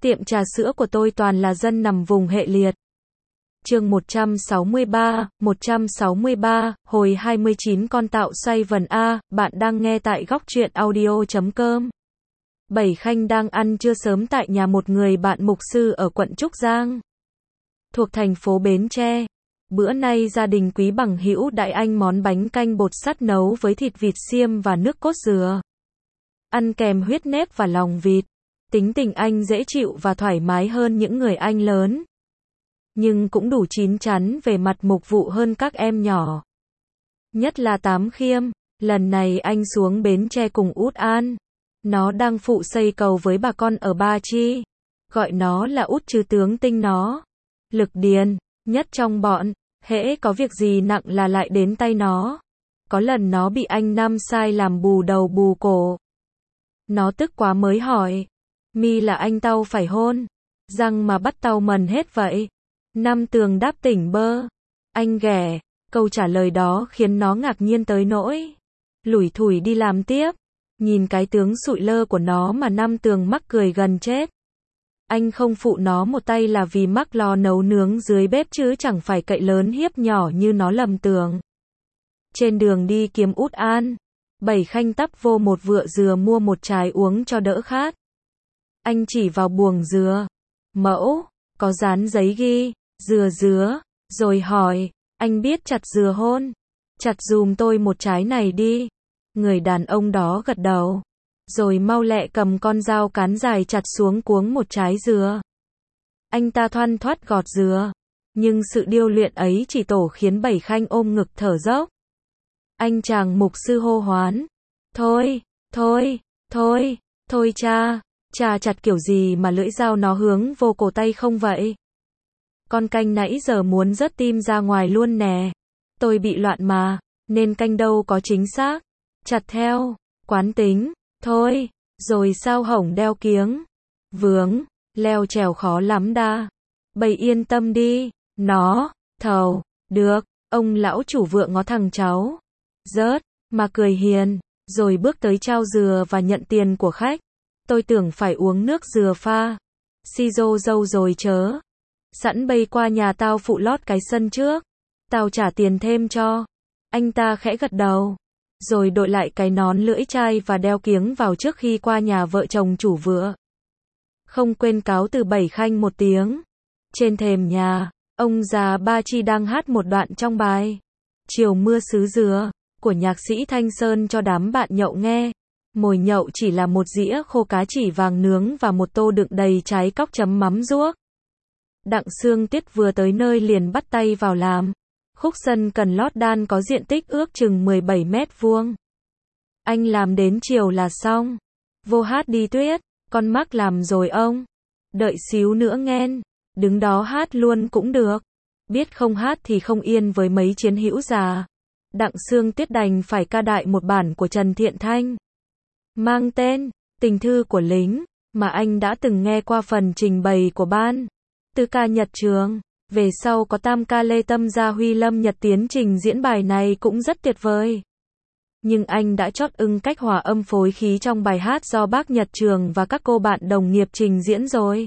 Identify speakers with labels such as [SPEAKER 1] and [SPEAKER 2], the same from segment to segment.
[SPEAKER 1] Tiệm trà sữa của tôi toàn là dân nằm vùng hệ liệt. Chương 163, hồi 29 con tạo xoay vần A, bạn đang nghe tại góc truyện audio.com. Bảy Khanh đang ăn trưa sớm tại nhà một người bạn mục sư ở quận Trúc Giang, thuộc thành phố Bến Tre. Bữa nay gia đình quý bằng hữu đãi anh món bánh canh bột sắt nấu với thịt vịt xiêm và nước cốt dừa, ăn kèm huyết nếp và lòng vịt. Tính tình anh dễ chịu và thoải mái hơn những người anh lớn, nhưng cũng đủ chín chắn về mặt mục vụ hơn các em nhỏ. Nhất là Tám Khiêm. Lần này anh xuống Bến Tre cùng Út An. Nó đang phụ xây cầu với bà con ở Ba Chi. Gọi nó là Út chứ tướng tinh nó. Lực điền nhất trong bọn, hễ có việc gì nặng là lại đến tay nó. Có lần nó bị anh Năm sai làm bù đầu bù cổ. Nó tức quá mới hỏi: "Mi là anh tao phải hôn răng mà bắt tao mần hết vậy?" Năm Tường đáp tỉnh bơ: "Anh ghẻ." Câu trả lời đó khiến nó ngạc nhiên tới nỗi lủi thủi đi làm tiếp. Nhìn cái tướng sụi lơ của nó mà Năm Tường mắc cười gần chết. Anh không phụ nó một tay là vì mắc lo nấu nướng dưới bếp chứ chẳng phải cậy lớn hiếp nhỏ như nó lầm tưởng. Trên đường đi kiếm Út An, Bảy Khanh tấp vô một vựa dừa mua một trái uống cho đỡ khát. Anh chỉ vào buồng dừa. Mẫu, có dán giấy ghi, dừa dứa, rồi hỏi: "Anh biết chặt dừa hôn? Chặt dùm tôi một trái này đi." Người đàn ông đó gật đầu, rồi mau lẹ cầm con dao cán dài chặt xuống cuống một trái dừa. Anh ta thoăn thoắt gọt dừa, nhưng sự điêu luyện ấy chỉ tổ khiến Bảy Khanh ôm ngực thở dốc. Anh chàng mục sư hô hoán: "Thôi, thôi, thôi, thôi cha, cha chặt kiểu gì mà lưỡi dao nó hướng vô cổ tay không vậy? Con canh nãy giờ muốn rớt tim ra ngoài luôn nè. Tôi bị loạn mà, nên canh đâu có chính xác. Chặt theo quán tính, thôi." Rồi sao hổng đeo kiếng? Vướng, leo trèo khó lắm đa. Bầy yên tâm đi, nó, thầu, được. Ông lão chủ vựa ngó thằng cháu, rớt, mà cười hiền, rồi bước tới trao dừa và nhận tiền của khách. "Tôi tưởng phải uống nước dừa pha. Si dô dâu rồi chớ. Sẵn bây qua nhà tao phụ lót cái sân trước. Tao trả tiền thêm cho." Anh ta khẽ gật đầu, rồi đội lại cái nón lưỡi chai và đeo kiếng vào trước khi qua nhà vợ chồng chủ vựa. Không quên cáo từ Bảy Khanh một tiếng. Trên thềm nhà, ông già Ba Chi đang hát một đoạn trong bài "Chiều mưa xứ dừa" của nhạc sĩ Thanh Sơn cho đám bạn nhậu nghe. Mồi nhậu chỉ là một dĩa khô cá chỉ vàng nướng và một tô đựng đầy trái cóc chấm mắm ruốc. Đặng Sương Tiết vừa tới nơi liền bắt tay vào làm. Khúc sân cần lót đan có diện tích ước chừng 17 mét vuông. Anh làm đến chiều là xong. "Vô hát đi Tuyết, con mắc làm rồi ông. Đợi xíu nữa nghen, đứng đó hát luôn cũng được." Biết không hát thì không yên với mấy chiến hữu già, Đặng Sương Tiết đành phải ca đại một bản của Trần Thiện Thanh, mang tên "Tình thư của lính", mà anh đã từng nghe qua phần trình bày của ban Tư ca Nhật Trường. Về sau có tam ca Lê Tâm Gia Huy Lâm Nhật Tiến trình diễn bài này cũng rất tuyệt vời. Nhưng anh đã chót ưng cách hòa âm phối khí trong bài hát do bác Nhật Trường và các cô bạn đồng nghiệp trình diễn rồi.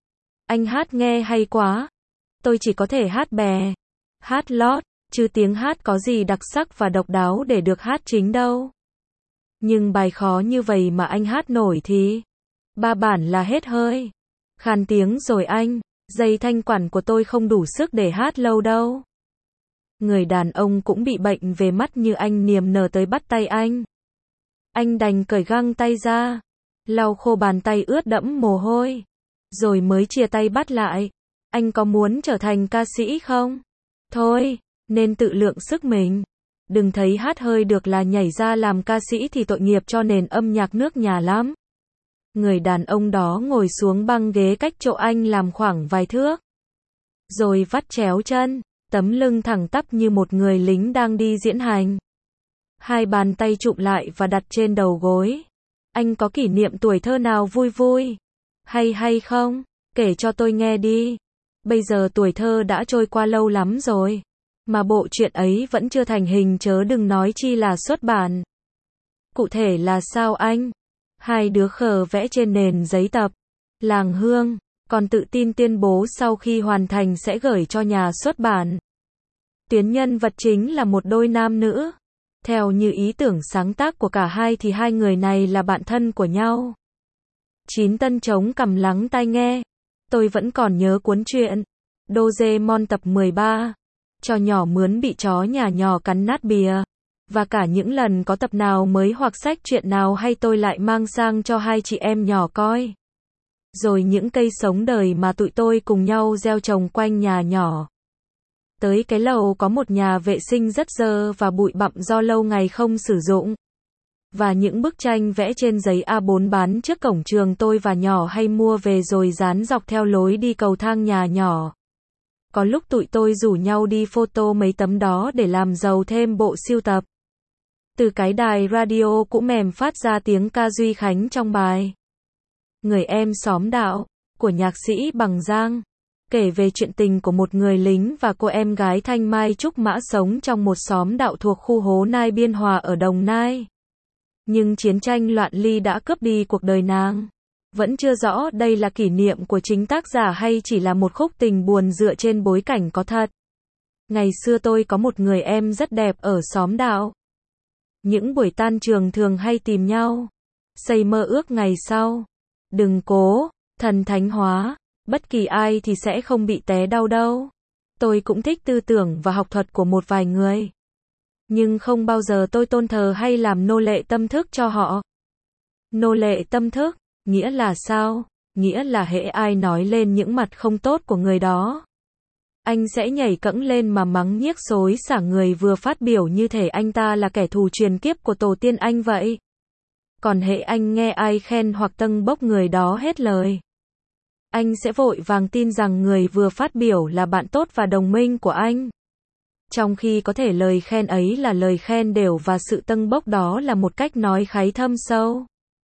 [SPEAKER 1] Anh hát nghe hay quá. Tôi chỉ có thể hát bè, hát lót, chứ tiếng hát có gì đặc sắc và độc đáo để được hát chính đâu. Nhưng bài khó như vậy mà anh hát nổi thì ba bản là hết hơi. Khàn tiếng rồi anh, dây thanh quản của tôi không đủ sức để hát lâu đâu. Người đàn ông cũng bị bệnh về mắt như anh niềm nở tới bắt tay anh. Anh đành cởi găng tay ra, lau khô bàn tay ướt đẫm mồ hôi, rồi mới chia tay bắt lại. "Anh có muốn trở thành ca sĩ không? Thôi, nên tự lượng sức mình. Đừng thấy hát hơi được là nhảy ra làm ca sĩ thì tội nghiệp cho nền âm nhạc nước nhà lắm." Người đàn ông đó ngồi xuống băng ghế cách chỗ anh làm khoảng vài thước, rồi vắt chéo chân, tấm lưng thẳng tắp như một người lính đang đi diễn hành. Hai bàn tay chụm lại và đặt trên đầu gối. "Anh có kỷ niệm tuổi thơ nào vui vui hay không? Kể cho tôi nghe đi. Bây giờ tuổi thơ đã trôi qua lâu lắm rồi, mà bộ truyện ấy vẫn chưa thành hình chớ đừng nói chi là xuất bản." "Cụ thể là sao anh?" Hai đứa khờ vẽ trên nền giấy tập. Làng Hương, còn tự tin tuyên bố sau khi hoàn thành sẽ gửi cho nhà xuất bản. Tuyến nhân vật chính là một đôi nam nữ. Theo như ý tưởng sáng tác của cả hai thì hai người này là bạn thân của nhau. 9 Tân chống cằm lắng tai nghe. Tôi vẫn còn nhớ cuốn truyện Doraemon tập 13. Cho nhỏ mướn bị chó nhà nhỏ cắn nát bìa. Và cả những lần có tập nào mới hoặc sách truyện nào hay tôi lại mang sang cho hai chị em nhỏ coi. Rồi những cây sống đời mà tụi tôi cùng nhau gieo trồng quanh nhà nhỏ. Tới cái lầu có một nhà vệ sinh rất dơ và bụi bặm do lâu ngày không sử dụng. Và những bức tranh vẽ trên giấy A4 bán trước cổng trường tôi và nhỏ hay mua về rồi dán dọc theo lối đi cầu thang nhà nhỏ. Có lúc tụi tôi rủ nhau đi photo mấy tấm đó để làm giàu thêm bộ sưu tập. Từ cái đài radio cũ mềm phát ra tiếng ca Duy Khánh trong bài Người em xóm đạo của nhạc sĩ Bằng Giang, kể về chuyện tình của một người lính và cô em gái Thanh Mai Trúc Mã sống trong một xóm đạo thuộc khu Hố Nai Biên Hòa ở Đồng Nai. Nhưng chiến tranh loạn ly đã cướp đi cuộc đời nàng. Vẫn chưa rõ đây là kỷ niệm của chính tác giả hay chỉ là một khúc tình buồn dựa trên bối cảnh có thật. Ngày xưa tôi có một người em rất đẹp ở xóm đạo. Những buổi tan trường thường hay tìm nhau, xây mơ ước ngày sau. Đừng cố, thần thánh hóa, bất kỳ ai thì sẽ không bị té đau đâu. Tôi cũng thích tư tưởng và học thuật của một vài người. Nhưng không bao giờ tôi tôn thờ hay làm nô lệ tâm thức cho họ. Nô lệ tâm thức, nghĩa là sao? Nghĩa là hễ ai nói lên những mặt không tốt của người đó, anh sẽ nhảy cẫng lên mà mắng nhiếc xối xả người vừa phát biểu như thể anh ta là kẻ thù truyền kiếp của tổ tiên anh vậy. Còn hễ anh nghe ai khen hoặc tâng bốc người đó hết lời, anh sẽ vội vàng tin rằng người vừa phát biểu là bạn tốt và đồng minh của anh. Trong khi có thể lời khen ấy là lời khen đều và sự tâng bốc đó là một cách nói kháy thâm sâu.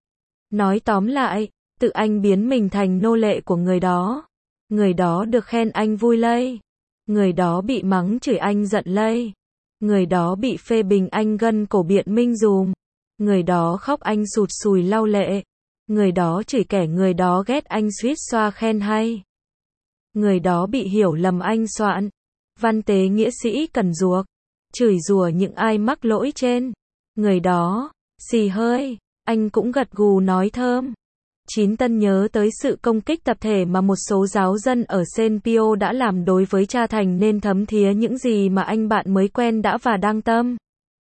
[SPEAKER 1] Nói tóm lại, tự anh biến mình thành nô lệ của người đó. Người đó được khen anh vui lây. Người đó bị mắng chửi anh giận lây. Người đó bị phê bình anh gân cổ biện minh dùm. Người đó khóc anh sụt sùi lau lệ. Người đó chửi kẻ người đó ghét anh suýt xoa khen hay. Người đó bị hiểu lầm anh soạn văn tế nghĩa sĩ cần ruộc, chửi rủa những ai mắc lỗi trên. Người đó, xì hơi, anh cũng gật gù nói thơm. 9 Tân nhớ tới sự công kích tập thể mà một số giáo dân ở Senpio đã làm đối với cha Thành nên thấm thía những gì mà anh bạn mới quen đã và đang tâm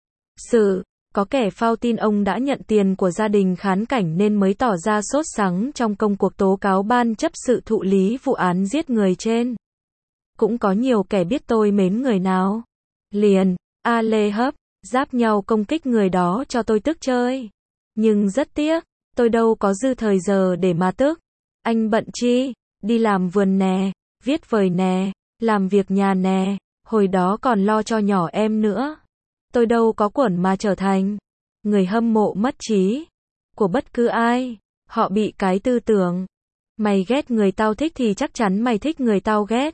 [SPEAKER 1] sự. Có kẻ phao tin ông đã nhận tiền của gia đình khán cảnh nên mới tỏ ra sốt sắng trong công cuộc tố cáo ban chấp sự thụ lý vụ án giết người trên. Cũng có nhiều kẻ biết tôi mến người nào liền, lê hấp, giáp nhau công kích người đó cho tôi tức chơi. Nhưng rất tiếc, tôi đâu có dư thời giờ để mà tức. Anh bận chi? Đi làm vườn nè, viết vời nè, làm việc nhà nè, hồi đó còn lo cho nhỏ em nữa. Tôi đâu có cuộn mà trở thành người hâm mộ mất trí của bất cứ ai. Họ bị cái tư tưởng mày ghét người tao thích thì chắc chắn mày thích người tao ghét,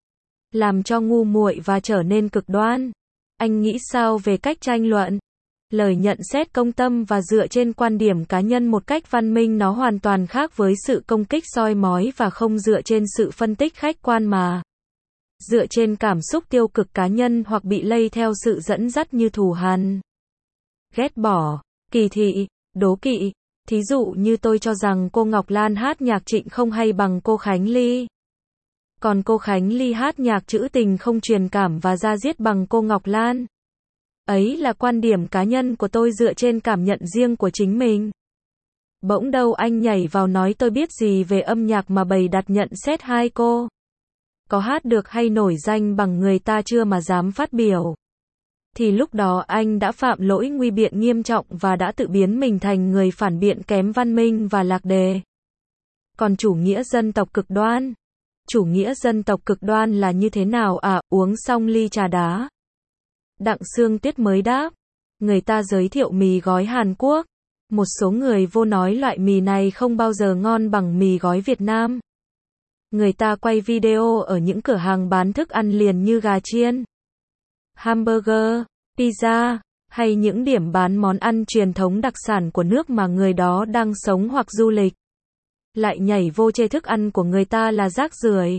[SPEAKER 1] làm cho ngu muội và trở nên cực đoan. Anh nghĩ sao về cách tranh luận, lời nhận xét công tâm và dựa trên quan điểm cá nhân một cách văn minh? Nó hoàn toàn khác với sự công kích soi mói và không dựa trên sự phân tích khách quan mà dựa trên cảm xúc tiêu cực cá nhân hoặc bị lây theo sự dẫn dắt như thù hằn, ghét bỏ, kỳ thị, đố kỵ. Thí dụ như tôi cho rằng cô Ngọc Lan hát nhạc trịnh không hay bằng cô Khánh Ly. Còn cô Khánh Ly hát nhạc trữ tình không truyền cảm và da diết bằng cô Ngọc Lan. Ấy là quan điểm cá nhân của tôi dựa trên cảm nhận riêng của chính mình. Bỗng đâu anh nhảy vào nói tôi biết gì về âm nhạc mà bày đặt nhận xét hai cô có hát được hay nổi danh bằng người ta chưa mà dám phát biểu. Thì lúc đó anh đã phạm lỗi nguy biện nghiêm trọng và đã tự biến mình thành người phản biện kém văn minh và lạc đề. Còn chủ nghĩa dân tộc cực đoan? Chủ nghĩa dân tộc cực đoan là như thế nào à? Uống xong ly trà đá, Đặng Sương Tuyết mới đáp. Người ta giới thiệu mì gói Hàn Quốc. Một số người vô nói loại mì này không bao giờ ngon bằng mì gói Việt Nam. Người ta quay video ở những cửa hàng bán thức ăn liền như gà chiên, hamburger, pizza, hay những điểm bán món ăn truyền thống đặc sản của nước mà người đó đang sống hoặc du lịch. lại nhảy vô chê thức ăn của người ta là rác rưởi.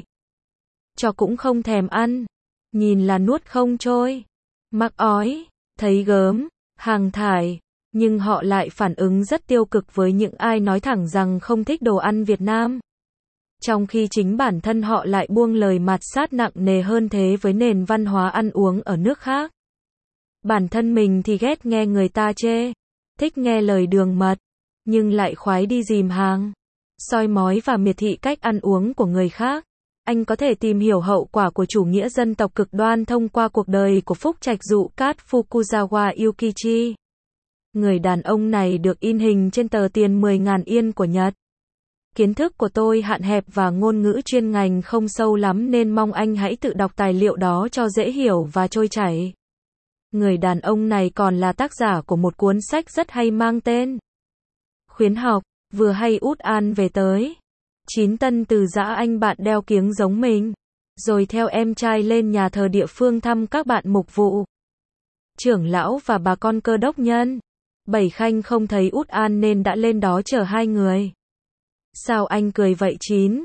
[SPEAKER 1] Cho cũng không thèm ăn, nhìn là nuốt không trôi. Mắc ói, thấy gớm, hàng thải, nhưng họ lại phản ứng rất tiêu cực với những ai nói thẳng rằng không thích đồ ăn Việt Nam. Trong khi chính bản thân họ lại buông lời mạt sát nặng nề hơn thế với nền văn hóa ăn uống ở nước khác. Bản thân mình thì ghét nghe người ta chê, thích nghe lời đường mật, nhưng lại khoái đi dìm hàng, soi mói và miệt thị cách ăn uống của người khác. Anh có thể tìm hiểu hậu quả của chủ nghĩa dân tộc cực đoan thông qua cuộc đời của Phúc Trạch Dụ Cát Fukuzawa Yukichi. Người đàn ông này được in hình trên tờ tiền 10.000 yên của Nhật. Kiến thức của tôi hạn hẹp và ngôn ngữ chuyên ngành không sâu lắm nên mong anh hãy tự đọc tài liệu đó cho dễ hiểu và trôi chảy. Người đàn ông này còn là tác giả của một cuốn sách rất hay mang tên Khuyến học, vừa hay Út An về tới 9 Tân từ giã anh bạn đeo kiếng giống mình, rồi theo em trai lên nhà thờ địa phương thăm các bạn mục vụ, trưởng lão và bà con cơ đốc nhân. Bảy Khanh không thấy Út An nên đã lên đó chở hai người. Sao anh cười vậy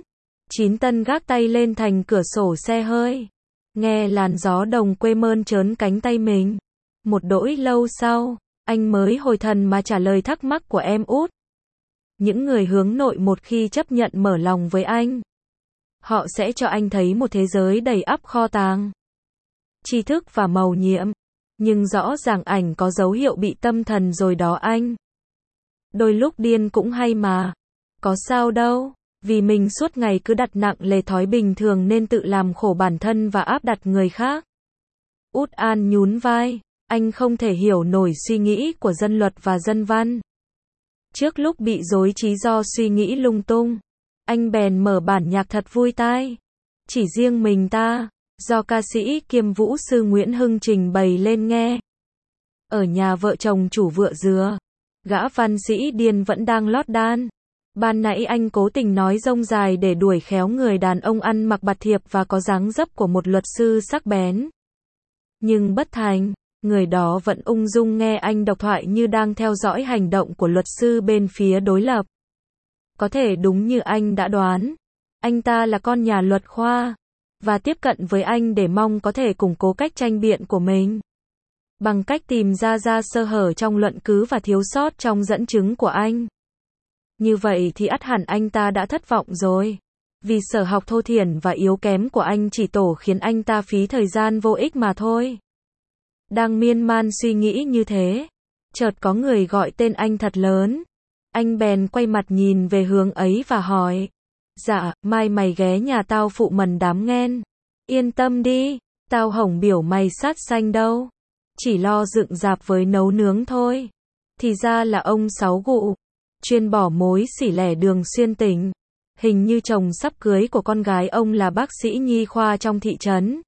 [SPEAKER 1] Chín Tân gác tay lên thành cửa sổ xe hơi, nghe làn gió đồng quê mơn trớn cánh tay mình. Một đỗi lâu sau, anh mới hồi thần mà trả lời thắc mắc của em Út. Những người hướng nội một khi chấp nhận mở lòng với anh, họ sẽ cho anh thấy một thế giới đầy ắp kho tàng tri thức và mầu nhiệm. Nhưng rõ ràng ảnh có dấu hiệu bị tâm thần rồi đó anh. Đôi lúc điên cũng hay mà. Có sao đâu, vì mình suốt ngày cứ đặt nặng lề thói bình thường nên tự làm khổ bản thân và áp đặt người khác. Út An nhún vai, anh không thể hiểu nổi suy nghĩ của dân luật và dân văn. Trước lúc bị rối trí do suy nghĩ lung tung, anh bèn mở bản nhạc thật vui tai. Chỉ riêng mình ta, do ca sĩ kiêm vũ sư Nguyễn Hưng trình bày lên nghe. Ở nhà vợ chồng chủ vựa dừa, gã văn sĩ điên vẫn đang lót đan. Ban nãy anh cố tình nói rông dài để đuổi khéo người đàn ông ăn mặc bạt thiệp và có dáng dấp của một luật sư sắc bén. Nhưng bất thành, người đó vẫn ung dung nghe anh độc thoại như đang theo dõi hành động của luật sư bên phía đối lập. Có thể đúng như anh đã đoán, anh ta là con nhà luật khoa, và tiếp cận với anh để mong có thể củng cố cách tranh biện của mình. Bằng cách tìm ra sơ hở trong luận cứ và thiếu sót trong dẫn chứng của anh. Như vậy thì ắt hẳn anh ta đã thất vọng rồi. Vì sở học thô thiển và yếu kém của anh chỉ tổ khiến anh ta phí thời gian vô ích mà thôi. Đang miên man suy nghĩ như thế, chợt có người gọi tên anh thật lớn. Anh bèn quay mặt nhìn về hướng ấy và hỏi. Dạ, mai mày ghé nhà tao phụ mần đám nghen. Yên tâm đi, tao hổng biểu mày sát sanh đâu. Chỉ lo dựng rạp với nấu nướng thôi. Thì ra là ông Sáu Gụ, chuyên bỏ mối xỉ lẻ đường xuyên tỉnh. Hình như chồng sắp cưới của con gái ông là bác sĩ nhi khoa trong thị trấn.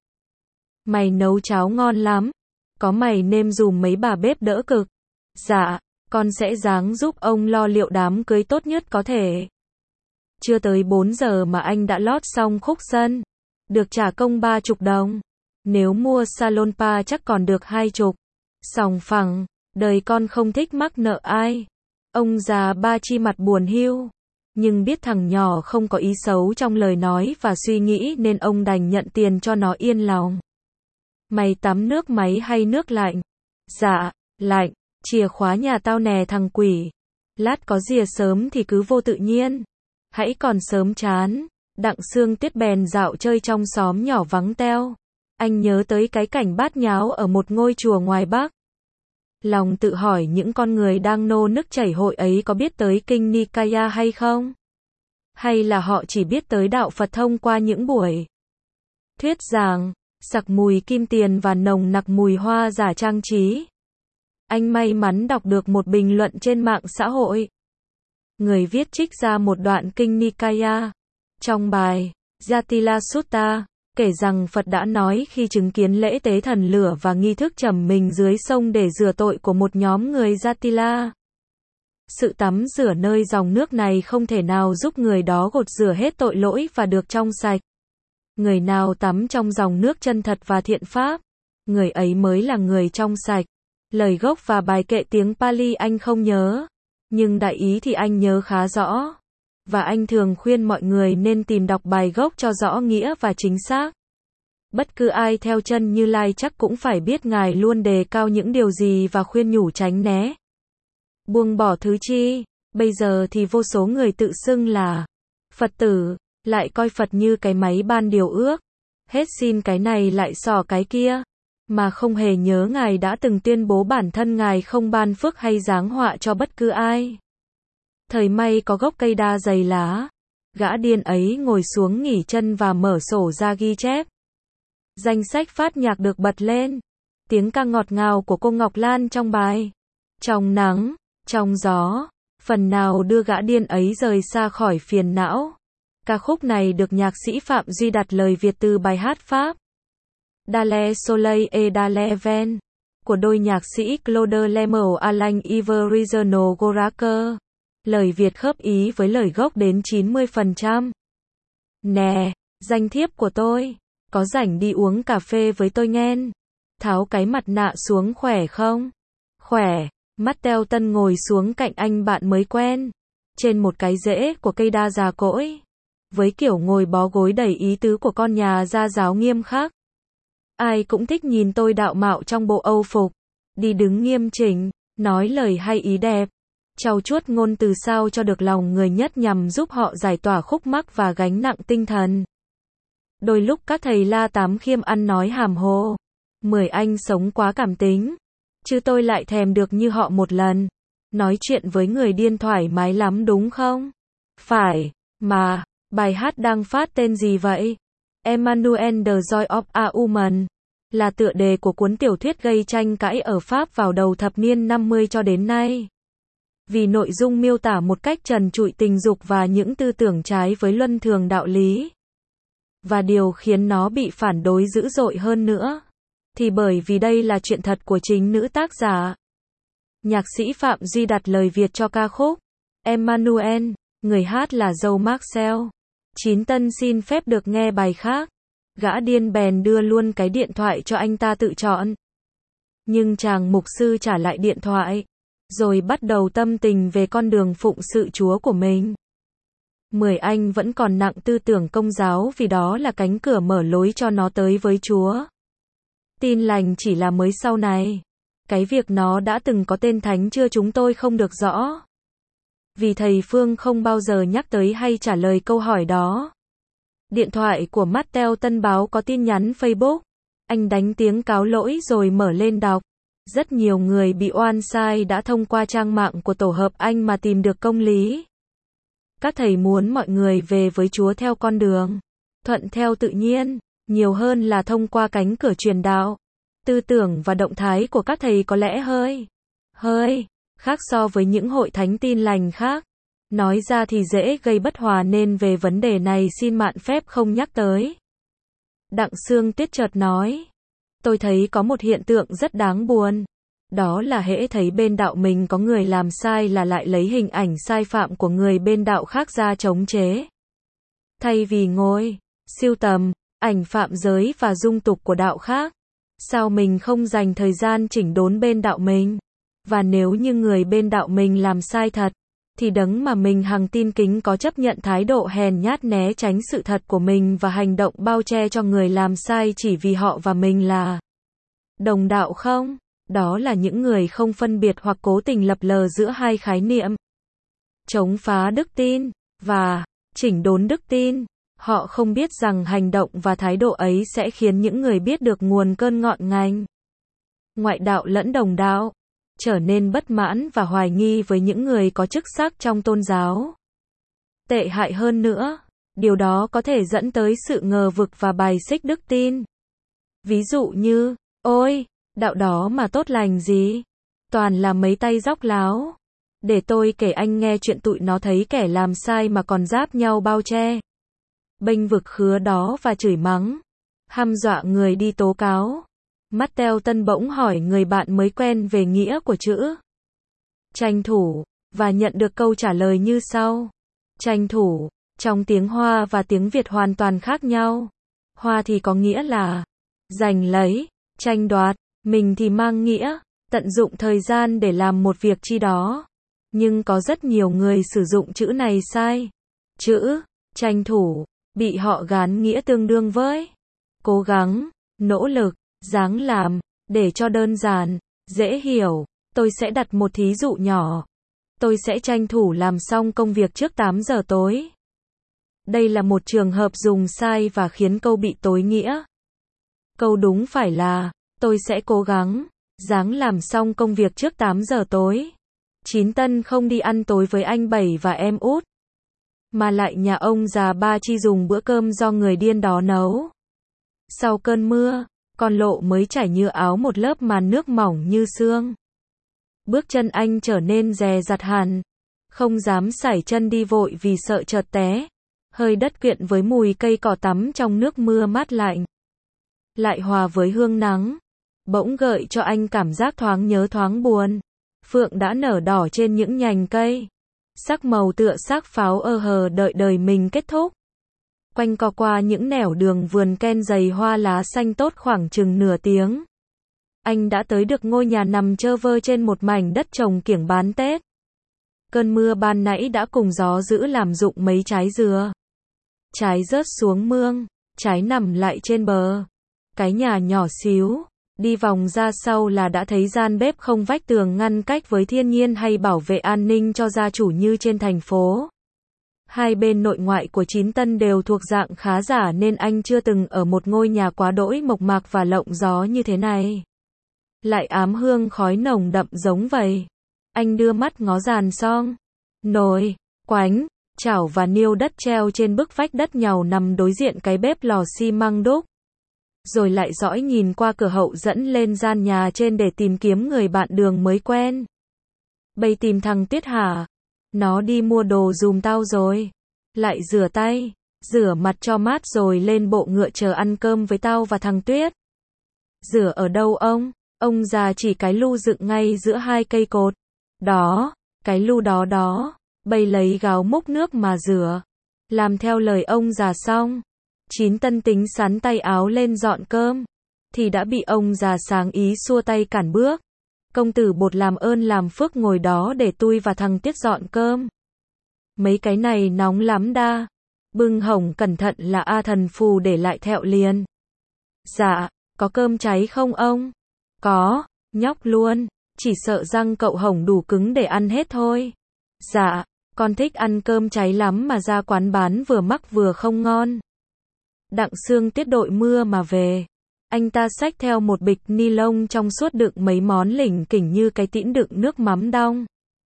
[SPEAKER 1] Mày nấu cháo ngon lắm. Có mày nêm dùm mấy bà bếp đỡ cực. Dạ, con sẽ ráng giúp ông lo liệu đám cưới tốt nhất có thể. Chưa tới 4 giờ mà anh đã lót xong khúc sân. Được trả công 30 đồng. Nếu mua salon spa chắc còn được 20. Sòng phẳng, đời con không thích mắc nợ ai. Ông già Ba Chi mặt buồn hiu. Nhưng biết thằng nhỏ không có ý xấu trong lời nói và suy nghĩ nên ông đành nhận tiền cho nó yên lòng. Mày tắm nước máy hay nước lạnh? Dạ, lạnh. Chìa khóa nhà tao nè thằng quỷ. Lát có rìa sớm thì cứ vô tự nhiên. Hãy còn sớm chán. Đặng Sương Tuyết bèn dạo chơi trong xóm nhỏ vắng teo. Anh nhớ tới cái cảnh bát nháo ở một ngôi chùa ngoài Bắc. Lòng tự hỏi những con người đang nô nức chảy hội ấy có biết tới kinh Nikaya hay không? Hay là họ chỉ biết tới đạo Phật thông qua những buổi thuyết giảng, sặc mùi kim tiền và nồng nặc mùi hoa giả trang trí? Anh may mắn đọc được một bình luận trên mạng xã hội. Người viết trích ra một đoạn kinh Nikaya. Trong bài Jatila Sutta, kể rằng Phật đã nói khi chứng kiến lễ tế thần lửa và nghi thức trầm mình dưới sông để rửa tội của một nhóm người Jatila. Sự tắm rửa nơi dòng nước này không thể nào giúp người đó gột rửa hết tội lỗi và được trong sạch. Người nào tắm trong dòng nước chân thật và thiện pháp, người ấy mới là người trong sạch. Lời gốc và bài kệ tiếng Pali anh không nhớ, nhưng đại ý thì anh nhớ khá rõ. và anh thường khuyên mọi người nên tìm đọc bài gốc cho rõ nghĩa và chính xác. Bất cứ ai theo chân Như Lai chắc cũng phải biết Ngài luôn đề cao những điều gì và khuyên nhủ tránh né. Buông bỏ thứ chi, bây giờ thì vô số người tự xưng là Phật tử, lại coi Phật như cái máy ban điều ước, hết xin cái này lại xỏ cái kia, mà không hề nhớ Ngài đã từng tuyên bố bản thân Ngài không ban phước hay giáng họa cho bất cứ ai. Thời may có gốc cây đa dày lá, gã điên ấy ngồi xuống nghỉ chân và mở sổ ra ghi chép. Danh sách phát nhạc được bật lên, tiếng ca ngọt ngào của cô Ngọc Lan trong bài Trong nắng, trong gió, phần nào đưa gã điên ấy rời xa khỏi phiền não. Ca khúc này được nhạc sĩ Phạm Duy đặt lời Việt từ bài hát Pháp Dans le soleil et dans les vents của đôi nhạc sĩ Claude Lemel Alain Iver Regional Goraker. Lời Việt khớp ý với lời gốc đến 90%. Nè, danh thiếp của tôi, có rảnh đi uống cà phê với tôi nghen? Tháo cái mặt nạ xuống khỏe không? Khỏe. Mattel Tân ngồi xuống cạnh anh bạn mới quen, trên một cái rễ của cây đa già cỗi, với kiểu ngồi bó gối đầy ý tứ của con nhà gia giáo nghiêm khắc. Ai cũng thích nhìn tôi đạo mạo trong bộ Âu phục, đi đứng nghiêm chỉnh, nói lời hay ý đẹp, trau chuốt ngôn từ sao cho được lòng người nhất nhằm giúp họ giải tỏa khúc mắc và gánh nặng tinh thần. Đôi lúc các thầy La Tám Khiêm ăn nói hàm hồ. 10 anh sống quá cảm tính, chứ tôi lại thèm được như họ một lần. Nói chuyện với người điên thoải mái lắm đúng không? Phải, mà, bài hát đang phát tên gì vậy? Emmanuel The Joy of a Woman là tựa đề của cuốn tiểu thuyết gây tranh cãi ở Pháp vào đầu thập niên 50 cho đến nay. Vì nội dung miêu tả một cách trần trụi tình dục và những tư tưởng trái với luân thường đạo lý. Và điều khiến nó bị phản đối dữ dội hơn nữa, thì bởi vì đây là chuyện thật của chính nữ tác giả. Nhạc sĩ Phạm Duy đặt lời Việt cho ca khúc Emmanuel, người hát là Joe Marcel. Chín Tân xin phép được nghe bài khác. Gã điên bèn đưa luôn cái điện thoại cho anh ta tự chọn. Nhưng chàng mục sư trả lại điện thoại, rồi bắt đầu tâm tình về con đường phụng sự Chúa của mình. 10 anh vẫn còn nặng tư tưởng công giáo vì đó là cánh cửa mở lối cho nó tới với Chúa. Tin lành chỉ là mới sau này. Cái việc nó đã từng có tên thánh chưa chúng tôi không được rõ. Vì thầy Phương không bao giờ nhắc tới hay trả lời câu hỏi đó. Điện thoại của Mattel Tân báo có tin nhắn Facebook. Anh đánh tiếng cáo lỗi rồi mở lên đọc. Rất nhiều người bị oan sai đã thông qua trang mạng của tổ hợp Anh mà tìm được công lý. Các thầy muốn mọi người về với Chúa theo con đường thuận theo tự nhiên, nhiều hơn là thông qua cánh cửa truyền đạo. Tư tưởng và động thái của các thầy có lẽ hơi khác so với những hội thánh tin lành khác. Nói ra thì dễ gây bất hòa nên về vấn đề này xin mạn phép không nhắc tới. Đặng Sương Tuyết chợt nói, tôi thấy có một hiện tượng rất đáng buồn. Đó là hễ thấy bên đạo mình có người làm sai là lại lấy hình ảnh sai phạm của người bên đạo khác ra chống chế. Thay vì ngồi sưu tầm ảnh phạm giới và dung tục của đạo khác, sao mình không dành thời gian chỉnh đốn bên đạo mình? Và nếu như người bên đạo mình làm sai thật, thì đấng mà mình hằng tin kính có chấp nhận thái độ hèn nhát né tránh sự thật của mình và hành động bao che cho người làm sai chỉ vì họ và mình là đồng đạo không? Đó là những người không phân biệt hoặc cố tình lập lờ giữa hai khái niệm. Chống phá đức tin và chỉnh đốn đức tin. Họ không biết rằng hành động và thái độ ấy sẽ khiến những người biết được nguồn cơn ngọn ngành ngoại đạo lẫn đồng đạo trở nên bất mãn và hoài nghi với những người có chức sắc trong tôn giáo. Tệ hại hơn nữa, điều đó có thể dẫn tới sự ngờ vực và bài xích đức tin. Ví dụ như, ôi, đạo đó mà tốt lành gì? Toàn là mấy tay dóc láo. Để tôi kể anh nghe chuyện tụi nó thấy kẻ làm sai mà còn giáp nhau bao che. Bênh vực khứa đó và chửi mắng. Hăm dọa người đi tố cáo. Mattel Tân bỗng hỏi người bạn mới quen về nghĩa của chữ tranh thủ, và nhận được câu trả lời như sau. Tranh thủ, trong tiếng Hoa và tiếng Việt hoàn toàn khác nhau. Hoa thì có nghĩa là giành lấy, tranh đoạt, mình thì mang nghĩa tận dụng thời gian để làm một việc chi đó. Nhưng có rất nhiều người sử dụng chữ này sai. chữ, tranh thủ, bị họ gán nghĩa tương đương với cố gắng, nỗ lực, ráng làm, để cho đơn giản, dễ hiểu, tôi sẽ đặt một thí dụ nhỏ. Tôi sẽ tranh thủ làm xong công việc trước 8 giờ tối. Đây là một trường hợp dùng sai và khiến câu bị tối nghĩa. Câu đúng phải là, tôi sẽ cố gắng, ráng làm xong công việc trước 8 giờ tối. Chín Tân không đi ăn tối với anh Bảy và em út, mà lại nhà ông già Ba Chi dùng bữa cơm do người điên đó nấu. Sau cơn mưa, con Lộ mới trải như áo một lớp màn nước mỏng như sương. Bước chân anh trở nên dè dặt hẳn, không dám sải chân đi vội vì sợ chợt té. Hơi đất quyện với mùi cây cỏ tắm trong nước mưa mát lạnh, lại hòa với hương nắng, bỗng gợi cho anh cảm giác thoáng nhớ thoáng buồn. Phượng đã nở đỏ trên những nhành cây, sắc màu tựa xác pháo hờ đợi đời mình kết thúc. Quanh co qua những nẻo đường vườn ken dày hoa lá xanh tốt khoảng chừng nửa tiếng, anh đã tới được ngôi nhà nằm trơ vơ trên một mảnh đất trồng kiểng bán Tết. Cơn mưa ban nãy đã cùng gió dữ làm rụng mấy trái dừa. Trái rớt xuống mương, trái nằm lại trên bờ. Cái nhà nhỏ xíu, đi vòng ra sau là đã thấy gian bếp không vách tường ngăn cách với thiên nhiên hay bảo vệ an ninh cho gia chủ như trên thành phố. Hai bên nội ngoại của Chín Tân đều thuộc dạng khá giả nên anh chưa từng ở một ngôi nhà quá đỗi mộc mạc và lộng gió như thế này. Lại ám hương khói nồng đậm giống vậy. Anh đưa mắt ngó giàn xong, nồi, quánh, chảo và niêu đất treo trên bức vách đất nhàu nằm đối diện cái bếp lò xi măng đúc. Rồi lại dõi nhìn qua cửa hậu dẫn lên gian nhà trên để tìm kiếm người bạn đường mới quen. Bây tìm thằng Tuyết hả? Nó đi mua đồ giùm tao rồi. Lại rửa tay, rửa mặt cho mát rồi lên bộ ngựa chờ ăn cơm với tao và thằng Tuyết. Rửa ở đâu ông? Ông già chỉ cái lu dựng ngay giữa hai cây cột. Đó, cái lu đó đó. Bây lấy gáo múc nước mà rửa. Làm theo lời ông già xong, Chín Tân tính sắn tay áo lên dọn cơm, thì đã bị ông già sáng ý xua tay cản bước. Công tử Bột làm ơn làm phước ngồi đó để tui và thằng Tiết dọn cơm. Mấy cái này nóng lắm đa. Bưng hỏng cẩn thận là A thần phù để lại thẹo liền. Dạ, có cơm cháy không ông? Có, nhóc luôn, chỉ sợ răng cậu hỏng đủ cứng để ăn hết thôi. Dạ, con thích ăn cơm cháy lắm mà ra quán bán vừa mắc vừa không ngon. Đặng Sương Tiết đội mưa mà về. Anh ta xách theo một bịch ni lông trong suốt đựng mấy món lỉnh kỉnh như cái tĩn đựng nước mắm đong,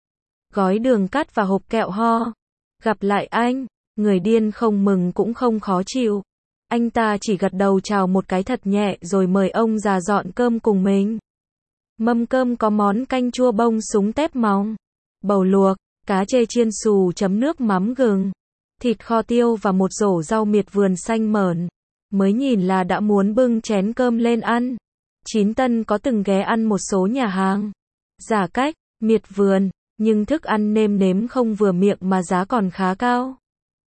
[SPEAKER 1] gói đường cát và hộp kẹo ho. Gặp lại anh, người điên không mừng cũng không khó chịu. Anh ta chỉ gật đầu chào một cái thật nhẹ rồi mời ông già dọn cơm cùng mình. Mâm cơm có món canh chua bông súng tép móng, bầu luộc, cá chê chiên xù chấm nước mắm gừng, thịt kho tiêu và một rổ rau miệt vườn xanh mởn. Mới nhìn là đã muốn bưng chén cơm lên ăn. Chín Tân có từng ghé ăn một số nhà hàng giả cách, miệt vườn, nhưng thức ăn nêm nếm không vừa miệng mà giá còn khá cao.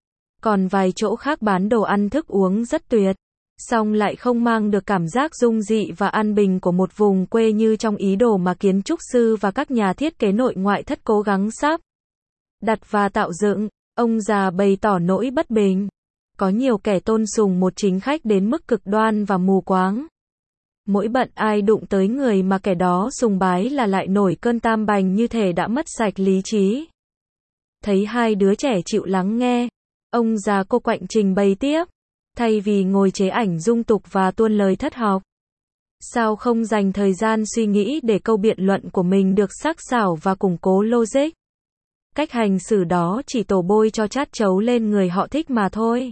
[SPEAKER 1] Còn vài chỗ khác bán đồ ăn thức uống rất tuyệt, song lại không mang được cảm giác dung dị và an bình của một vùng quê như trong ý đồ mà kiến trúc sư và các nhà thiết kế nội ngoại thất cố gắng sắp đặt và tạo dựng. Ông già bày tỏ nỗi bất bình. Có nhiều kẻ tôn sùng một chính khách đến mức cực đoan và mù quáng. Mỗi bận ai đụng tới người mà kẻ đó sùng bái là lại nổi cơn tam bành như thể đã mất sạch lý trí. Thấy hai đứa trẻ chịu lắng nghe, ông già cô quạnh trình bày tiếp, thay vì ngồi chế ảnh dung tục và tuôn lời thất học. Sao không dành thời gian suy nghĩ để câu biện luận của mình được sắc sảo và củng cố logic? Cách hành xử đó chỉ tổ bôi cho chát chấu lên người họ thích mà thôi.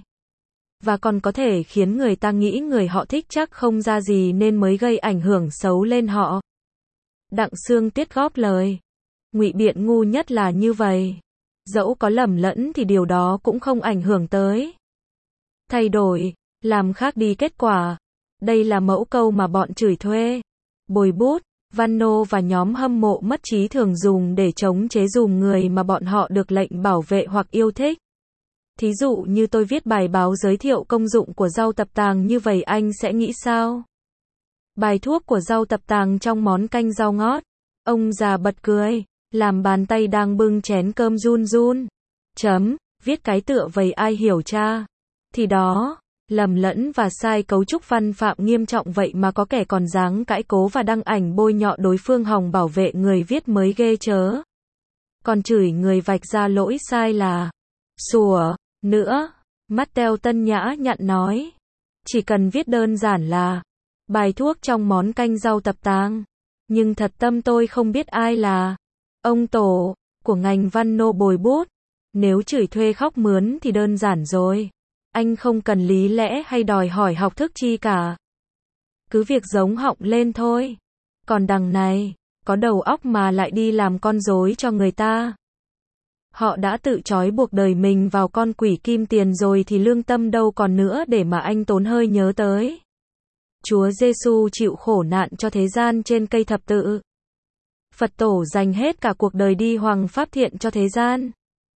[SPEAKER 1] Và còn có thể khiến người ta nghĩ người họ thích chắc không ra gì nên mới gây ảnh hưởng xấu lên họ. Đặng Sương Tiết góp lời. Ngụy biện ngu nhất là như vậy. Dẫu có lầm lẫn thì điều đó cũng không ảnh hưởng tới thay đổi, làm khác đi kết quả. Đây là mẫu câu mà bọn chửi thuê, bồi bút, văn nô và nhóm hâm mộ mất trí thường dùng để chống chế dùm người mà bọn họ được lệnh bảo vệ hoặc yêu thích. Thí dụ như tôi viết bài báo giới thiệu công dụng của rau tập tàng như vậy anh sẽ nghĩ sao? Bài thuốc của rau tập tàng trong món canh rau ngót. Ông già bật cười, làm bàn tay đang bưng chén cơm run run. viết cái tựa vầy ai hiểu cha. Thì đó, lầm lẫn và sai cấu trúc văn phạm nghiêm trọng vậy mà có kẻ còn dáng cãi cố và đăng ảnh bôi nhọ đối phương hòng bảo vệ người viết mới ghê chớ. Còn chửi người vạch ra lỗi sai là sủa nữa. Matteo Tân Nhã nhặn nói. Chỉ cần viết đơn giản là bài thuốc trong món canh rau tập tang. Nhưng thật tâm tôi không biết ai là ông tổ của ngành văn nô bồi bút. Nếu chửi thuê khóc mướn thì đơn giản rồi. Anh không cần lý lẽ hay đòi hỏi học thức chi cả. Cứ việc giống họng lên thôi. Còn đằng này, có đầu óc mà lại đi làm con rối cho người ta. Họ đã tự trói buộc đời mình vào con quỷ kim tiền rồi thì lương tâm đâu còn nữa để mà anh tốn hơi nhớ tới. Chúa Giêsu chịu khổ nạn cho thế gian trên cây thập tự. Phật tổ dành hết cả cuộc đời đi hoằng pháp thiện cho thế gian.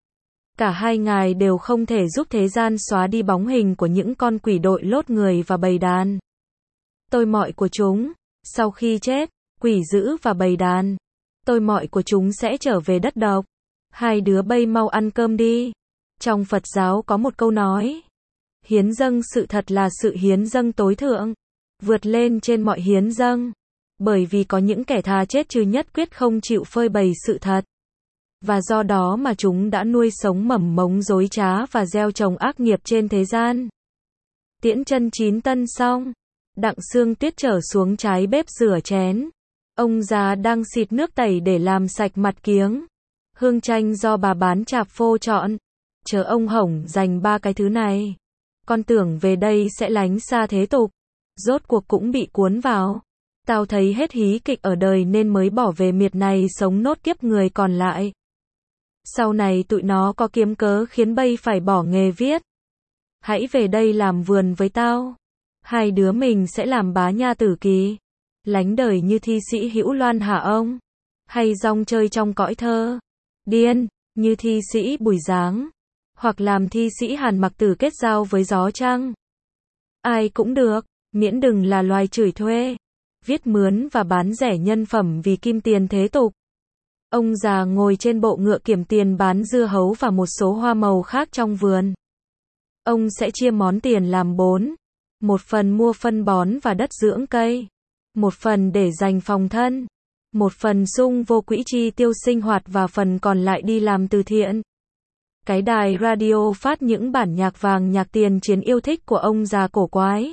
[SPEAKER 1] Cả hai ngài đều không thể giúp thế gian xóa đi bóng hình của những con quỷ đội lốt người và bầy đàn. Tôi mọi của chúng, sau khi chết, quỷ dữ và bầy đàn, tôi mọi của chúng sẽ trở về đất độc. Hai đứa bay mau ăn cơm đi. Trong Phật giáo có một câu nói. Hiến dâng sự thật là sự hiến dâng tối thượng. Vượt lên trên mọi hiến dâng. Bởi vì có những kẻ thà chết chứ nhất quyết không chịu phơi bày sự thật. Và do đó mà chúng đã nuôi sống mầm mống dối trá và gieo trồng ác nghiệp trên thế gian. Tiễn chân 9 tân xong. Đặng Sương Tuyết trở xuống trái bếp rửa chén. Ông già đang xịt nước tẩy để làm sạch mặt kiếng. Hương chanh do bà bán chạp phô chọn. Chờ ông hổng dành 3 cái thứ này. Con tưởng về đây sẽ lánh xa thế tục. Rốt cuộc cũng bị cuốn vào. Tao thấy hết hí kịch ở đời nên mới bỏ về miệt này sống nốt kiếp người còn lại. Sau này tụi nó có kiếm cớ khiến bây phải bỏ nghề viết. Hãy về đây làm vườn với tao. Hai đứa mình sẽ làm bá nha tử kỳ. Lánh đời như thi sĩ Hữu Loan hả ông? Hay rong chơi trong cõi thơ? Điên, như thi sĩ Bùi Giáng. Hoặc làm thi sĩ Hàn Mặc Tử kết giao với gió trăng. Ai cũng được, miễn đừng là loài chửi thuê. Viết mướn và bán rẻ nhân phẩm vì kim tiền thế tục. Ông già ngồi trên bộ ngựa kiểm tiền bán dưa hấu và một số hoa màu khác trong vườn. Ông sẽ chia món tiền làm 4. Một phần mua phân bón và đất dưỡng cây. Một phần để dành phòng thân. Một phần sung vô quỹ chi tiêu sinh hoạt và phần còn lại đi làm từ thiện. Cái đài radio phát những bản nhạc vàng nhạc tiền chiến yêu thích của ông già cổ quái.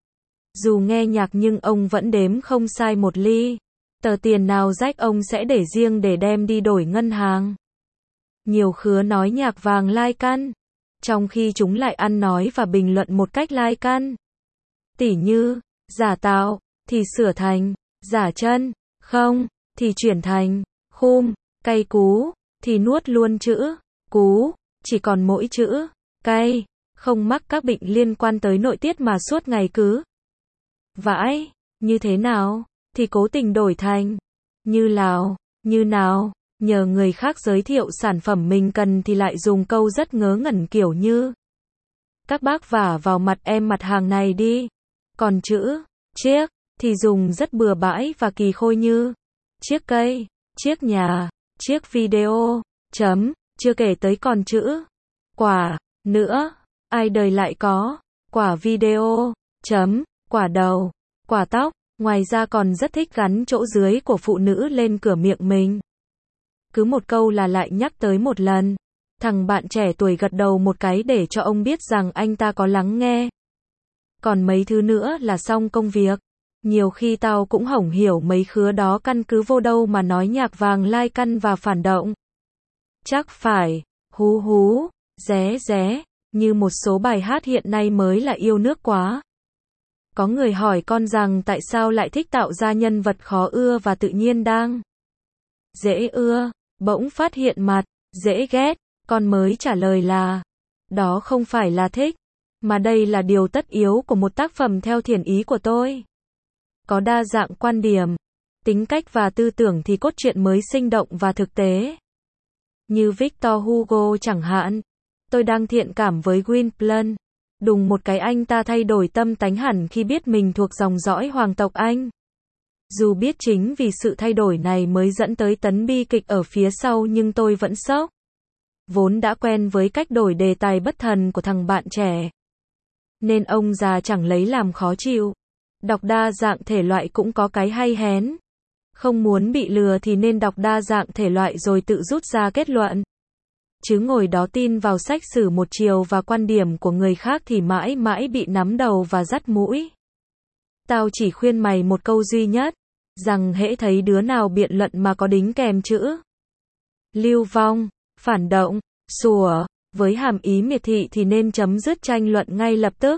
[SPEAKER 1] Dù nghe nhạc nhưng ông vẫn đếm không sai một ly. Tờ tiền nào rách ông sẽ để riêng để đem đi đổi ngân hàng. Nhiều khứa nói nhạc vàng lai căn. Trong khi chúng lại ăn nói và bình luận một cách lai căn. Tỉ như, giả tạo, thì sửa thành, giả chân, không, thì chuyển thành, khum, cay cú, thì nuốt luôn chữ, cú, chỉ còn mỗi chữ, cay, không mắc các bệnh liên quan tới nội tiết mà suốt ngày cứ vãi, như thế nào, thì cố tình đổi thành, như lào, như nào, nhờ người khác giới thiệu sản phẩm mình cần thì lại dùng câu rất ngớ ngẩn kiểu như các bác vả vào mặt em mặt hàng này đi. Còn chữ, chiếc, thì dùng rất bừa bãi và kỳ khôi như chiếc cây, chiếc nhà, chiếc video, chấm, chưa kể tới còn chữ quả, nữa, ai đời lại có, quả video, chấm, quả đầu, quả tóc, ngoài ra còn rất thích gắn chỗ dưới của phụ nữ lên cửa miệng mình. Cứ một câu là lại nhắc tới một lần. Thằng bạn trẻ tuổi gật đầu một cái để cho ông biết rằng anh ta có lắng nghe. Còn mấy thứ nữa là xong công việc. Nhiều khi tao cũng hổng hiểu mấy khứa đó căn cứ vô đâu mà nói nhạc vàng lai căn và phản động. Chắc phải, hú hú, ré ré, như một số bài hát hiện nay mới là yêu nước quá. Có người hỏi con rằng tại sao lại thích tạo ra nhân vật khó ưa và tự nhiên đang dễ ưa, bỗng phát hiện mặt, dễ ghét, con mới trả lời là, đó không phải là thích, mà đây là điều tất yếu của một tác phẩm theo thiện ý của tôi. Có đa dạng quan điểm, tính cách và tư tưởng thì cốt truyện mới sinh động và thực tế. Như Victor Hugo chẳng hạn, tôi đang thiện cảm với Gwynplaine. Đùng một cái anh ta thay đổi tâm tánh hẳn khi biết mình thuộc dòng dõi hoàng tộc Anh. Dù biết chính vì sự thay đổi này mới dẫn tới tấn bi kịch ở phía sau nhưng tôi vẫn sốc. Vốn đã quen với cách đổi đề tài bất thần của thằng bạn trẻ, nên ông già chẳng lấy làm khó chịu. Đọc đa dạng thể loại cũng có cái hay hén. Không muốn bị lừa thì nên đọc đa dạng thể loại rồi tự rút ra kết luận. Chứ ngồi đó tin vào sách sử một chiều và quan điểm của người khác thì mãi mãi bị nắm đầu và dắt mũi. Tao chỉ khuyên mày một câu duy nhất, rằng hễ thấy đứa nào biện luận mà có đính kèm chữ lưu vong, phản động, sủa, với hàm ý miệt thị thì nên chấm dứt tranh luận ngay lập tức.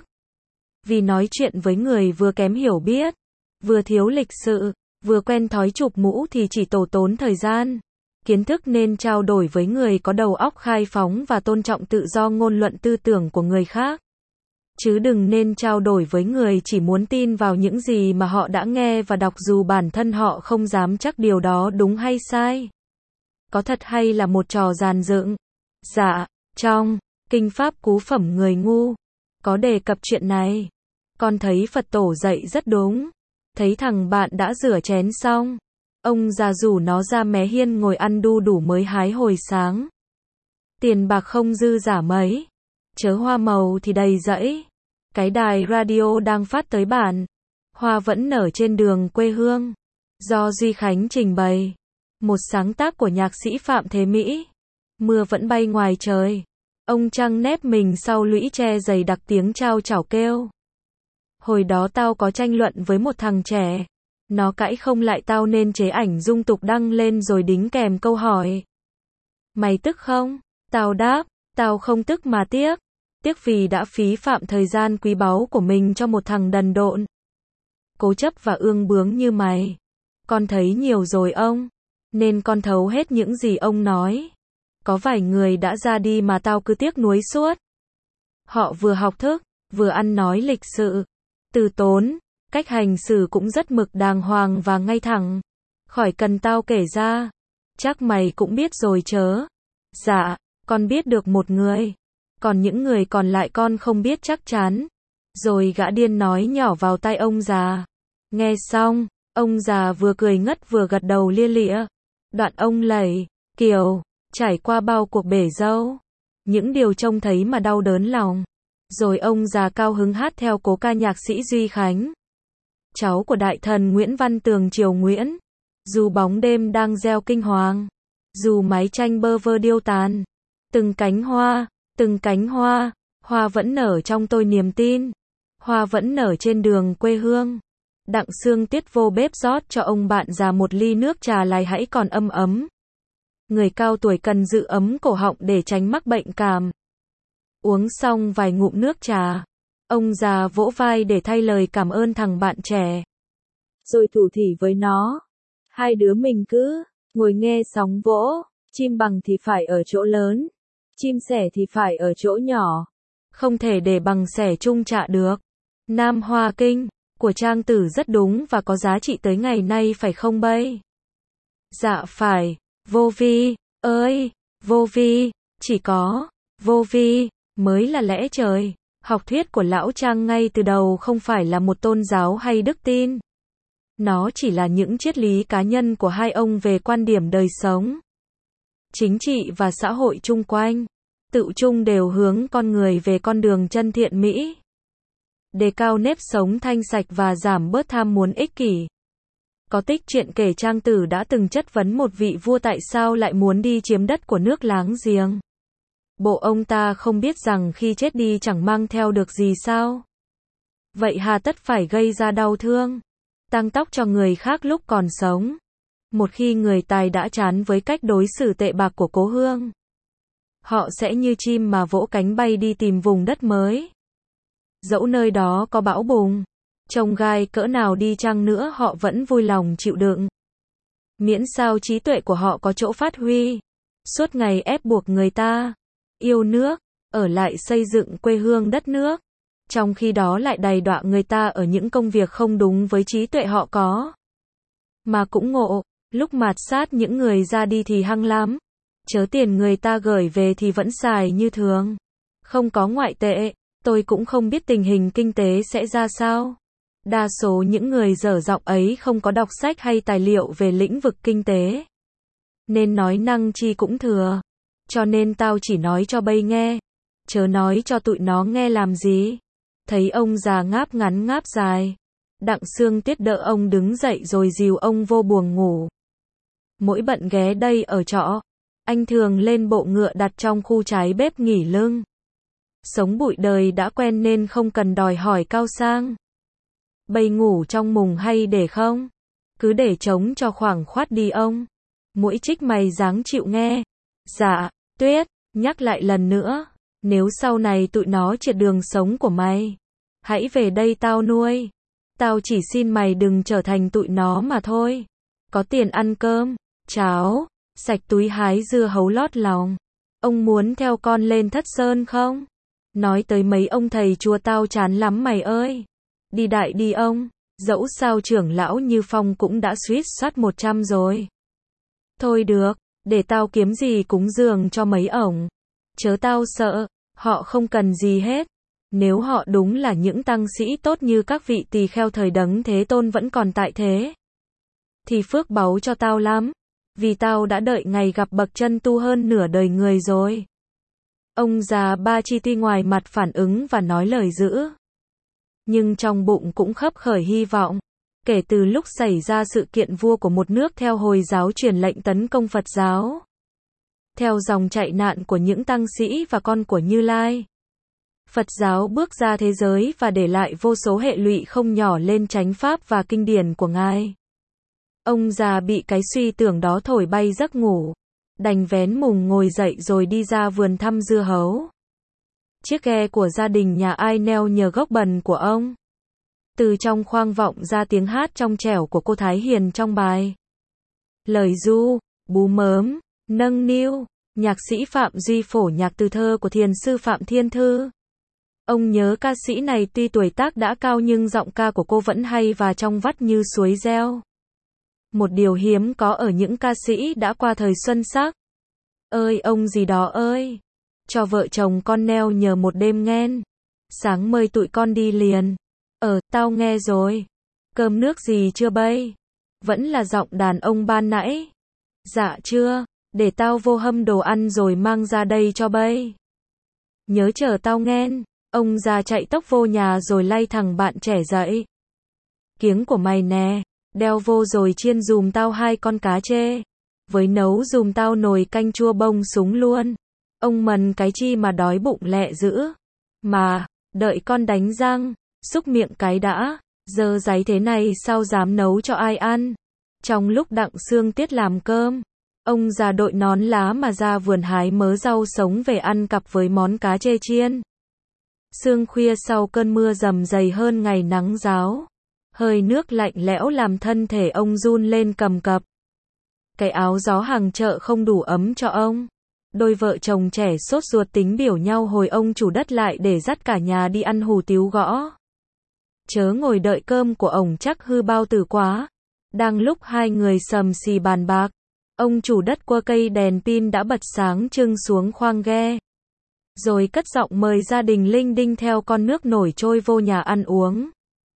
[SPEAKER 1] Vì nói chuyện với người vừa kém hiểu biết, vừa thiếu lịch sự, vừa quen thói chụp mũ thì chỉ tổ tốn thời gian. Kiến thức nên trao đổi với người có đầu óc khai phóng và tôn trọng tự do ngôn luận tư tưởng của người khác. Chứ đừng nên trao đổi với người chỉ muốn tin vào những gì mà họ đã nghe và đọc dù bản thân họ không dám chắc điều đó đúng hay sai. Có thật hay là một trò dàn dựng? Dạ, trong Kinh Pháp Cú Phẩm Người Ngu có đề cập chuyện này. Con thấy Phật tổ dạy rất đúng. Thấy thằng bạn đã rửa chén xong, ông già rủ nó ra mé hiên ngồi ăn đu đủ mới hái hồi sáng. Tiền bạc không dư giả mấy, chớ hoa màu thì đầy rẫy. Cái đài radio đang phát tới bản Hoa Vẫn Nở Trên Đường Quê Hương, do Duy Khánh trình bày. Một sáng tác của nhạc sĩ Phạm Thế Mỹ. Mưa vẫn bay ngoài trời. Ông trăng nép mình sau lũy tre dày đặc tiếng chao chảo kêu. Hồi đó tao có tranh luận với một thằng trẻ. Nó cãi không lại tao nên chế ảnh dung tục đăng lên rồi đính kèm câu hỏi. Mày tức không? Tao đáp, tao không tức mà tiếc. Tiếc vì đã phí phạm thời gian quý báu của mình cho một thằng đần độn. Cố chấp và ương bướng như mày. Con thấy nhiều rồi ông. Nên con thấu hết những gì ông nói. Có vài người đã ra đi mà tao cứ tiếc nuối suốt. Họ vừa học thức, vừa ăn nói lịch sự, từ tốn, cách hành xử cũng rất mực đàng hoàng và ngay thẳng. Khỏi cần tao kể ra. Chắc mày cũng biết rồi chớ. Dạ, con biết được một người. Còn những người còn lại con không biết chắc chắn. Rồi gã điên nói nhỏ vào tai ông già. Nghe xong, ông già vừa cười ngất vừa gật đầu lia lịa. Đoạn ông lầy, kiểu, trải qua bao cuộc bể dâu. Những điều trông thấy mà đau đớn lòng. Rồi ông già cao hứng hát theo cố ca nhạc sĩ Duy Khánh. Cháu của đại thần Nguyễn Văn Tường triều Nguyễn. Dù bóng đêm đang gieo kinh hoàng. Dù mái tranh bơ vơ điêu tàn. Từng cánh hoa, hoa vẫn nở trong tôi niềm tin. Hoa vẫn nở trên đường quê hương. Đặng Sương Tiết vô bếp rót cho ông bạn già một ly nước trà lai hãy còn ấm ấm. Người cao tuổi cần giữ ấm cổ họng để tránh mắc bệnh cảm. Uống xong vài ngụm nước trà, ông già vỗ vai để thay lời cảm ơn thằng bạn trẻ. Rồi thủ thỉ với nó. Hai đứa mình cứ ngồi nghe sóng vỗ. Chim bằng thì phải ở chỗ lớn. Chim sẻ thì phải ở chỗ nhỏ. Không thể để bằng sẻ chung chạ được. Nam Hoa Kinh của Trang Tử rất đúng và có giá trị tới ngày nay phải không bây? Dạ phải. Vô vi ơi, vô vi, chỉ có vô vi mới là lẽ trời. Học thuyết của lão Trang ngay từ đầu không phải là một tôn giáo hay đức tin. Nó chỉ là những triết lý cá nhân của hai ông về quan điểm đời sống, chính trị và xã hội chung quanh. Tự chung đều hướng con người về con đường chân thiện mỹ. Đề cao nếp sống thanh sạch và giảm bớt tham muốn ích kỷ. Có tích chuyện kể Trang Tử đã từng chất vấn một vị vua tại sao lại muốn đi chiếm đất của nước láng giềng. Bộ ông ta không biết rằng khi chết đi chẳng mang theo được gì sao? Vậy hà tất phải gây ra đau thương, tăng tóc cho người khác lúc còn sống? Một khi người tài đã chán với cách đối xử tệ bạc của cố hương, họ sẽ như chim mà vỗ cánh bay đi tìm vùng đất mới. Dẫu nơi đó có bão bùng, chông gai cỡ nào đi chăng nữa họ vẫn vui lòng chịu đựng. Miễn sao trí tuệ của họ có chỗ phát huy. Suốt ngày ép buộc người ta yêu nước, ở lại xây dựng quê hương đất nước. Trong khi đó lại đày đọa người ta ở những công việc không đúng với trí tuệ họ có. Mà cũng ngộ, lúc mạt sát những người ra đi thì hăng lắm. Chớ tiền người ta gửi về thì vẫn xài như thường. Không có ngoại tệ, tôi cũng không biết tình hình kinh tế sẽ ra sao. Đa số những người dở giọng ấy không có đọc sách hay tài liệu về lĩnh vực kinh tế, nên nói năng chi cũng thừa. Cho nên tao chỉ nói cho bây nghe. Chớ nói cho tụi nó nghe làm gì. Thấy ông già ngáp ngắn ngáp dài. Đặng Sương Tiết đỡ ông đứng dậy rồi dìu ông vô buồng ngủ. Mỗi bận ghé đây ở trọ, anh thường lên bộ ngựa đặt trong khu trái bếp nghỉ lưng. Sống bụi đời đã quen nên không cần đòi hỏi cao sang. Bây ngủ trong mùng hay để không? Cứ để trống cho khoảng khoát đi ông. Mũi Trích mày dáng chịu nghe. Dạ, Tuyết, nhắc lại lần nữa. Nếu sau này tụi nó triệt đường sống của mày, hãy về đây tao nuôi. Tao chỉ xin mày đừng trở thành tụi nó mà thôi. Có tiền ăn cơm, cháo, sạch túi hái dưa hấu lót lòng. Ông muốn theo con lên Thất Sơn không? Nói tới mấy ông thầy chùa tao chán lắm mày ơi. Đi đại đi ông, dẫu sao trưởng lão Như Phong cũng đã suýt soát 100 rồi. Thôi được, để tao kiếm gì cúng dường cho mấy ổng. Chớ tao sợ, họ không cần gì hết. Nếu họ đúng là những tăng sĩ tốt như các vị tỳ kheo thời Đấng Thế Tôn vẫn còn tại thế, thì phước báu cho tao lắm. Vì tao đã đợi ngày gặp bậc chân tu hơn nửa đời người rồi. Ông già Ba Chi tuy ngoài mặt phản ứng và nói lời dữ, nhưng trong bụng cũng khấp khởi hy vọng. Kể từ lúc xảy ra sự kiện vua của một nước theo Hồi giáo truyền lệnh tấn công Phật giáo, theo dòng chạy nạn của những tăng sĩ và con của Như Lai, Phật giáo bước ra thế giới và để lại vô số hệ lụy không nhỏ lên chánh pháp và kinh điển của Ngài. Ông già bị cái suy tưởng đó thổi bay giấc ngủ, đành vén mùng ngồi dậy rồi đi ra vườn thăm dưa hấu. Chiếc ghe của gia đình nhà ai neo nhờ gốc bần của ông. Từ trong khoang vọng ra tiếng hát trong trẻo của cô Thái Hiền trong bài Lời Du, Bú Mớm, Nâng Niu. Nhạc sĩ Phạm Duy phổ nhạc từ thơ của thiền sư Phạm Thiên Thư. Ông nhớ ca sĩ này tuy tuổi tác đã cao nhưng giọng ca của cô vẫn hay và trong vắt như suối reo. Một điều hiếm có ở những ca sĩ đã qua thời xuân sắc. Ơi ông gì đó ơi, cho vợ chồng con neo nhờ một đêm nghen. Sáng mời tụi con đi liền. Tao nghe rồi. Cơm nước gì chưa bây? Vẫn là giọng đàn ông ban nãy. Dạ chưa, để tao vô hâm đồ ăn rồi mang ra đây cho bây. Nhớ chờ tao nghen. Ông già chạy tốc vô nhà rồi lay thằng bạn trẻ dậy. Kiếng của mày nè, đeo vô rồi chiên dùm tao 2 con cá chê. Với nấu dùm tao nồi canh chua bông súng luôn. Ông mần cái chi mà đói bụng lẹ dữ. Mà, đợi con đánh răng, xúc miệng cái đã, giờ giấy thế này sao dám nấu cho ai ăn. Trong lúc Đặng Sương Tiết làm cơm, ông già đội nón lá mà ra vườn hái mớ rau sống về ăn cặp với món cá chê chiên. Sương khuya sau cơn mưa rầm rầy hơn ngày nắng ráo. Hơi nước lạnh lẽo làm thân thể ông run lên cầm cập. Cái áo gió hàng chợ không đủ ấm cho ông. Đôi vợ chồng trẻ sốt ruột tính biểu nhau hồi ông chủ đất lại để dắt cả nhà đi ăn hủ tiếu gõ. Chớ ngồi đợi cơm của ổng chắc hư bao tử quá. Đang lúc hai người sầm xì bàn bạc, ông chủ đất quơ cây đèn pin đã bật sáng trưng xuống khoang ghe. Rồi cất giọng mời gia đình linh đinh theo con nước nổi trôi vô nhà ăn uống.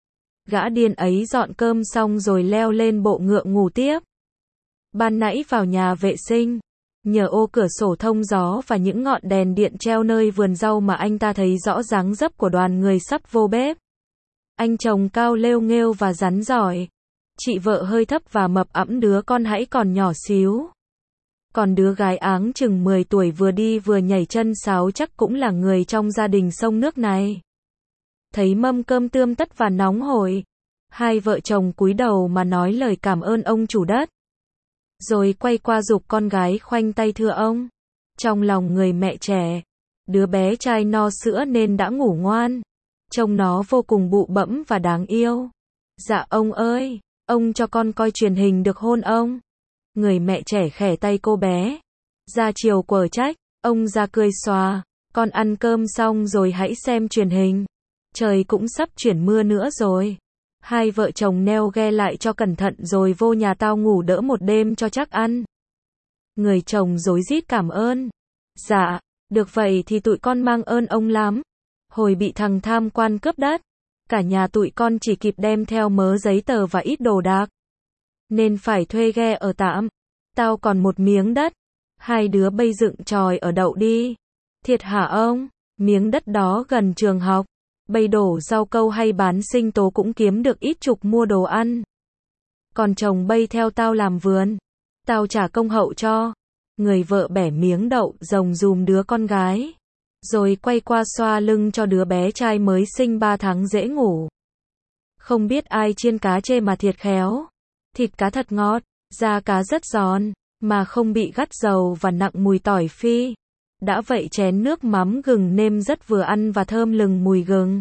[SPEAKER 1] Gã điên ấy dọn cơm xong rồi leo lên bộ ngựa ngủ tiếp. Ban nãy vào nhà vệ sinh, nhờ ô cửa sổ thông gió và những ngọn đèn điện treo nơi vườn rau mà anh ta thấy rõ dáng dấp của đoàn người sắp vô bếp. Anh chồng cao lêu nghêu và rắn giỏi. Chị vợ hơi thấp và mập ẵm, đứa con hãy còn nhỏ xíu. Còn đứa gái áng chừng 10 tuổi vừa đi vừa nhảy chân sáo chắc cũng là người trong gia đình sông nước này. Thấy mâm cơm tươm tất và nóng hổi, hai vợ chồng cúi đầu mà nói lời cảm ơn ông chủ đất. Rồi quay qua giục con gái khoanh tay thưa ông. Trong lòng người mẹ trẻ, đứa bé trai no sữa nên đã ngủ ngoan. Trông nó vô cùng bụ bẫm và đáng yêu. Dạ ông ơi, ông cho con coi truyền hình được hôn ông. Người mẹ trẻ khẽ tay cô bé. Ra chiều quở trách, ông ra cười xòa. Con ăn cơm xong rồi hãy xem truyền hình. Trời cũng sắp chuyển mưa nữa rồi. Hai vợ chồng neo ghe lại cho cẩn thận rồi vô nhà tao ngủ đỡ một đêm cho chắc ăn. Người chồng rối rít cảm ơn. Dạ, được vậy thì tụi con mang ơn ông lắm. Hồi bị thằng tham quan cướp đất, cả nhà tụi con chỉ kịp đem theo mớ giấy tờ và ít đồ đạc, nên phải thuê ghe ở tạm. Tao còn một miếng đất, Hai đứa bây dựng chòi ở đậu đi. Thiệt hả ông? Miếng đất đó gần trường học. Bây đổ rau câu hay bán sinh tố cũng kiếm được ít chục mua đồ ăn. Còn chồng bây theo tao làm vườn. Tao trả công hậu cho. Người vợ bẻ miếng đậu rồng dùm đứa con gái. Rồi quay qua xoa lưng cho đứa bé trai mới sinh 3 tháng dễ ngủ. Không biết ai chiên cá chê mà thiệt khéo. Thịt cá thật ngọt, da cá rất giòn, mà không bị gắt dầu và nặng mùi tỏi phi. Đã vậy chén nước mắm gừng nêm rất vừa ăn và thơm lừng mùi gừng,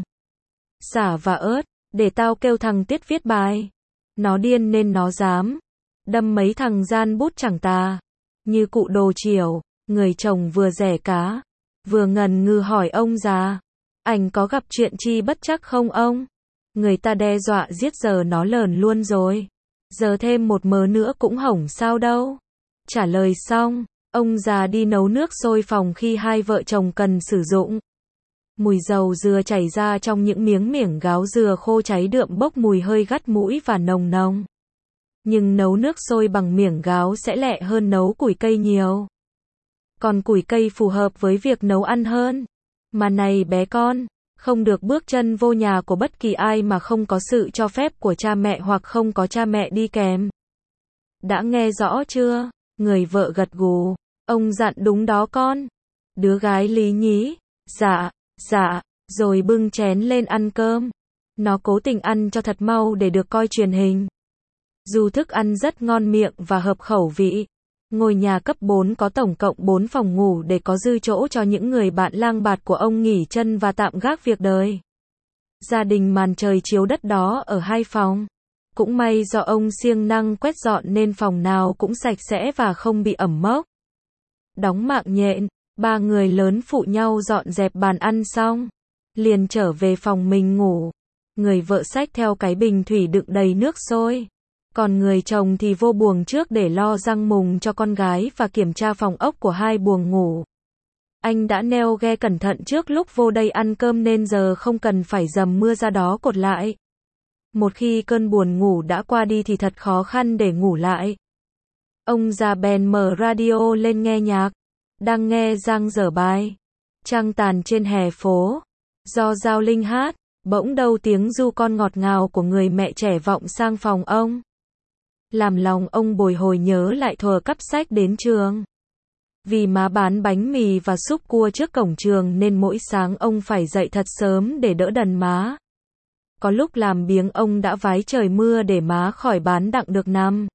[SPEAKER 1] sả và ớt. Để tao kêu thằng Tiết viết bài. Nó điên nên nó dám đâm mấy thằng gian bút chẳng tà. Như cụ đồ chiều, người chồng vừa rẻ cá, vừa ngần ngừ hỏi ông già. Anh có gặp chuyện chi bất trắc không ông? Người ta đe dọa giết giờ nó lờn luôn rồi. Giờ thêm một mớ nữa cũng hổng sao đâu. Trả lời xong, ông già đi nấu nước sôi phòng khi hai vợ chồng cần sử dụng. Mùi dầu dừa chảy ra trong những miếng gáo dừa khô cháy đượm bốc mùi hơi gắt mũi và nồng nồng. Nhưng nấu nước sôi bằng miếng gáo sẽ lẹ hơn nấu củi cây nhiều. Còn củi cây phù hợp với việc nấu ăn hơn. Mà này bé con, không được bước chân vô nhà của bất kỳ ai mà không có sự cho phép của cha mẹ hoặc không có cha mẹ đi kèm. Đã nghe rõ chưa? Người vợ gật gù. Ông dặn đúng đó con. Đứa gái lý nhí. Dạ, rồi bưng chén lên ăn cơm. Nó cố tình ăn cho thật mau để được coi truyền hình. Dù thức ăn rất ngon miệng và hợp khẩu vị. Ngôi nhà cấp 4 có tổng cộng 4 phòng ngủ để có dư chỗ cho những người bạn lang bạt của ông nghỉ chân và tạm gác việc đời. Gia đình màn trời chiếu đất đó ở 2 phòng. Cũng may do ông siêng năng quét dọn nên phòng nào cũng sạch sẽ và không bị ẩm mốc. Đóng mạng nhện, 3 người lớn phụ nhau dọn dẹp bàn ăn xong, liền trở về phòng mình ngủ. Người vợ xách theo cái bình thủy đựng đầy nước sôi. Còn người chồng thì vô buồng trước để lo răng mùng cho con gái và kiểm tra phòng ốc của 2 buồng ngủ. Anh đã neo ghe cẩn thận trước lúc vô đây ăn cơm nên giờ không cần phải dầm mưa ra đó cột lại. Một khi cơn buồn ngủ đã qua đi thì thật khó khăn để ngủ lại. Ông già bèn mở radio lên nghe nhạc. Đang nghe Giang dở bài Trăng tàn trên hè phố do Giao Linh hát. Bỗng đâu tiếng ru con ngọt ngào của người mẹ trẻ vọng sang phòng ông. Làm lòng ông bồi hồi nhớ lại thuở cắp sách đến trường. Vì má bán bánh mì và súp cua trước cổng trường nên mỗi sáng ông phải dậy thật sớm để đỡ đần má. Có lúc làm biếng ông đã vái trời mưa để má khỏi bán đặng được nằm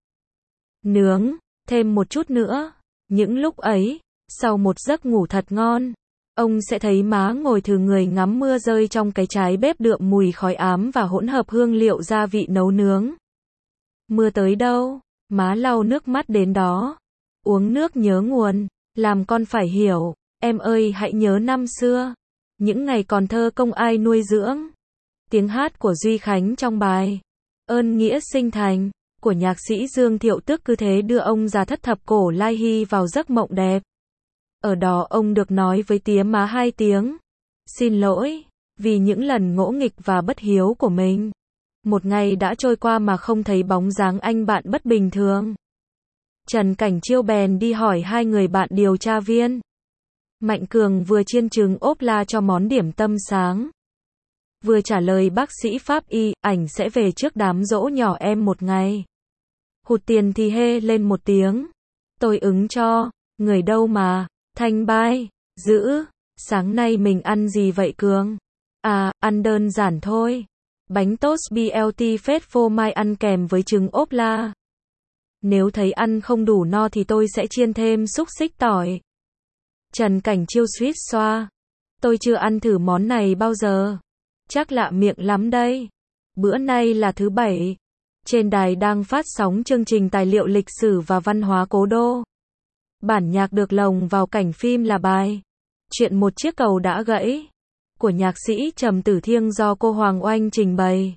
[SPEAKER 1] nướng thêm một chút nữa. Những lúc ấy, sau một giấc ngủ thật ngon, ông sẽ thấy má ngồi thừ người ngắm mưa rơi trong cái trái bếp đượm mùi khói ám và hỗn hợp hương liệu gia vị nấu nướng. Mưa tới đâu, má lau nước mắt đến đó. Uống nước nhớ nguồn, làm con phải hiểu. Em ơi hãy nhớ năm xưa, những ngày còn thơ công ai nuôi dưỡng. Tiếng hát của Duy Khánh trong bài Ơn Nghĩa Sinh Thành của nhạc sĩ Dương Thiệu Tước cứ thế đưa ông già thất thập cổ lai hy vào giấc mộng đẹp. Ở đó ông được nói với tía má 2 tiếng. Xin lỗi, vì những lần ngỗ nghịch và bất hiếu của mình. Một ngày đã trôi qua mà không thấy bóng dáng anh bạn bất bình thường. Trần Cảnh Chiêu bèn đi hỏi 2 người bạn điều tra viên. Mạnh Cường vừa chiên trứng ốp la cho món điểm tâm sáng. Vừa trả lời bác sĩ pháp y, ảnh sẽ về trước đám giỗ nhỏ em một ngày. Hụt tiền thì hê lên một tiếng. Tôi ứng cho, người đâu mà, thanh bai, giữ. Sáng nay mình ăn gì vậy Cường? À, ăn đơn giản thôi. Bánh toast BLT phết phô mai ăn kèm với trứng ốp la. Nếu thấy ăn không đủ no thì tôi sẽ chiên thêm xúc xích tỏi. Trần Cảnh Chiêu suýt xoa. Tôi chưa ăn thử món này bao giờ. Chắc lạ miệng lắm đây. Bữa nay là thứ 7. Trên đài đang phát sóng chương trình tài liệu lịch sử và văn hóa cố đô. Bản nhạc được lồng vào cảnh phim là bài Chuyện một chiếc cầu đã gãy của nhạc sĩ Trầm Tử Thiêng do cô Hoàng Oanh trình bày.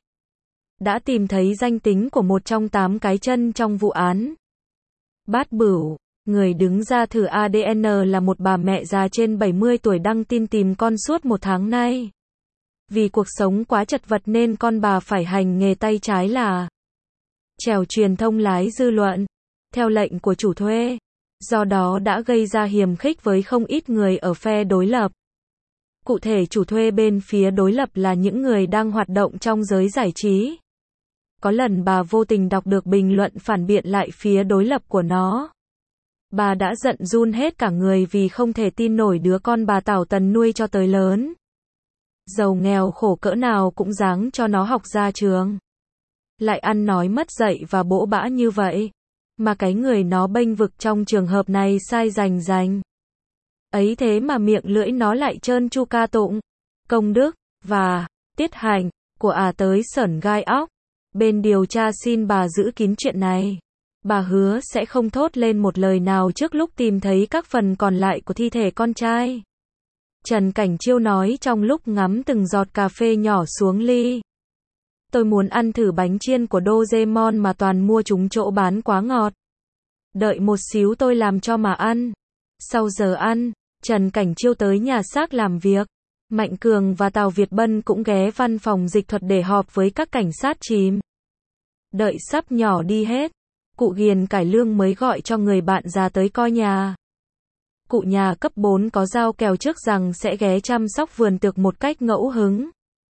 [SPEAKER 1] Đã tìm thấy danh tính của một trong 8 cái chân trong vụ án Bát Bửu. Người đứng ra thử ADN là một bà mẹ già trên 70 tuổi đăng tin tìm con suốt 1 tháng nay. Vì cuộc sống quá chật vật nên con bà phải hành nghề tay trái là chèo truyền thông lái dư luận. Theo lệnh của chủ thuê, Do đó đã gây ra hiềm khích với không ít người ở phe đối lập. Cụ thể chủ thuê bên phía đối lập là những người đang hoạt động trong giới giải trí. Có lần bà vô tình đọc được bình luận phản biện lại phía đối lập của nó. Bà đã giận run hết cả người vì không thể tin nổi đứa con bà Tảo Tần nuôi cho tới lớn. Giàu nghèo khổ cỡ nào cũng giáng cho nó học ra trường. Lại ăn nói mất dạy và bỗ bã như vậy. Mà cái người nó bênh vực trong trường hợp này sai rành rành. Ấy thế mà miệng lưỡi nó lại trơn tru ca tụng công đức và tiết hạnh của tới sởn gai óc. Bên điều tra xin bà giữ kín chuyện này. Bà hứa sẽ không thốt lên một lời nào trước lúc tìm thấy các phần còn lại của thi thể con trai. Trần Cảnh Chiêu nói trong lúc ngắm từng giọt cà phê nhỏ xuống ly. Tôi muốn ăn thử bánh chiên của Doraemon mà toàn mua chúng chỗ bán quá ngọt. Đợi một xíu tôi làm cho mà ăn. Sau giờ ăn, Trần Cảnh Chiêu tới nhà xác làm việc. Mạnh Cường và Tào Việt Bân cũng ghé văn phòng dịch thuật để họp với các cảnh sát chìm. Đợi sắp nhỏ đi hết, cụ Ghiền Cải Lương mới gọi cho người bạn già tới coi nhà. Cụ nhà cấp 4 có giao kèo trước rằng sẽ ghé chăm sóc vườn tược một cách ngẫu hứng.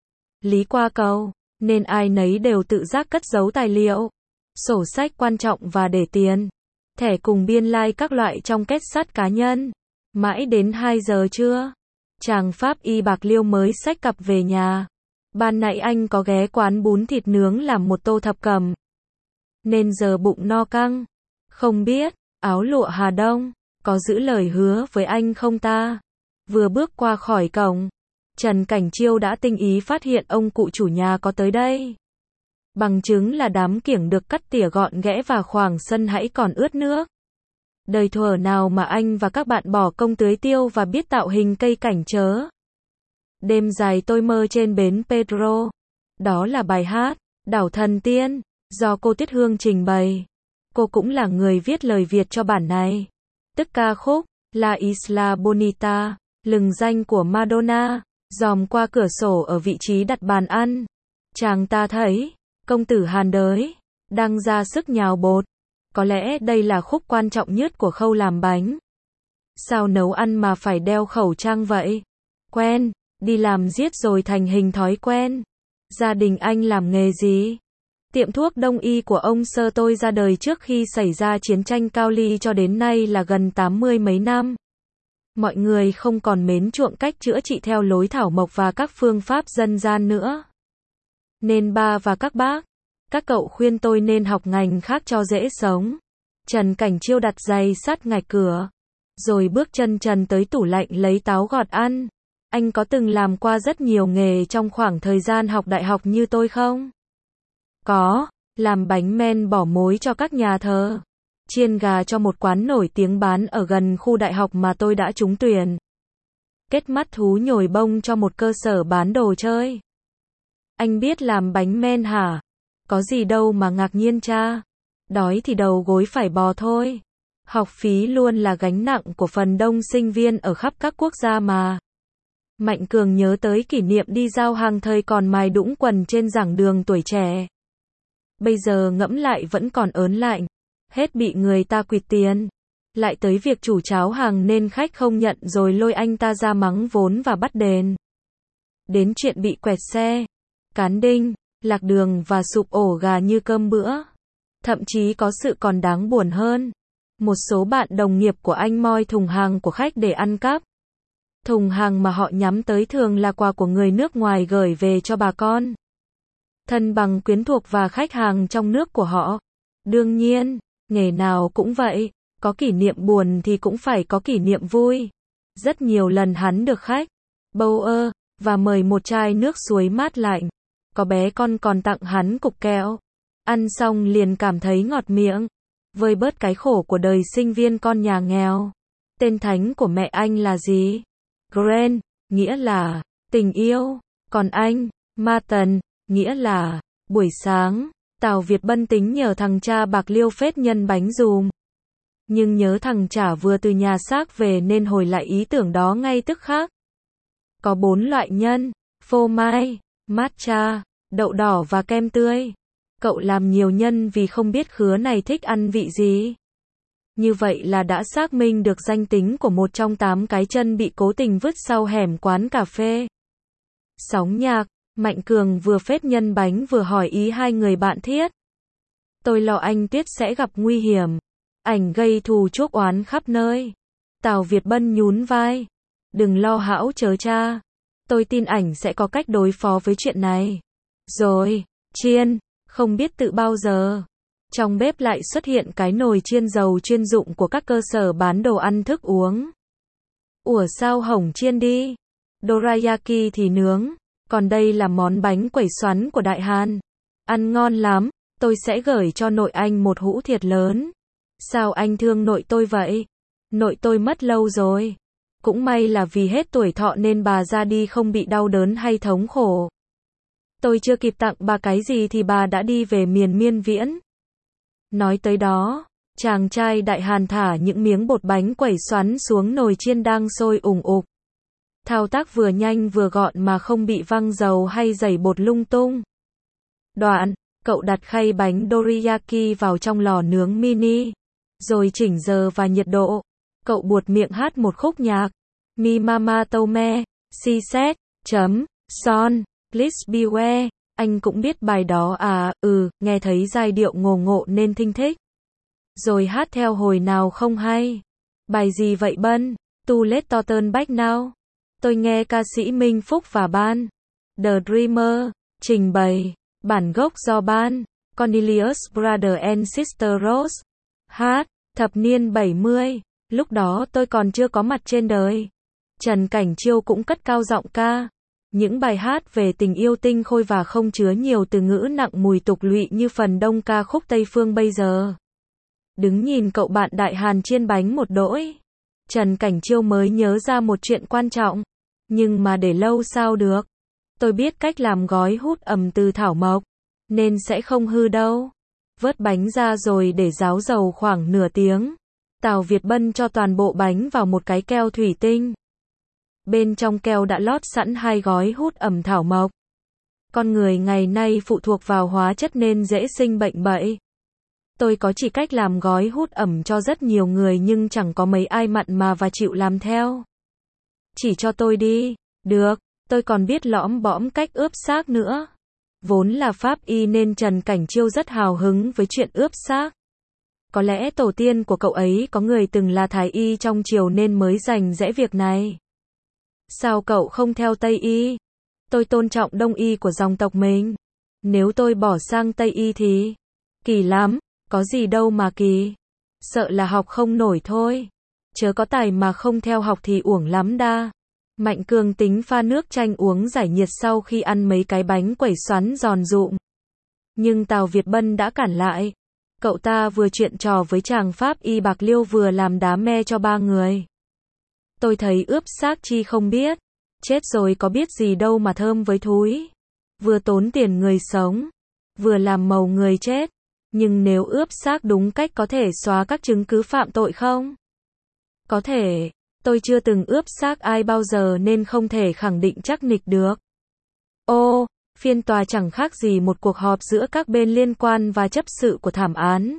[SPEAKER 1] Lý qua cầu, nên ai nấy đều tự giác cất giấu tài liệu, sổ sách quan trọng và để tiền, thẻ cùng biên lai các loại trong két sắt cá nhân. Mãi đến 2 giờ trưa, chàng Pháp y bạc liêu mới xách cặp về nhà. Ban nãy anh có ghé quán bún thịt nướng làm một tô thập cẩm, nên giờ bụng no căng. Không biết, áo lụa Hà Đông có giữ lời hứa với anh không ta? Vừa bước qua khỏi cổng, Trần Cảnh Chiêu đã tinh ý phát hiện ông cụ chủ nhà có tới đây. Bằng chứng là đám kiểng được cắt tỉa gọn ghẽ và khoảng sân hãy còn ướt nước. Đời thuở nào mà anh và các bạn bỏ công tưới tiêu và biết tạo hình cây cảnh chớ. Đêm dài tôi mơ trên bến Pedro. Đó là bài hát Đảo Thần Tiên do cô Tuyết Hương trình bày. Cô cũng là người viết lời Việt cho bản này. Tức ca khúc La Isla Bonita, lừng danh của Madonna, dòm qua cửa sổ ở vị trí đặt bàn ăn. Chàng ta thấy công tử Hàn Đới đang ra sức nhào bột. Có lẽ đây là khúc quan trọng nhất của khâu làm bánh. Sao nấu ăn mà phải đeo khẩu trang vậy? Quen, đi làm giết rồi thành hình thói quen. Gia đình anh làm nghề gì? Tiệm thuốc đông y của ông sơ tôi ra đời trước khi xảy ra chiến tranh Cao Ly cho đến nay là gần 80 mấy năm. Mọi người không còn mến chuộng cách chữa trị theo lối thảo mộc và các phương pháp dân gian nữa. Nên ba và các bác, các cậu khuyên tôi nên học ngành khác cho dễ sống. Trần Cảnh Chiêu đặt giày sát ngạch cửa, rồi bước chân trần tới tủ lạnh lấy táo gọt ăn. Anh có từng làm qua rất nhiều nghề trong khoảng thời gian học đại học như tôi không? Có, làm bánh men bỏ mối cho các nhà thờ, chiên gà cho một quán nổi tiếng bán ở gần khu đại học mà tôi đã trúng tuyển. Kết mắt thú nhồi bông cho một cơ sở bán đồ chơi. Anh biết làm bánh men hả? Có gì đâu mà ngạc nhiên cha. Đói thì đầu gối phải bò thôi. Học phí luôn là gánh nặng của phần đông sinh viên ở khắp các quốc gia mà. Mạnh Cường nhớ tới kỷ niệm đi giao hàng thời còn mài đũng quần trên giảng đường tuổi trẻ. Bây giờ ngẫm lại vẫn còn ớn lạnh. Hết bị người ta quỵt tiền. Lại tới việc chủ cháo hàng nên khách không nhận rồi lôi anh ta ra mắng vốn và bắt đền. Đến chuyện bị quẹt xe, cán đinh, lạc đường và sụp ổ gà như cơm bữa. Thậm chí có sự còn đáng buồn hơn. Một số bạn đồng nghiệp của anh moi thùng hàng của khách để ăn cắp. Thùng hàng mà họ nhắm tới thường là quà của người nước ngoài gửi về cho bà con, thân bằng quyến thuộc và khách hàng trong nước của họ. Đương nhiên, nghề nào cũng vậy, có kỷ niệm buồn thì cũng phải có kỷ niệm vui. Rất nhiều lần hắn được khách bầu và mời một chai nước suối mát lạnh. Có bé con còn tặng hắn cục kẹo. Ăn xong liền cảm thấy ngọt miệng. Vơi bớt cái khổ của đời sinh viên con nhà nghèo. Tên thánh của mẹ anh là gì? Gren, nghĩa là tình yêu. Còn anh, Martin, nghĩa là buổi sáng. Tào Việt Bân tính nhờ thằng cha bạc liêu phết nhân bánh dùm. Nhưng nhớ thằng chả vừa từ nhà xác về nên hồi lại ý tưởng đó ngay tức khắc. Có 4 loại nhân: phô mai, matcha, đậu đỏ và kem tươi. Cậu làm nhiều nhân vì không biết khứa này thích ăn vị gì. Như vậy là đã xác minh được danh tính của một trong 8 cái chân bị cố tình vứt sau hẻm quán cà phê. Sóng nhạc, Mạnh Cường vừa phết nhân bánh vừa hỏi ý hai người bạn Thiết. Tôi lo anh Tuyết sẽ gặp nguy hiểm. Ảnh gây thù chuốc oán khắp nơi. Tào Việt Bân nhún vai. Đừng lo hão chớ cha. Tôi tin ảnh sẽ có cách đối phó với chuyện này. Rồi, chiên, không biết tự bao giờ. Trong bếp lại xuất hiện cái nồi chiên dầu chuyên dụng của các cơ sở bán đồ ăn thức uống. Ủa sao hổng chiên đi? Dorayaki thì nướng. Còn đây là món bánh quẩy xoắn của Đại Hàn. Ăn ngon lắm, tôi sẽ gửi cho nội anh một hũ thiệt lớn. Sao anh thương nội tôi vậy? Nội tôi mất lâu rồi. Cũng may là vì hết tuổi thọ nên bà ra đi không bị đau đớn hay thống khổ. Tôi chưa kịp tặng bà cái gì thì bà đã đi về miền miên viễn. Nói tới đó, chàng trai Đại Hàn thả những miếng bột bánh quẩy xoắn xuống nồi chiên đang sôi ùng ục. Thao tác vừa nhanh vừa gọn mà không bị văng dầu hay dày bột lung tung. Đoạn, cậu đặt khay bánh dorayaki vào trong lò nướng mini, rồi chỉnh giờ và nhiệt độ. Cậu buột miệng hát một khúc nhạc. Mi mama tome, si set, son, please beware. Anh cũng biết bài đó à? Nghe thấy giai điệu ngồ ngộ nên thinh thích. Rồi hát theo hồi nào không hay. Bài gì vậy Bân? Tu let to turn back now. Tôi nghe ca sĩ Minh Phúc và ban The Dreamer trình bày. Bản gốc do ban Cornelius Brother and Sister Rose hát. Thập niên 70. Lúc đó tôi còn chưa có mặt trên đời. Trần Cảnh Chiêu cũng cất cao giọng ca. Những bài hát về tình yêu tinh khôi và không chứa nhiều từ ngữ nặng mùi tục lụy như phần đông ca khúc Tây Phương bây giờ. Đứng nhìn cậu bạn Đại Hàn chiên bánh một đỗi, Trần Cảnh Chiêu mới nhớ ra một chuyện quan trọng. Nhưng mà để lâu sao được. Tôi biết cách làm gói hút ẩm từ thảo mộc, nên sẽ không hư đâu. Vớt bánh ra rồi để ráo dầu khoảng nửa tiếng. Tào Việt Bân cho toàn bộ bánh vào một cái keo thủy tinh. Bên trong keo đã lót sẵn 2 gói hút ẩm thảo mộc. Con người ngày nay phụ thuộc vào hóa chất nên dễ sinh bệnh bậy. Tôi có chỉ cách làm gói hút ẩm cho rất nhiều người nhưng chẳng có mấy ai mặn mà và chịu làm theo. Chỉ cho tôi đi. Được, tôi còn biết lõm bõm cách ướp xác nữa. Vốn là pháp y nên Trần Cảnh Chiêu rất hào hứng với chuyện ướp xác. Có lẽ tổ tiên của cậu ấy có người từng là thái y trong triều nên mới rành rẽ việc này. Sao cậu không theo Tây y? Tôi tôn trọng Đông y của dòng tộc mình. Nếu tôi bỏ sang Tây y thì kỳ lắm, có gì đâu mà kỳ. Sợ là học không nổi thôi. Chớ có tài mà không theo học thì uổng lắm đa. Mạnh Cường tính pha nước chanh uống giải nhiệt sau khi ăn mấy cái bánh quẩy xoắn giòn rụm. Nhưng Tào Việt Bân đã cản lại. Cậu ta vừa chuyện trò với chàng pháp y Bạc Liêu vừa làm đá me cho 3 người. Tôi thấy ướp xác chi không biết. Chết rồi có biết gì đâu mà thơm với thúi. Vừa tốn tiền người sống, vừa làm màu người chết. Nhưng nếu ướp xác đúng cách có thể xóa các chứng cứ phạm tội không? Có thể. Tôi chưa từng ướp xác ai bao giờ nên không thể khẳng định chắc nịch được. Ô, phiên tòa chẳng khác gì một cuộc họp giữa các bên liên quan và chấp sự của thảm án.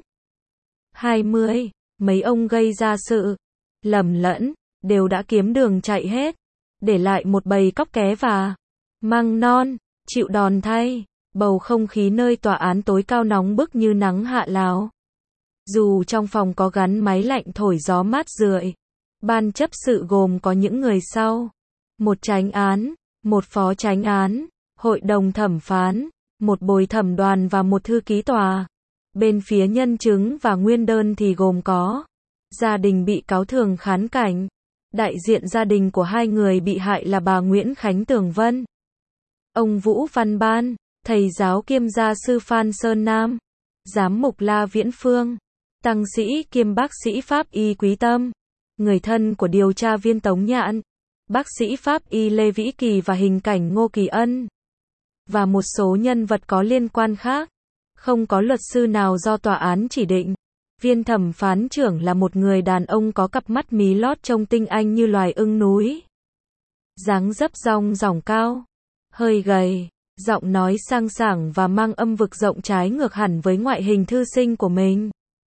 [SPEAKER 1] 20. Mấy ông gây ra sự lầm lẫn, đều đã kiếm đường chạy hết. Để lại một bầy cóc ké và măng non, chịu đòn thay. Bầu không khí nơi tòa án tối cao nóng bức như nắng hạ Lào. Dù trong phòng có gắn máy lạnh thổi gió mát rượi. Ban chấp sự gồm có những người sau. Một chánh án, một phó chánh án, hội đồng thẩm phán, một bồi thẩm đoàn và một thư ký tòa. Bên phía nhân chứng và nguyên đơn thì gồm có gia đình bị cáo thường khán cảnh. Đại diện gia đình của 2 người bị hại là bà Nguyễn Khánh Tường Vân, ông Vũ Văn Ban, thầy giáo kiêm gia sư Phan Sơn Nam, giám mục La Viễn Phương, tăng sĩ kiêm bác sĩ pháp y Quý Tâm, người thân của điều tra viên Tống Nhạn, bác sĩ pháp y Lê Vĩ Kỳ và hình cảnh Ngô Kỳ Ân, và một số nhân vật có liên quan khác. Không có luật sư nào do tòa án chỉ định. Viên thẩm phán trưởng là một người đàn ông có cặp mắt mí lót trông tinh anh như loài ưng núi. Dáng dấp dong dỏng cao, hơi gầy, giọng nói sang sảng và mang âm vực rộng trái ngược hẳn với ngoại hình thư sinh của mình.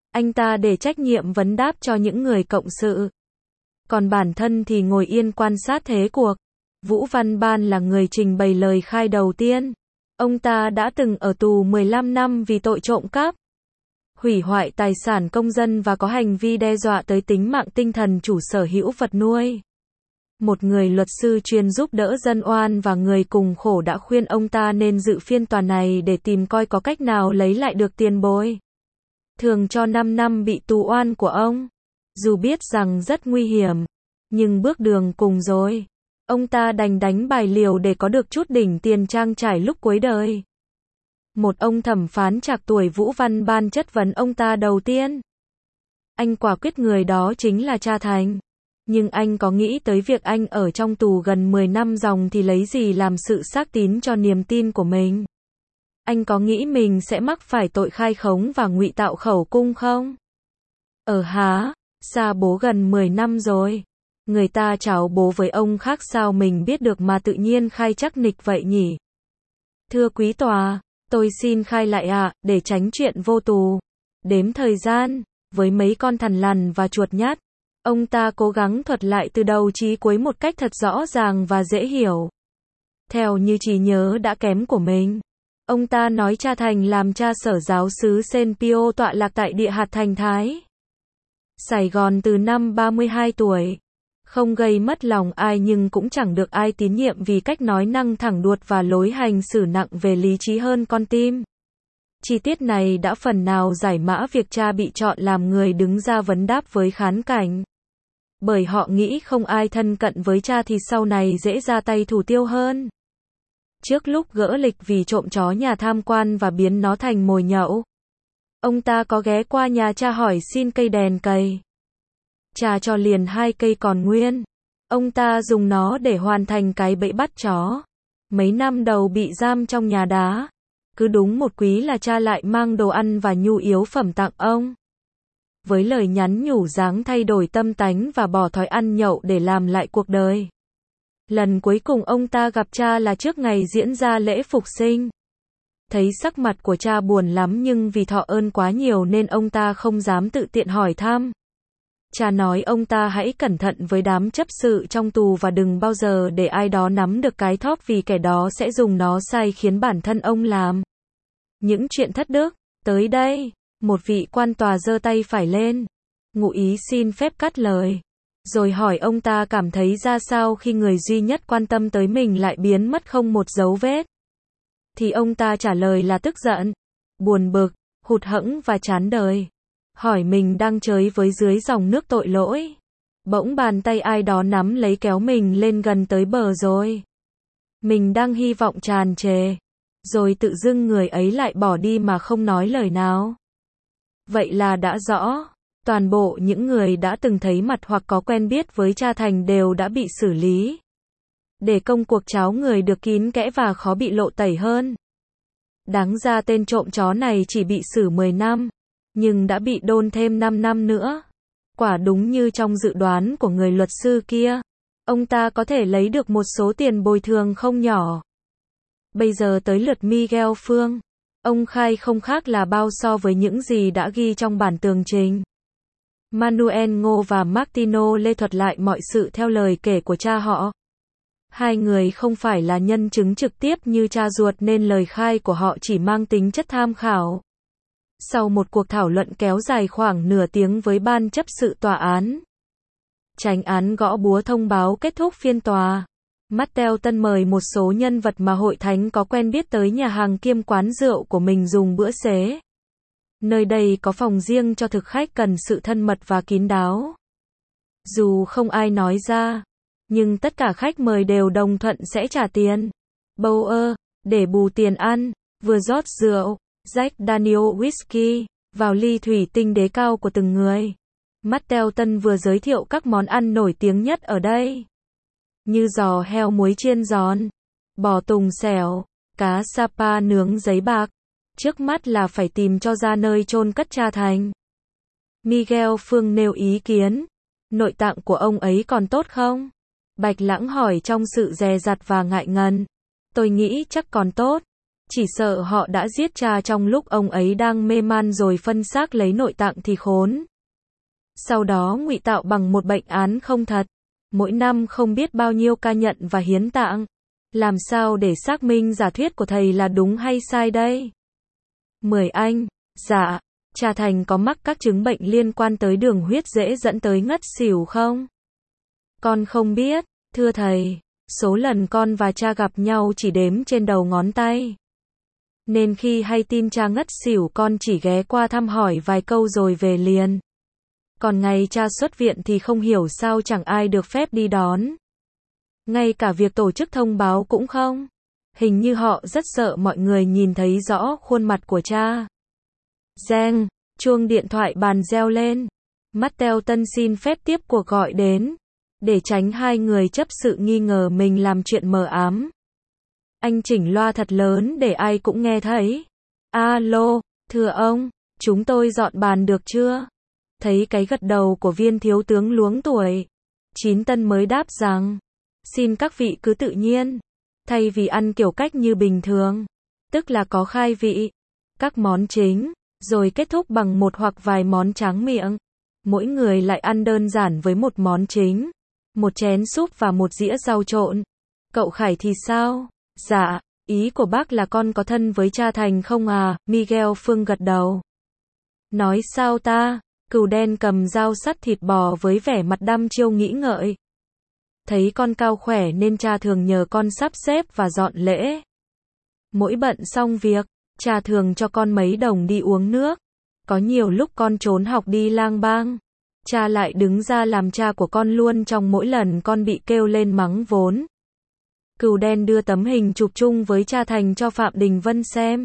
[SPEAKER 1] Anh ta để trách nhiệm vấn đáp cho những người cộng sự. Còn bản thân thì ngồi yên quan sát thế cuộc. Vũ Văn Ban là người trình bày lời khai đầu tiên. Ông ta đã từng ở tù 15 năm vì tội trộm cắp, hủy hoại tài sản công dân và có hành vi đe dọa tới tính mạng tinh thần chủ sở hữu vật nuôi. Một người luật sư chuyên giúp đỡ dân oan và người cùng khổ đã khuyên ông ta nên dự phiên tòa này để tìm coi có cách nào lấy lại được tiền bồi thường cho 5 năm bị tù oan của ông. Dù biết rằng rất nguy hiểm, nhưng bước đường cùng rồi, ông ta đành đánh bài liều để có được chút đỉnh tiền trang trải lúc cuối đời. Một ông thẩm phán trạc tuổi Vũ Văn Ban chất vấn ông ta đầu tiên. Anh quả quyết người đó chính là cha Thành. Nhưng anh có nghĩ tới việc anh ở trong tù gần 10 năm ròng thì lấy gì làm sự xác tín cho niềm tin của mình? Anh có nghĩ mình sẽ mắc phải tội khai khống và ngụy tạo khẩu cung không? Xa bố gần 10 năm rồi. Người ta chào bố với ông khác sao mình biết được mà tự nhiên khai chắc nịch vậy nhỉ? Thưa quý tòa, tôi xin khai lại để tránh chuyện vô tù. Đếm thời gian, với mấy con thằn lằn và chuột nhắt. Ông ta cố gắng thuật lại từ đầu chí cuối một cách thật rõ ràng và dễ hiểu. Theo như trí nhớ đã kém của mình. Ông ta nói cha Thành làm cha sở giáo xứ Sen Pio tọa lạc tại địa hạt Thành Thái, Sài Gòn từ năm 32 tuổi. Không gây mất lòng ai nhưng cũng chẳng được ai tín nhiệm vì cách nói năng thẳng đuột và lối hành xử nặng về lý trí hơn con tim. Chi tiết này đã phần nào giải mã việc cha bị chọn làm người đứng ra vấn đáp với khán cảnh. Bởi họ nghĩ không ai thân cận với cha thì sau này dễ ra tay thủ tiêu hơn. Trước lúc gỡ lịch vì trộm chó nhà tham quan và biến nó thành mồi nhậu, ông ta có ghé qua nhà cha hỏi xin cây đèn cầy. Cha cho liền 2 cây còn nguyên. Ông ta dùng nó để hoàn thành cái bẫy bắt chó. Mấy năm đầu bị giam trong nhà đá. Cứ đúng một quý là cha lại mang đồ ăn và nhu yếu phẩm tặng ông. Với lời nhắn nhủ dáng thay đổi tâm tánh và bỏ thói ăn nhậu để làm lại cuộc đời. Lần cuối cùng ông ta gặp cha là trước ngày diễn ra lễ phục sinh. Thấy sắc mặt của cha buồn lắm nhưng vì thọ ơn quá nhiều nên ông ta không dám tự tiện hỏi thăm. Cha nói ông ta hãy cẩn thận với đám chấp sự trong tù và đừng bao giờ để ai đó nắm được cái thóp vì kẻ đó sẽ dùng nó sai khiến bản thân ông làm những chuyện thất đức. Tới đây, một vị quan tòa giơ tay phải lên. Ngụ ý xin phép cắt lời. Rồi hỏi ông ta cảm thấy ra sao khi người duy nhất quan tâm tới mình lại biến mất không một dấu vết. Thì ông ta trả lời là tức giận, buồn bực, hụt hẫng và chán đời. Hỏi mình đang chơi với dưới dòng nước tội lỗi. Bỗng bàn tay ai đó nắm lấy kéo mình lên gần tới bờ rồi. Mình đang hy vọng tràn trề. Rồi tự dưng người ấy lại bỏ đi mà không nói lời nào. Vậy là đã rõ. Toàn bộ những người đã từng thấy mặt hoặc có quen biết với cha Thành đều đã bị xử lý. Để công cuộc tráo người được kín kẽ và khó bị lộ tẩy hơn. Đáng ra tên trộm chó này chỉ bị xử 10 năm. Nhưng đã bị đôn thêm 5 năm nữa. Quả đúng như trong dự đoán của người luật sư kia. Ông ta có thể lấy được một số tiền bồi thường không nhỏ. Bây giờ tới lượt Miguel Phương. Ông khai không khác là bao so với những gì đã ghi trong bản tường trình. Manuel Ngô và Martino lê thuật lại mọi sự theo lời kể của cha họ. Hai người không phải là nhân chứng trực tiếp như cha ruột nên lời khai của họ chỉ mang tính chất tham khảo. Sau một cuộc thảo luận kéo dài khoảng nửa tiếng với ban chấp sự tòa án, chánh án gõ búa thông báo kết thúc phiên tòa. Matteo Tân mời một số nhân vật mà hội thánh có quen biết tới nhà hàng kiêm quán rượu của mình dùng bữa xế. Nơi đây có phòng riêng cho thực khách cần sự thân mật và kín đáo. Dù không ai nói ra, nhưng tất cả khách mời đều đồng thuận sẽ trả tiền Bauer để bù tiền ăn, vừa rót rượu Jack Daniel Whisky vào ly thủy tinh đế cao của từng người. Matteo Tân vừa giới thiệu các món ăn nổi tiếng nhất ở đây, như giò heo muối chiên giòn, bò tùng xẻo, cá sapa nướng giấy bạc. Trước mắt là phải tìm cho ra nơi chôn cất cha Thành. Miguel Phương nêu ý kiến. Nội tạng của ông ấy còn tốt không? Bạch Lãng hỏi trong sự dè dặt và ngại ngần. Tôi nghĩ chắc còn tốt. Chỉ sợ họ đã giết cha trong lúc ông ấy đang mê man rồi phân xác lấy nội tạng thì khốn. Sau đó ngụy tạo bằng một bệnh án không thật. Mỗi năm không biết bao nhiêu ca nhận và hiến tạng. Làm sao để xác minh giả thuyết của thầy là đúng hay sai đây? 10 anh, dạ, cha Thành có mắc các chứng bệnh liên quan tới đường huyết dễ dẫn tới ngất xỉu không? Con không biết, thưa thầy, số lần con và cha gặp nhau chỉ đếm trên đầu ngón tay. Nên khi hay tin cha ngất xỉu con chỉ ghé qua thăm hỏi vài câu rồi về liền. Còn ngày cha xuất viện thì không hiểu sao chẳng ai được phép đi đón. Ngay cả việc tổ chức thông báo cũng không. Hình như họ rất sợ mọi người nhìn thấy rõ khuôn mặt của cha. Reng, chuông điện thoại bàn reo lên. Mattel Tân xin phép tiếp cuộc gọi đến. Để tránh hai người chấp sự nghi ngờ mình làm chuyện mờ ám. Anh chỉnh loa thật lớn để ai cũng nghe thấy. Alo, thưa ông, chúng tôi dọn bàn được chưa? Thấy cái gật đầu của viên thiếu tướng luống tuổi. Chín Tân mới đáp rằng, xin các vị cứ tự nhiên. Thay vì ăn kiểu cách như bình thường, tức là có khai vị, các món chính, rồi kết thúc bằng một hoặc vài món tráng miệng. Mỗi người lại ăn đơn giản với một món chính, một chén súp và một dĩa rau trộn. Cậu Khải thì sao? Dạ, ý của bác là con có thân với cha Thành không à? Miguel Phương gật đầu. Nói sao ta? Cừu đen cầm dao sắt thịt bò với vẻ mặt đăm chiêu nghĩ ngợi. Thấy con cao khỏe nên cha thường nhờ con sắp xếp và dọn lễ. Mỗi bận xong việc, cha thường cho con mấy đồng đi uống nước. Có nhiều lúc con trốn học đi lang bang, cha lại đứng ra làm cha của con luôn trong mỗi lần con bị kêu lên mắng vốn. Cừu đen đưa tấm hình chụp chung với cha Thành cho Phạm Đình Vân xem.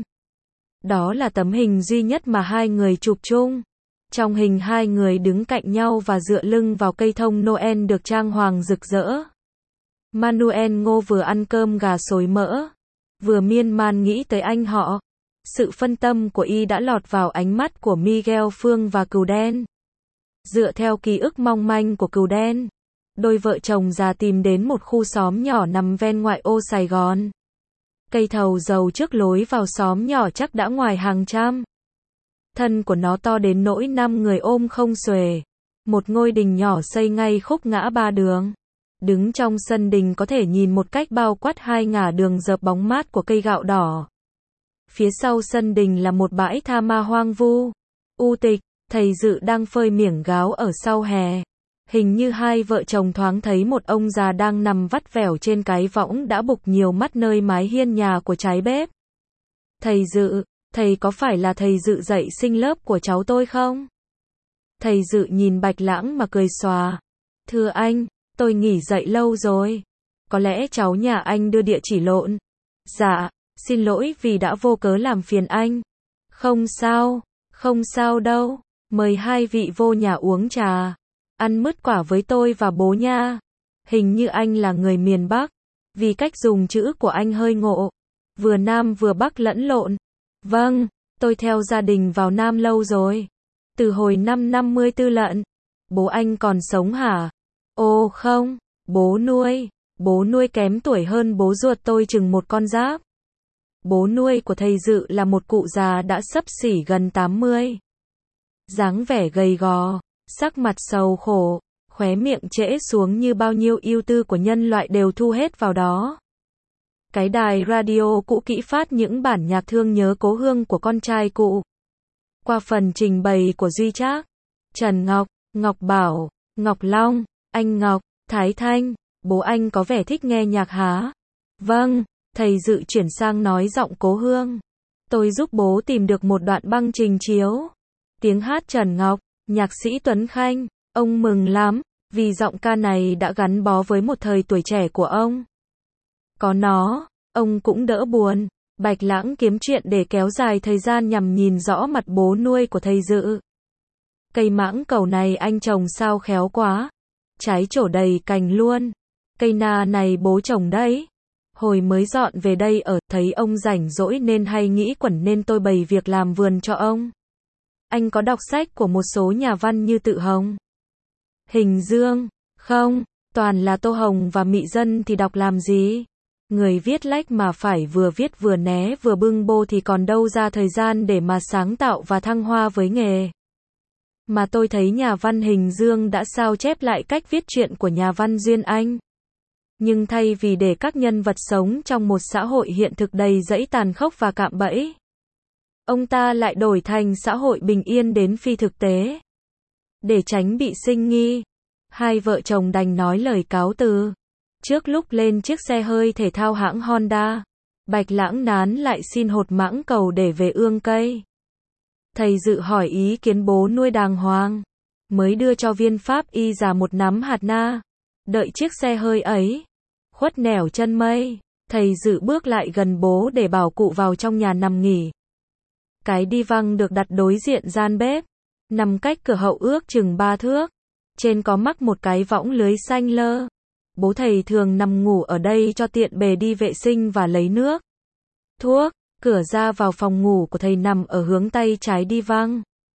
[SPEAKER 1] Đó là tấm hình duy nhất mà hai người chụp chung. Trong hình hai người đứng cạnh nhau và dựa lưng vào cây thông Noel được trang hoàng rực rỡ. Manuel Ngô vừa ăn cơm gà xối mỡ, vừa miên man nghĩ tới anh họ. Sự phân tâm của y đã lọt vào ánh mắt của Miguel Phương và Cừu đen. Dựa theo ký ức mong manh của Cừu đen, đôi vợ chồng già tìm đến một khu xóm nhỏ nằm ven ngoại ô Sài Gòn. Cây thầu dầu trước lối vào xóm nhỏ chắc đã ngoài hàng trăm. Thân của nó to đến nỗi 5 người ôm không xuể. Một ngôi đình nhỏ xây ngay khúc ngã ba đường. Đứng trong sân đình có thể nhìn một cách bao quát hai ngả đường dợp bóng mát của cây gạo đỏ. Phía sau sân đình là một bãi tha ma hoang vu, u tịch. Thầy Dự đang phơi miếng gáo ở sau hè. Hình như hai vợ chồng thoáng thấy một ông già đang nằm vắt vẻo trên cái võng đã bục nhiều mắt nơi mái hiên nhà của trái bếp. Thầy Dự, thầy có phải là thầy Dự dạy sinh lớp của cháu tôi không? Thầy Dự nhìn Bạch Lãng mà cười xòa. Thưa anh, tôi nghỉ dạy lâu rồi. Có lẽ cháu nhà anh đưa địa chỉ lộn. Dạ, xin lỗi vì đã vô cớ làm phiền anh. Không sao đâu. Mời hai vị vô nhà uống trà. Ăn mứt quả với tôi và bố nha. Hình như anh là người miền Bắc. Vì cách dùng chữ của anh hơi ngộ. Vừa Nam vừa Bắc lẫn lộn. Vâng, tôi theo gia đình vào Nam lâu rồi. Từ hồi năm 54 lận. Bố anh còn sống hả? Ồ không, bố nuôi kém tuổi hơn bố ruột tôi chừng một con giáp. Bố nuôi của thầy Dự là một cụ già đã xấp xỉ gần 80. Dáng vẻ gầy gò, sắc mặt sầu khổ, khóe miệng trễ xuống như bao nhiêu ưu tư của nhân loại đều thu hết vào đó. Cái đài radio cũ kỹ phát những bản nhạc thương nhớ cố hương của con trai cụ. Qua phần trình bày của Duy Trác, Trần Ngọc, Ngọc Bảo, Ngọc Long, anh Ngọc, Thái Thanh, bố anh có vẻ thích nghe nhạc hả? Vâng, thầy Dự chuyển sang nói giọng cố hương. Tôi giúp bố tìm được một đoạn băng trình chiếu. Tiếng hát Trần Ngọc, nhạc sĩ Tuấn Khanh, ông mừng lắm, vì giọng ca này đã gắn bó với một thời tuổi trẻ của ông. Có nó, ông cũng đỡ buồn. Bạch Lãng kiếm chuyện để kéo dài thời gian nhằm nhìn rõ mặt bố nuôi của thầy Dự. Cây mãng cầu này anh trồng sao khéo quá. Trái trổ đầy cành luôn. Cây na này bố trồng đấy. Hồi mới dọn về đây ở, thấy ông rảnh rỗi nên hay nghĩ quẩn nên tôi bày việc làm vườn cho ông. Anh có đọc sách của một số nhà văn như Tự Hồng, Hình Dương? Không, toàn là Tô Hồng và Mị Dân thì đọc làm gì? Người viết lách mà phải vừa viết vừa né vừa bưng bô thì còn đâu ra thời gian để mà sáng tạo và thăng hoa với nghề. Mà tôi thấy nhà văn Hình Dương đã sao chép lại cách viết truyện của nhà văn Duyên Anh. Nhưng thay vì để các nhân vật sống trong một xã hội hiện thực đầy rẫy tàn khốc và cạm bẫy, ông ta lại đổi thành xã hội bình yên đến phi thực tế. Để tránh bị sinh nghi, hai vợ chồng đành nói lời cáo từ. Trước lúc lên chiếc xe hơi thể thao hãng Honda, Bạch Lãng Nán lại xin hột mãng cầu để về ương cây. Thầy Dự hỏi ý kiến bố nuôi đàng hoàng, mới đưa cho viên pháp y già một nắm hạt na. Đợi chiếc xe hơi ấy khuất nẻo chân mây, thầy Dự bước lại gần bố để bảo cụ vào trong nhà nằm nghỉ. Cái đi văng được đặt đối diện gian bếp, nằm cách cửa hậu ước chừng 3 thước. Trên có mắc một cái võng lưới xanh lơ. Bố thầy thường nằm ngủ ở đây cho tiện bề đi vệ sinh và lấy nước, thuốc. Cửa ra vào phòng ngủ của thầy nằm ở hướng tay trái đi văng,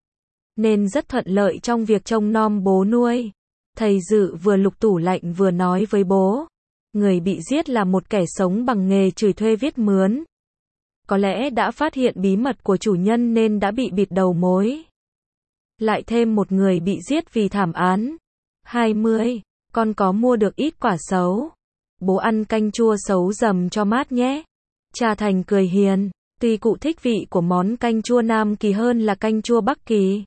[SPEAKER 1] nên rất thuận lợi trong việc trông nom bố nuôi. Thầy Dự vừa lục tủ lạnh vừa nói với bố. Người bị giết là một kẻ sống bằng nghề chửi thuê viết mướn. Có lẽ đã phát hiện bí mật của chủ nhân nên đã bị bịt đầu mối. Lại thêm một người bị giết vì thảm án. 20. Con có mua được ít quả sấu. Bố ăn canh chua sấu dầm cho mát nhé. Cha Thành cười hiền. Tuy cụ thích vị của món canh chua Nam Kỳ hơn là canh chua Bắc Kỳ,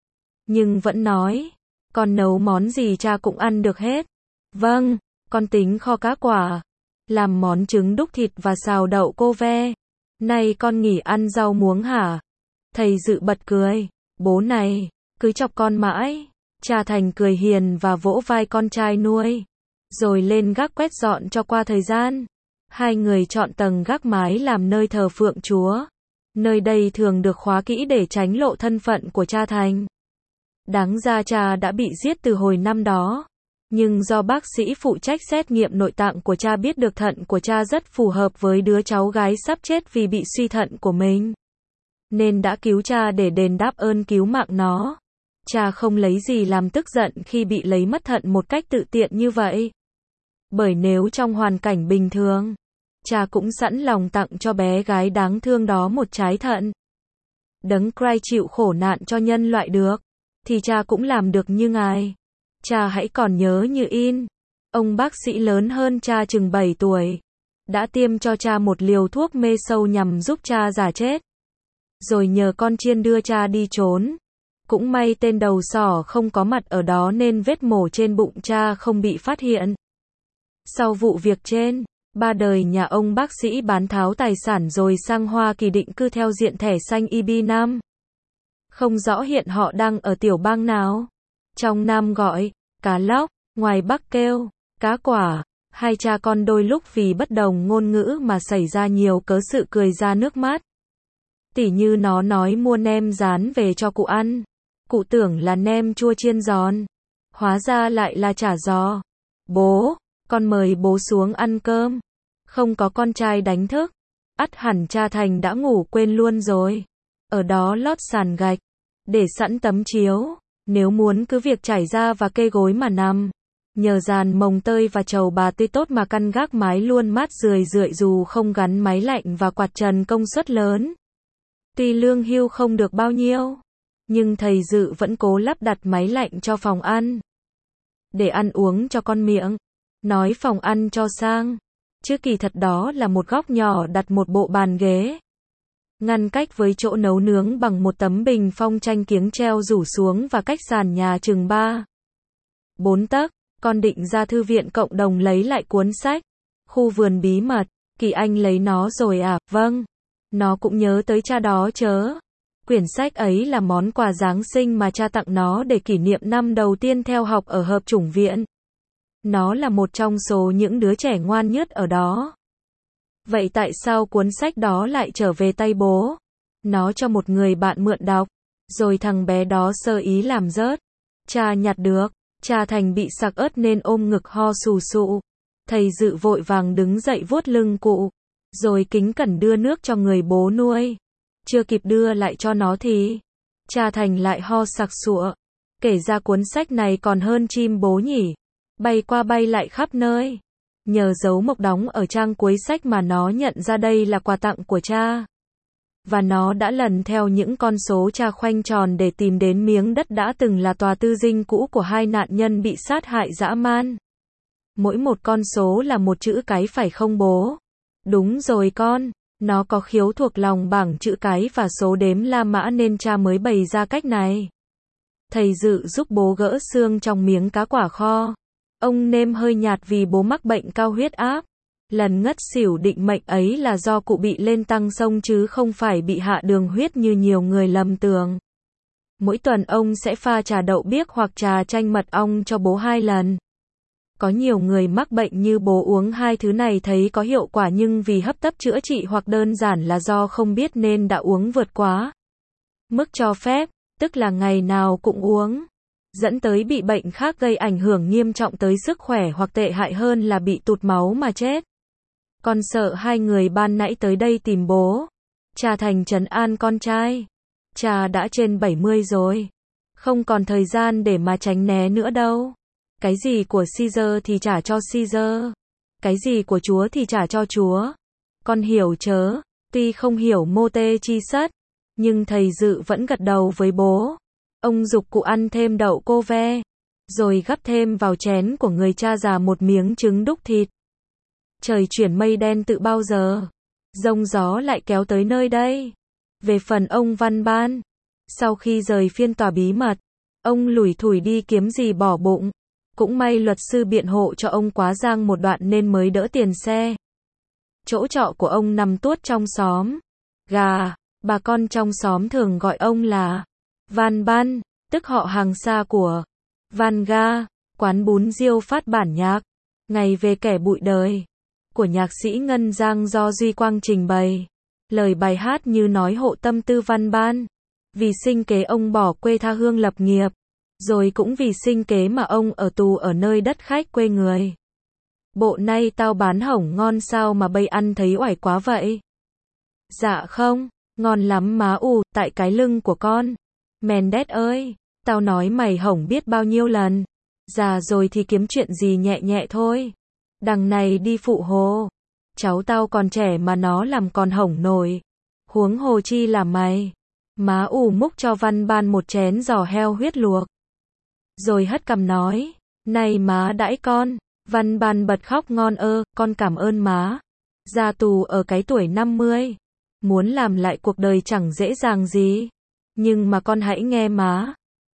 [SPEAKER 1] nhưng vẫn nói, con nấu món gì cha cũng ăn được hết. Vâng, con tính kho cá quả, làm món trứng đúc thịt và xào đậu cô ve. Này con nghỉ ăn rau muống hả? Thầy Dự bật cười. Bố này, cứ chọc con mãi. Cha Thành cười hiền và vỗ vai con trai nuôi, rồi lên gác quét dọn cho qua thời gian. Hai người chọn tầng gác mái làm nơi thờ Phượng Chúa. Nơi đây thường được khóa kỹ để tránh lộ thân phận của cha Thành. Đáng ra cha đã bị giết từ hồi năm đó. Nhưng do bác sĩ phụ trách xét nghiệm nội tạng của cha biết được thận của cha rất phù hợp với đứa cháu gái sắp chết vì bị suy thận của mình, nên đã cứu cha để đền đáp ơn cứu mạng nó. Cha không lấy gì làm tức giận khi bị lấy mất thận một cách tự tiện như vậy. Bởi nếu trong hoàn cảnh bình thường, cha cũng sẵn lòng tặng cho bé gái đáng thương đó một trái thận. Đấng Christ chịu khổ nạn cho nhân loại được, thì cha cũng làm được như Ngài. Cha hãy còn nhớ như in. Ông bác sĩ lớn hơn cha chừng 7 tuổi, đã tiêm cho cha một liều thuốc mê sâu nhằm giúp cha giả chết. Rồi nhờ con chiên đưa cha đi trốn. Cũng may tên đầu sỏ không có mặt ở đó nên vết mổ trên bụng cha không bị phát hiện. Sau vụ việc trên, 3 đời nhà ông bác sĩ bán tháo tài sản rồi sang Hoa Kỳ định cư theo diện thẻ xanh EB5. Không rõ hiện họ đang ở tiểu bang nào. Trong Nam gọi cá lóc, ngoài Bắc kêu cá quả. Hai cha con đôi lúc vì bất đồng ngôn ngữ mà xảy ra nhiều cớ sự cười ra nước mắt. Tỉ như nó nói mua nem rán về cho cụ ăn, cụ tưởng là nem chua chiên giòn, hóa ra lại là chả giò. Bố, con mời bố xuống ăn cơm. Không có con trai đánh thức, ắt hẳn cha Thành đã ngủ quên luôn rồi. Ở đó lót sàn gạch, để sẵn tấm chiếu, nếu muốn cứ việc trải ra và kê gối mà nằm. Nhờ dàn mồng tơi và trầu bà tươi tốt mà căn gác mái luôn mát rười rượi dù không gắn máy lạnh và quạt trần công suất lớn. Tuy lương hưu không được bao nhiêu, nhưng thầy Dự vẫn cố lắp đặt máy lạnh cho phòng ăn, để ăn uống cho con miệng. Nói phòng ăn cho sang, chứ kỳ thật đó là một góc nhỏ đặt một bộ bàn ghế, ngăn cách với chỗ nấu nướng bằng một tấm bình phong tranh kiếng treo rủ xuống và cách sàn nhà chừng 3-4 tấc. Con định ra thư viện cộng đồng lấy lại cuốn sách Khu vườn bí mật. Kỳ Anh lấy nó rồi à? Vâng. Nó cũng nhớ tới cha đó chớ. Quyển sách ấy là món quà Giáng sinh mà cha tặng nó để kỷ niệm năm đầu tiên theo học ở hợp chủng viện. Nó là một trong số những đứa trẻ ngoan nhất ở đó. Vậy tại sao cuốn sách đó lại trở về tay bố? Nó cho một người bạn mượn đọc, rồi thằng bé đó sơ ý làm rớt. Cha nhặt được. Cha Thành bị sặc ớt nên ôm ngực ho sù sụ. Thầy Dự vội vàng đứng dậy vuốt lưng cụ, rồi kính cẩn đưa nước cho người bố nuôi. Chưa kịp đưa lại cho nó thì cha Thành lại ho sặc sụa. Kể ra cuốn sách này còn hơn chim bố nhỉ, bay qua bay lại khắp nơi. Nhờ dấu mộc đóng ở trang cuối sách mà nó nhận ra đây là quà tặng của cha. Và nó đã lần theo những con số cha khoanh tròn để tìm đến miếng đất đã từng là tòa tư dinh cũ của hai nạn nhân bị sát hại dã man. Mỗi một con số là một chữ cái phải không bố? Đúng rồi con, nó có khiếu thuộc lòng bảng chữ cái và số đếm La Mã nên cha mới bày ra cách này. Thầy Dự giúp bố gỡ xương trong miếng cá quả kho. Ông nêm hơi nhạt vì bố mắc bệnh cao huyết áp. Lần ngất xỉu định mệnh ấy là do cụ bị lên tăng sông chứ không phải bị hạ đường huyết như nhiều người lầm tưởng. Mỗi tuần ông sẽ pha trà đậu biếc hoặc trà chanh mật ong cho bố 2 lần. Có nhiều người mắc bệnh như bố uống hai thứ này thấy có hiệu quả nhưng vì hấp tấp chữa trị hoặc đơn giản là do không biết nên đã uống vượt quá mức cho phép, tức là ngày nào cũng uống, dẫn tới bị bệnh khác gây ảnh hưởng nghiêm trọng tới sức khỏe hoặc tệ hại hơn là bị tụt máu mà chết. Con sợ hai người ban nãy tới đây tìm bố. Cha thành trấn an con trai. Cha đã trên 70 rồi. Không còn thời gian để mà tránh né nữa đâu. Cái gì của Caesar thì trả cho Caesar. Cái gì của Chúa thì trả cho Chúa. Con hiểu chớ. Tuy không hiểu mô tê chi sất, nhưng thầy Dự vẫn gật đầu với bố. Ông giục cụ ăn thêm đậu cô ve, rồi gắp thêm vào chén của người cha già một miếng trứng đúc thịt. Trời chuyển mây đen tự bao giờ? Giông gió lại kéo tới nơi đây. Về phần ông Văn Ban, sau khi rời phiên tòa bí mật, ông lủi thủi đi kiếm gì bỏ bụng. Cũng may luật sư biện hộ cho ông quá giang một đoạn nên mới đỡ tiền xe. Chỗ trọ của ông nằm tuốt trong xóm. Gà, bà con trong xóm thường gọi ông là Van Ban, tức họ hàng xa của Van Ga, quán bún riêu phát bản nhạc Ngày về kẻ bụi đời của nhạc sĩ Ngân Giang do Duy Quang trình bày. Lời bài hát như nói hộ tâm tư Văn Ban. Vì sinh kế ông bỏ quê tha hương lập nghiệp, rồi cũng vì sinh kế mà ông ở tù ở nơi đất khách quê người. Bộ nay tao bán hỏng ngon sao mà bây ăn thấy oải quá vậy? Dạ không, ngon lắm má ù, tại cái lưng của con. Mendes ơi, tao nói mày hỏng biết bao nhiêu lần. Già rồi thì kiếm chuyện gì nhẹ nhẹ thôi. Đằng này đi phụ hồ. Cháu tao còn trẻ mà nó làm còn hỏng nổi. Huống hồ chi là mày. Má ù múc cho Văn Ban một chén giò heo huyết luộc. Rồi hất cằm nói, này má đãi con. Văn Ban bật khóc ngon ơ, con cảm ơn má. Ra tù ở cái tuổi 50. Muốn làm lại cuộc đời chẳng dễ dàng gì. Nhưng mà con hãy nghe má.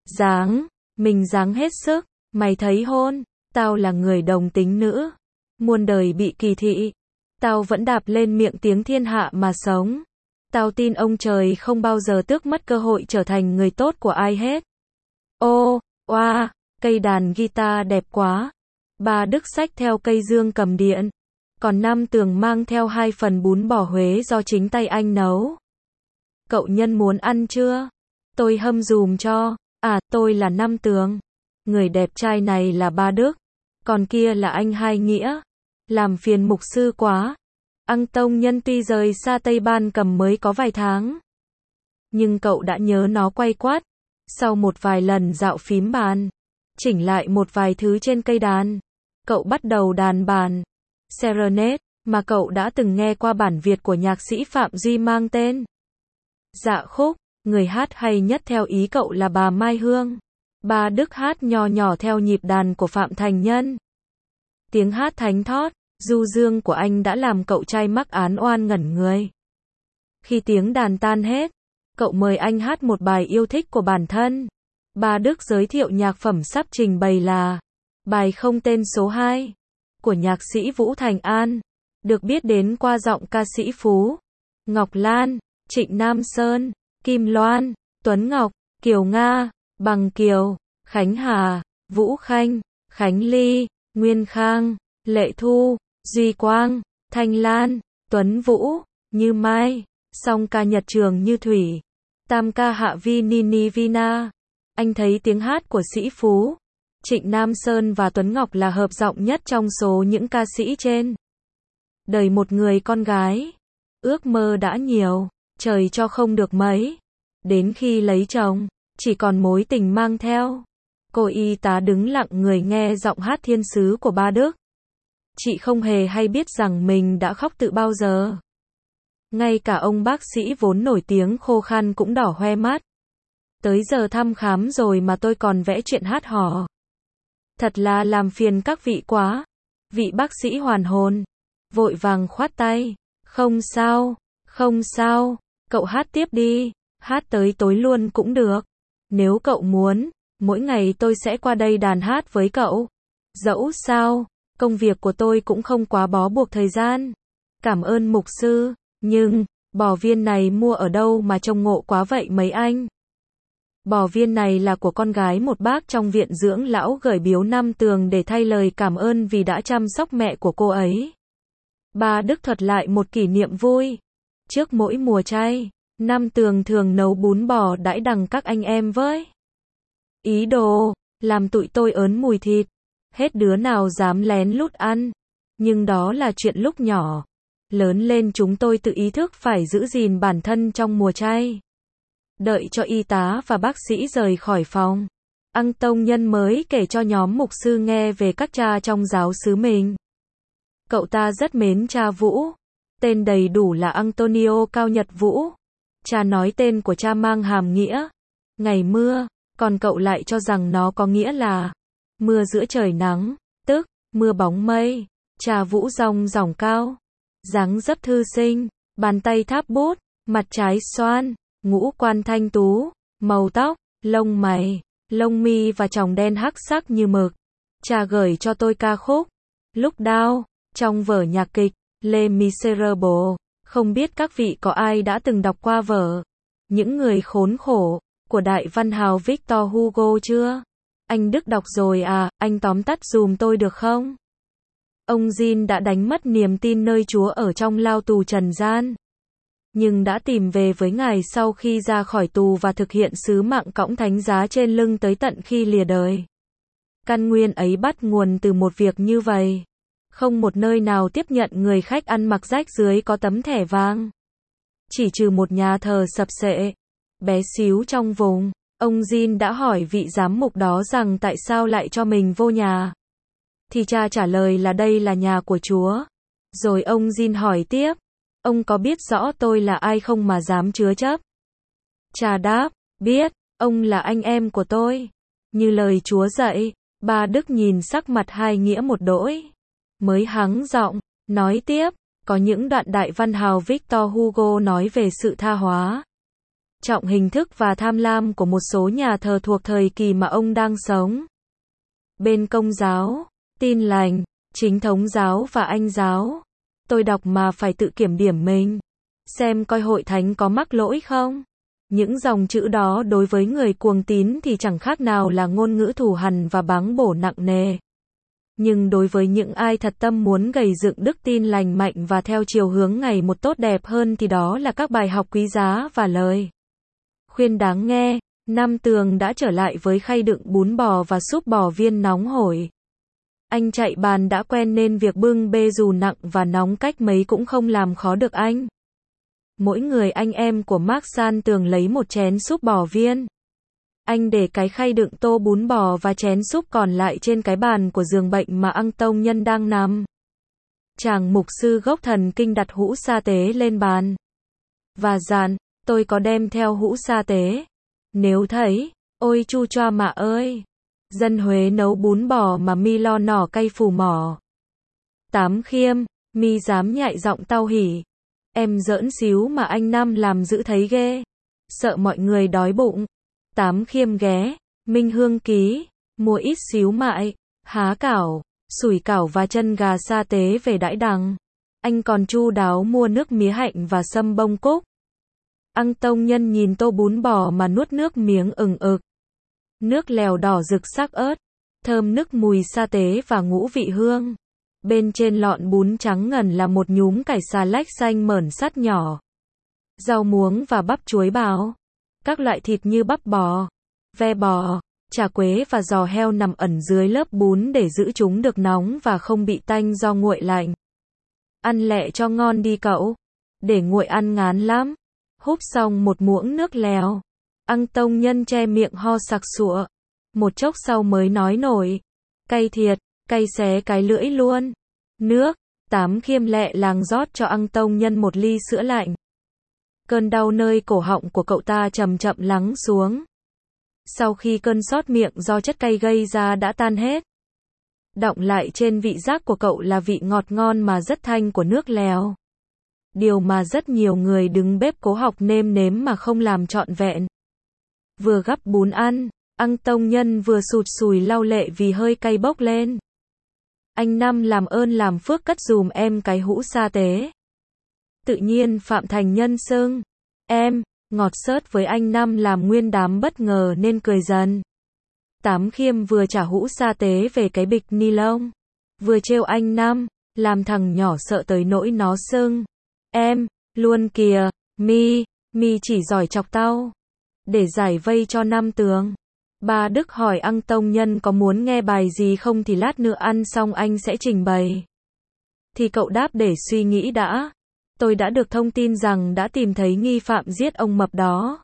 [SPEAKER 1] Mình ráng hết sức. Mày thấy hôn, tao là người đồng tính nữ. Muôn đời bị kỳ thị. Tao vẫn đạp lên miệng tiếng thiên hạ mà sống. Tao tin ông trời không bao giờ tước mất cơ hội trở thành người tốt của ai hết. Ô, oa, cây đàn guitar đẹp quá. Bà Đức xách theo cây dương cầm điện. Còn Nam Tường mang theo 2 phần bún bò Huế do chính tay anh nấu. Cậu Nhân muốn ăn chưa? Tôi hâm dùm cho. À, tôi là Nam Tường. Người đẹp trai này là ba Đức. Còn kia là anh Hai Nghĩa. Làm phiền mục sư quá. Ăng Tông Nhân tuy rời xa Tây Ban Cầm mới có vài tháng, nhưng cậu đã nhớ nó quay quát. Sau một vài lần dạo phím bàn, chỉnh lại một vài thứ trên cây đàn, cậu bắt đầu đàn bàn Serenade, mà cậu đã từng nghe qua bản Việt của nhạc sĩ Phạm Duy mang tên Dạ Khúc. Người hát hay nhất theo ý cậu là bà Mai Hương. Ba Đức hát nho nhỏ theo nhịp đàn của Phạm Thành Nhân. Tiếng hát thánh thót, du dương của anh đã làm cậu trai mắc án oan ngẩn người. Khi tiếng đàn tan hết, cậu mời anh hát một bài yêu thích của bản thân. Ba Đức giới thiệu nhạc phẩm sắp trình bày là bài Không Tên số 2 của nhạc sĩ Vũ Thành An, được biết đến qua giọng ca sĩ Phú Ngọc Lan, Trịnh Nam Sơn, Kim Loan, Tuấn Ngọc, Kiều Nga, Bằng Kiều, Khánh Hà, Vũ Khanh, Khánh Ly, Nguyên Khang, Lệ Thu, Duy Quang, Thanh Lan, Tuấn Vũ, Như Mai, song ca Nhật Trường Như Thủy, tam ca Hạ Vi Nini Vina. Anh thấy tiếng hát của sĩ Phú, Trịnh Nam Sơn và Tuấn Ngọc là hợp giọng nhất trong số những ca sĩ trên đời một người con gái. Ước mơ đã nhiều, trời cho không được mấy. Đến khi lấy chồng, chỉ còn mối tình mang theo. Cô y tá đứng lặng người nghe giọng hát thiên sứ của ba Đức. Chị không hề hay biết rằng mình đã khóc từ bao giờ. Ngay cả ông bác sĩ vốn nổi tiếng khô khan cũng đỏ hoe mắt. Tới giờ thăm khám rồi mà tôi còn vẽ chuyện hát hò. Thật là làm phiền các vị quá. Vị bác sĩ hoàn hồn. Vội vàng khoát tay. Không sao, không sao. Cậu hát tiếp đi. Hát tới tối luôn cũng được. Nếu cậu muốn, mỗi ngày tôi sẽ qua đây đàn hát với cậu. Dẫu sao, công việc của tôi cũng không quá bó buộc thời gian. Cảm ơn mục sư. Nhưng, bò viên này mua ở đâu mà trông ngộ quá vậy mấy anh? Bò viên này là của con gái một bác trong viện dưỡng lão gửi biếu Nam Tường để thay lời cảm ơn vì đã chăm sóc mẹ của cô ấy. Bà Đức thuật lại một kỷ niệm vui. Trước mỗi mùa chay, Nam Tường thường nấu bún bò đãi đằng các anh em với. Ý đồ, làm tụi tôi ớn mùi thịt. Hết đứa nào dám lén lút ăn. Nhưng đó là chuyện lúc nhỏ. Lớn lên chúng tôi tự ý thức phải giữ gìn bản thân trong mùa chay. Đợi cho y tá và bác sĩ rời khỏi phòng, Ăng Tông Nhân mới kể cho nhóm mục sư nghe về các cha trong giáo xứ mình. Cậu ta rất mến cha Vũ. Tên đầy đủ là Antonio Cao Nhật Vũ. Cha nói tên của cha mang hàm nghĩa ngày mưa, còn cậu lại cho rằng nó có nghĩa là mưa giữa trời nắng, tức mưa bóng mây. Cha Vũ rong ròng cao, dáng dấp thư sinh, bàn tay tháp bút, mặt trái xoan, ngũ quan thanh tú, màu tóc, lông mày, lông mi và tròng đen hắc sắc như mực. Cha gửi cho tôi ca khúc Lúc Đau trong vở nhạc kịch Les Misérables. Không biết các vị có ai đã từng đọc qua vở Những Người Khốn Khổ của đại văn hào Victor Hugo chưa? Anh Đức đọc rồi à, anh tóm tắt dùm tôi được không? Ông Jean đã đánh mất niềm tin nơi Chúa ở trong lao tù trần gian, nhưng đã tìm về với Ngài sau khi ra khỏi tù và thực hiện sứ mạng cõng thánh giá trên lưng tới tận khi lìa đời. Căn nguyên ấy bắt nguồn từ một việc như vậy. Không một nơi nào tiếp nhận người khách ăn mặc rách rưới có tấm thẻ vàng. Chỉ trừ một nhà thờ sập xệ, bé xíu trong vùng. Ông Jean đã hỏi vị giám mục đó rằng tại sao lại cho mình vô nhà. Thì cha trả lời là đây là nhà của Chúa. Rồi ông Jean hỏi tiếp, ông có biết rõ tôi là ai không mà dám chứa chấp? Cha đáp, biết, ông là anh em của tôi. Như lời Chúa dạy. Bà Đức nhìn sắc mặt hai nghĩa một đỗi, mới hắng giọng, nói tiếp, có những đoạn đại văn hào Victor Hugo nói về sự tha hóa, trọng hình thức và tham lam của một số nhà thờ thuộc thời kỳ mà ông đang sống. Bên Công giáo, Tin Lành, Chính thống giáo và Anh giáo. Tôi đọc mà phải tự kiểm điểm mình, xem coi hội thánh có mắc lỗi không. Những dòng chữ đó đối với người cuồng tín thì chẳng khác nào là ngôn ngữ thù hằn và báng bổ nặng nề. Nhưng đối với những ai thật tâm muốn gầy dựng đức tin lành mạnh và theo chiều hướng ngày một tốt đẹp hơn thì đó là các bài học quý giá và lời khuyên đáng nghe. Nam Tường đã trở lại với khay đựng bún bò và súp bò viên nóng hổi. Anh chạy bàn đã quen nên việc bưng bê dù nặng và nóng cách mấy cũng không làm khó được anh. Mỗi người anh em của Mark San Tường lấy một chén súp bò viên. Anh để cái khay đựng tô bún bò và chén súp còn lại trên cái bàn của giường bệnh mà Ăng Tông Nhân đang nằm. Chàng mục sư gốc thần kinh đặt hũ sa tế lên bàn và dặn, tôi có đem theo hũ sa tế. Nếu thấy, ôi chu choa mạ ơi, dân Huế nấu bún bò mà mi lo nỏ cay phù mỏ. Tám Khiêm, mi dám nhại giọng tao hỉ. Em giỡn xíu mà anh Năm làm dữ thấy ghê. Sợ mọi người đói bụng. Tám Khiêm ghé, Minh Hương ký, mua ít xíu mại, há cảo, sủi cảo và chân gà sa tế về đãi đằng. Anh còn chu đáo mua nước mía hạnh và sâm bông cúc. Ăng Tông Nhân nhìn tô bún bò mà nuốt nước miếng ừng ực. Nước lèo đỏ rực sắc ớt, thơm nức mùi sa tế và ngũ vị hương. Bên trên lọn bún trắng ngần là một nhúm cải xà lách xanh mởn sắt nhỏ, rau muống và bắp chuối bào. Các loại thịt như bắp bò, ve bò, chả quế và giò heo nằm ẩn dưới lớp bún để giữ chúng được nóng và không bị tanh do nguội lạnh. Ăn lẹ cho ngon đi cậu. Để nguội ăn ngán lắm. Húp xong một muỗng nước lèo, Ăng Tông Nhân che miệng ho sặc sụa. Một chốc sau mới nói nổi. Cay thiệt, cay xé cái lưỡi luôn. Nước. Tám Khiêm lẹ làng rót cho Tông Nhân một ly sữa lạnh. Cơn đau nơi cổ họng của cậu ta chậm chậm lắng xuống. Sau khi cơn xót miệng do chất cay gây ra đã tan hết, đọng lại trên vị giác của cậu là vị ngọt ngon mà rất thanh của nước lèo. Điều mà rất nhiều người đứng bếp cố học nêm nếm mà không làm trọn vẹn. Vừa gắp bún ăn, Tông Nhân vừa sụt sùi lau lệ vì hơi cay bốc lên. Anh Năm làm ơn làm phước cất dùm em cái hũ sa tế. Tự nhiên Phạm Thành Nhân xưng, em, ngọt xớt với anh Năm làm nguyên đám bất ngờ nên cười dần. Tám Khiêm vừa trả hũ sa tế về cái bịch ni lông, vừa trêu anh Năm, làm thằng nhỏ sợ tới nỗi nó xưng, em, luôn kìa, mi chỉ giỏi chọc tao. Để giải vây cho Năm Tường, ba Đức hỏi Tông Nhân có muốn nghe bài gì không thì lát nữa ăn xong anh sẽ trình bày. Thì cậu đáp để suy nghĩ đã. Tôi đã được thông tin rằng đã tìm thấy nghi phạm giết ông Mập đó.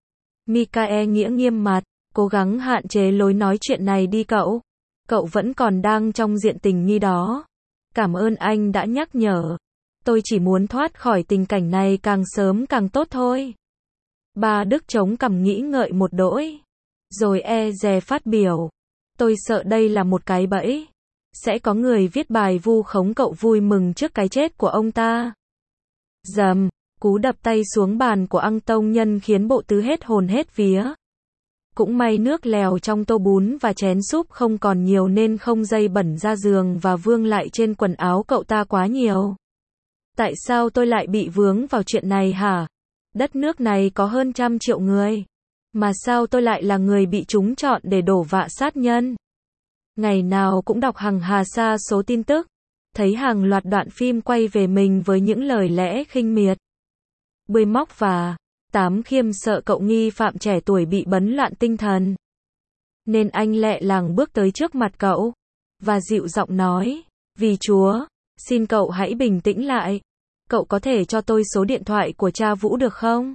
[SPEAKER 1] Mikae Nghĩa nghiêm mặt, cố gắng hạn chế lối nói chuyện này đi cậu. Cậu vẫn còn đang trong diện tình nghi đó. Cảm ơn anh đã nhắc nhở. Tôi chỉ muốn thoát khỏi tình cảnh này càng sớm càng tốt thôi. Ba Đức chống cằm nghĩ ngợi một đỗi, rồi dè phát biểu. Tôi sợ đây là một cái bẫy. Sẽ có người viết bài vu khống cậu vui mừng trước cái chết của ông ta. Dầm, cú đập tay xuống bàn của Tông Nhân khiến bộ tứ hết hồn hết vía. Cũng may nước lèo trong tô bún và chén súp không còn nhiều nên không dây bẩn ra giường và vương lại trên quần áo cậu ta quá nhiều. Tại sao tôi lại bị vướng vào chuyện này hả? Đất nước này có hơn 100 triệu người. Mà sao tôi lại là người bị trúng chọn để đổ vạ sát nhân? Ngày nào cũng đọc hàng hà sa số tin tức. Thấy hàng loạt đoạn phim quay về mình với những lời lẽ khinh miệt, bới móc và Tám Khiêm sợ cậu nghi phạm trẻ tuổi bị bấn loạn tinh thần. Nên anh lẹ làng bước tới trước mặt cậu và dịu giọng nói, vì Chúa, xin cậu hãy bình tĩnh lại. Cậu có thể cho tôi số điện thoại của cha Vũ được không?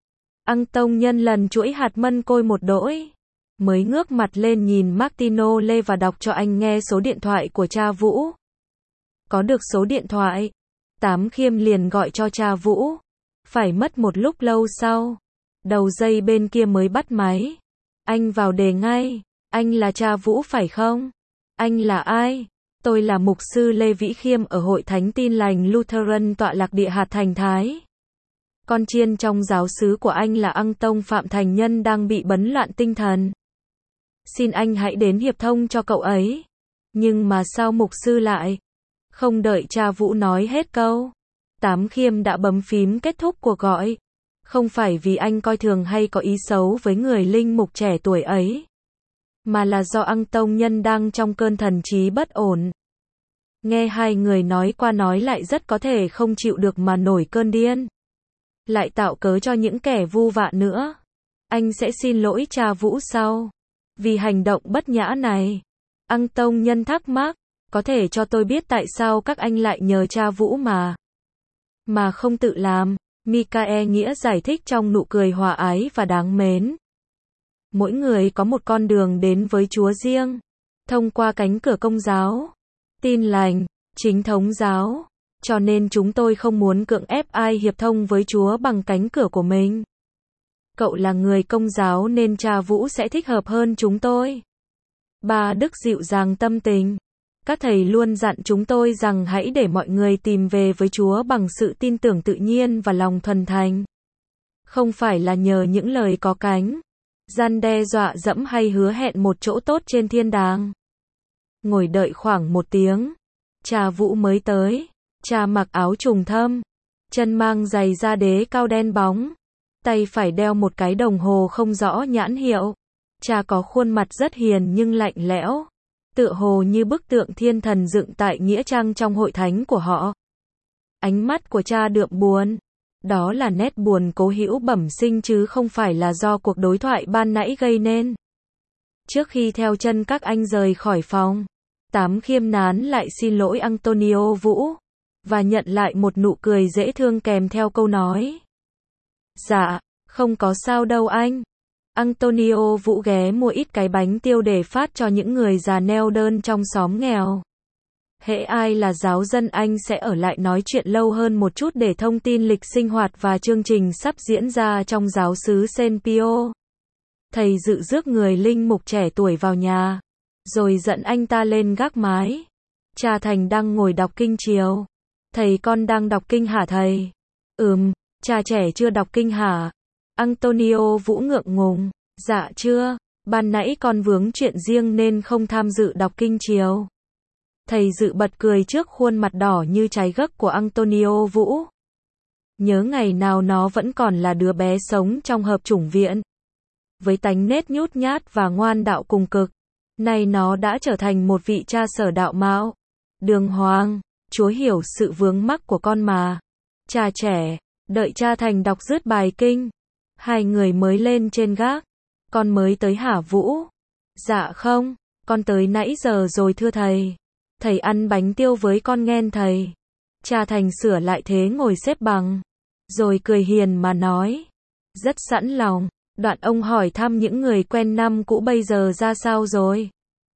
[SPEAKER 1] Tông Nhân lần chuỗi hạt mân côi một đỗi, mới ngước mặt lên nhìn Martino Lê và đọc cho anh nghe số điện thoại của cha Vũ. Có được số điện thoại, Tám Khiêm liền gọi cho cha Vũ. Phải mất một lúc lâu sau, đầu dây bên kia mới bắt máy. Anh vào đề ngay, anh là cha Vũ phải không? Anh là ai? Tôi là mục sư Lê Vĩ Khiêm ở Hội Thánh Tin Lành Lutheran tọa lạc địa hạt Thành Thái. Con chiên trong giáo xứ của anh là Tông Phạm Thành Nhân đang bị bấn loạn tinh thần. Xin anh hãy đến hiệp thông cho cậu ấy. Nhưng mà sao mục sư lại? Không đợi cha Vũ nói hết câu, Tám Khiêm đã bấm phím kết thúc cuộc gọi. Không phải vì anh coi thường hay có ý xấu với người linh mục trẻ tuổi ấy, mà là do Tông Nhân đang trong cơn thần trí bất ổn. Nghe hai người nói qua nói lại rất có thể không chịu được mà nổi cơn điên. Lại tạo cớ cho những kẻ vu vạ nữa. Anh sẽ xin lỗi cha Vũ sau vì hành động bất nhã này. Tông Nhân thắc mắc, có thể cho tôi biết tại sao các anh lại nhờ cha Vũ mà không tự làm? Mikae Nghĩa giải thích trong nụ cười hòa ái và đáng mến. Mỗi người có một con đường đến với Chúa riêng, thông qua cánh cửa Công giáo, Tin Lành, Chính thống giáo. Cho nên chúng tôi không muốn cưỡng ép ai hiệp thông với Chúa bằng cánh cửa của mình. Cậu là người Công giáo nên cha Vũ sẽ thích hợp hơn chúng tôi. Bà Đức dịu dàng tâm tình. Các thầy luôn dặn chúng tôi rằng hãy để mọi người tìm về với Chúa bằng sự tin tưởng tự nhiên và lòng thuần thành. Không phải là nhờ những lời có cánh, gian đe dọa dẫm hay hứa hẹn một chỗ tốt trên thiên đàng. Ngồi đợi khoảng 1 tiếng, cha Vũ mới tới. Cha mặc áo trùng thâm, chân mang giày da đế cao đen bóng, tay phải đeo một cái đồng hồ không rõ nhãn hiệu. Cha có khuôn mặt rất hiền nhưng lạnh lẽo, tựa hồ như bức tượng thiên thần dựng tại nghĩa trang trong hội thánh của họ. Ánh mắt của cha đượm buồn. Đó là nét buồn cố hữu bẩm sinh chứ không phải là do cuộc đối thoại ban nãy gây nên. Trước khi theo chân các anh rời khỏi phòng, Tám Khiêm nán lại xin lỗi Antonio Vũ và nhận lại một nụ cười dễ thương kèm theo câu nói: Dạ, không có sao đâu anh. Antonio Vũ ghé mua ít cái bánh tiêu để phát cho những người già neo đơn trong xóm nghèo. Hễ ai là giáo dân anh sẽ ở lại nói chuyện lâu hơn một chút để thông tin lịch sinh hoạt và chương trình sắp diễn ra trong giáo xứ Saint Pio. Thầy dự rước người linh mục trẻ tuổi vào nhà, rồi dẫn anh ta lên gác mái. Cha Thành đang ngồi đọc kinh chiều. Thầy con đang đọc kinh hả thầy? Cha trẻ chưa đọc kinh hả? Antonio Vũ ngượng ngùng. Dạ chưa, ban nãy con vướng chuyện riêng nên không tham dự đọc kinh chiều. Thầy dự bật cười trước khuôn mặt đỏ như trái gấc của Antonio Vũ. Nhớ ngày nào nó vẫn còn là đứa bé sống trong hợp chủng viện. Với tánh nết nhút nhát và ngoan đạo cùng cực, nay nó đã trở thành một vị cha sở đạo mạo, đường hoàng. Chúa hiểu sự vướng mắc của con mà. Cha trẻ, đợi cha Thành đọc dứt bài kinh, hai người mới lên trên gác. Con mới tới hả Vũ? Dạ không, con tới nãy giờ rồi thưa thầy. Thầy ăn bánh tiêu với con nghen thầy. Cha Thành sửa lại thế ngồi xếp bằng, rồi cười hiền mà nói. Rất sẵn lòng. Đoạn ông hỏi thăm những người quen năm cũ bây giờ ra sao rồi?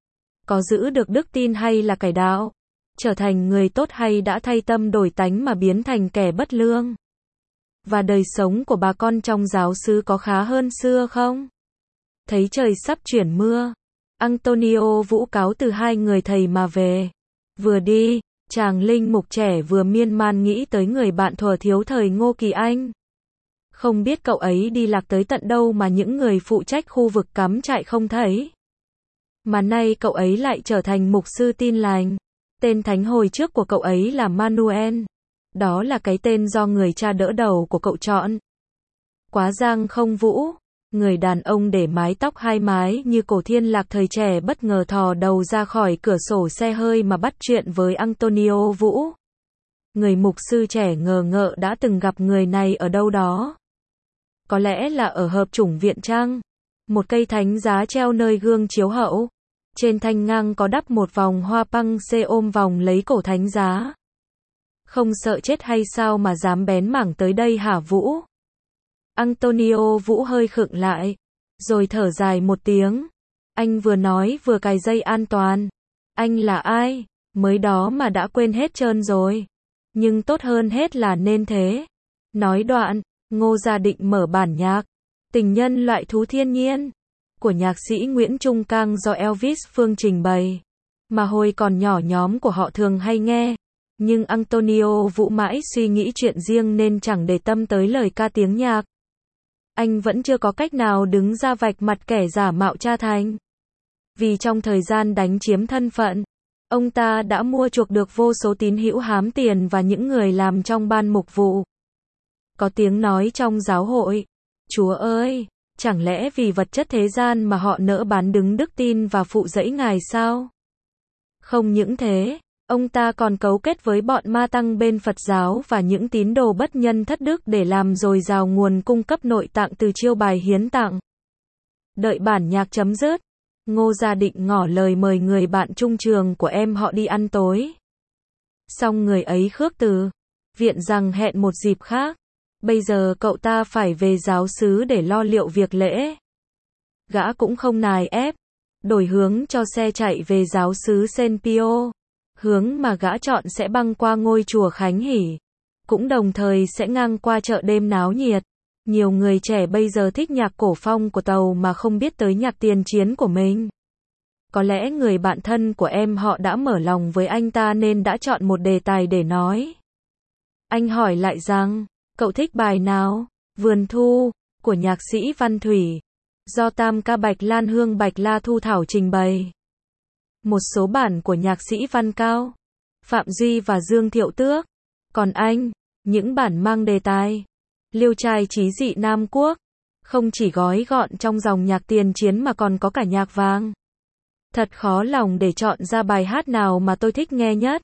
[SPEAKER 1] Có giữ được đức tin hay là cải đạo? Trở thành người tốt hay đã thay tâm đổi tánh mà biến thành kẻ bất lương? Và đời sống của bà con trong giáo xứ có khá hơn xưa không? Thấy trời sắp chuyển mưa, Antonio Vũ cáo từ hai người thầy mà về. Vừa đi, chàng linh mục trẻ vừa miên man nghĩ tới người bạn thuở thiếu thời Ngô Kỳ Anh. Không biết cậu ấy đi lạc tới tận đâu mà những người phụ trách khu vực cắm trại không thấy. Mà nay cậu ấy lại trở thành mục sư tin lành. Tên thánh hồi trước của cậu ấy là Manuel. Đó là cái tên do người cha đỡ đầu của cậu chọn. Quá giang không Vũ? Người đàn ông để mái tóc hai mái như cổ thiên lạc thời trẻ bất ngờ thò đầu ra khỏi cửa sổ xe hơi mà bắt chuyện với Antonio Vũ. Người mục sư trẻ ngờ ngợ đã từng gặp người này ở đâu đó. Có lẽ là ở hợp chủng viện chăng? Một cây thánh giá treo nơi gương chiếu hậu. Trên thanh ngang có đắp một vòng hoa păng xê ôm vòng lấy cổ thánh giá. Không sợ chết hay sao mà dám bén mảng tới đây hả Vũ? Antonio Vũ hơi khựng lại, rồi thở dài một tiếng. Anh vừa nói vừa cài dây an toàn. Anh là ai? Mới đó mà đã quên hết trơn rồi. Nhưng tốt hơn hết là nên thế. Nói đoạn, Ngô Gia Định mở bản nhạc Tình nhân loại thú thiên nhiên của nhạc sĩ Nguyễn Trung Cang do Elvis Phương trình bày, mà hồi còn nhỏ nhóm của họ thường hay nghe. Nhưng Antonio Vũ mãi suy nghĩ chuyện riêng nên chẳng để tâm tới lời ca tiếng nhạc. Anh vẫn chưa có cách nào đứng ra vạch mặt kẻ giả mạo cha Thành. Vì trong thời gian đánh chiếm thân phận, ông ta đã mua chuộc được vô số tín hữu hám tiền và những người làm trong ban mục vụ. Có tiếng nói trong giáo hội, Chúa ơi, chẳng lẽ vì vật chất thế gian mà họ nỡ bán đứng đức tin và phụ dẫy Ngài sao? Không những thế, ông ta còn cấu kết với bọn ma tăng bên Phật giáo và những tín đồ bất nhân thất đức để làm dồi dào nguồn cung cấp nội tạng từ chiêu bài hiến tặng. Đợi bản nhạc chấm dứt, Ngô Gia Định ngỏ lời mời người bạn chung trường của em họ đi ăn tối. Xong người ấy khước từ viện rằng hẹn một dịp khác. Bây giờ cậu ta phải về giáo xứ để lo liệu việc lễ. Gã cũng không nài ép, đổi hướng cho xe chạy về giáo xứ Saint Pio. Hướng mà gã chọn sẽ băng qua ngôi chùa Khánh Hỷ, cũng đồng thời sẽ ngang qua chợ đêm náo nhiệt. Nhiều người trẻ bây giờ thích nhạc cổ phong của Tàu mà không biết tới nhạc tiền chiến của mình. Có lẽ người bạn thân của em họ đã mở lòng với anh ta nên đã chọn một đề tài để nói. Anh hỏi lại rằng, cậu thích bài nào? Vườn Thu, của nhạc sĩ Văn Thủy, do tam ca Bạch Lan Hương Bạch La Thu Thảo trình bày. Một số bản của nhạc sĩ Văn Cao, Phạm Duy và Dương Thiệu Tước. Còn anh, những bản mang đề tài liêu trai trí dị Nam Quốc, không chỉ gói gọn trong dòng nhạc tiền chiến mà còn có cả nhạc vàng. Thật khó lòng để chọn ra bài hát nào mà tôi thích nghe nhất.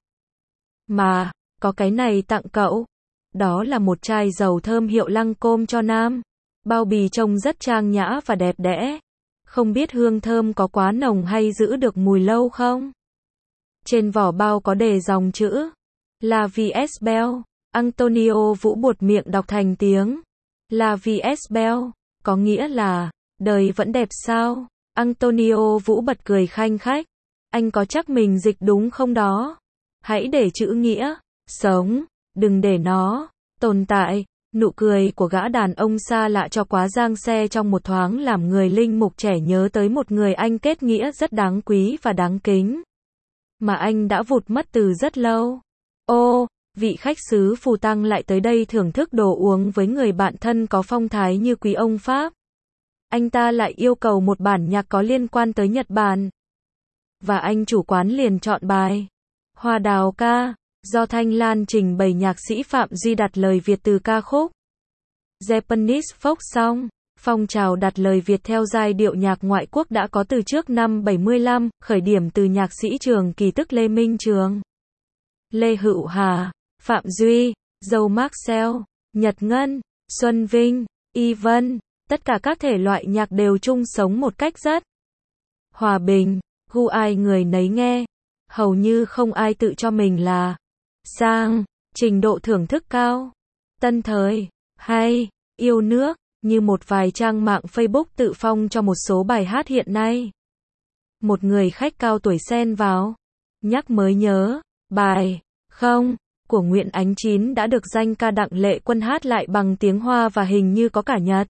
[SPEAKER 1] Mà, có cái này tặng cậu. Đó là một chai dầu thơm hiệu Lancôme cho nam. Bao bì trông rất trang nhã và đẹp đẽ. Không biết hương thơm có quá nồng hay giữ được mùi lâu không? Trên vỏ bao có đề dòng chữ La Vie est belle. Antonio Vũ buột miệng đọc thành tiếng. La Vie est belle, có nghĩa là đời vẫn đẹp sao? Antonio Vũ bật cười khanh khách. Anh có chắc mình dịch đúng không đó? Hãy để chữ nghĩa sống, đừng để nó tồn tại. Nụ cười của gã đàn ông xa lạ cho quá giang xe trong một thoáng làm người linh mục trẻ nhớ tới một người anh kết nghĩa rất đáng quý và đáng kính, mà anh đã vụt mất từ rất lâu. Ô, vị khách xứ phù tăng lại tới đây thưởng thức đồ uống với người bạn thân có phong thái như quý ông Pháp. Anh ta lại yêu cầu một bản nhạc có liên quan tới Nhật Bản. Và anh chủ quán liền chọn bài Hoa Đào ca, do Thanh Lan trình bày, nhạc sĩ Phạm Duy đặt lời Việt từ ca khúc Japanese Folk Song. Phong trào đặt lời Việt theo giai điệu nhạc ngoại quốc đã có từ trước năm 75, khởi điểm từ nhạc sĩ Trường Kỳ tức Lê Minh Trường, Lê Hữu Hà, Phạm Duy, Dâu Marcel, Nhật Ngân, Xuân Vinh, Y Vân. Tất cả các thể loại nhạc đều chung sống một cách rất hòa bình, gu ai người nấy nghe. Hầu như không ai tự cho mình là sang, trình độ thưởng thức cao, tân thời, hay yêu nước, như một vài trang mạng Facebook tự phong cho một số bài hát hiện nay. Một người khách cao tuổi xen vào, nhắc mới nhớ, bài Không của Nguyễn Ánh Chín đã được danh ca Đặng Lệ Quân hát lại bằng tiếng Hoa và hình như có cả Nhật.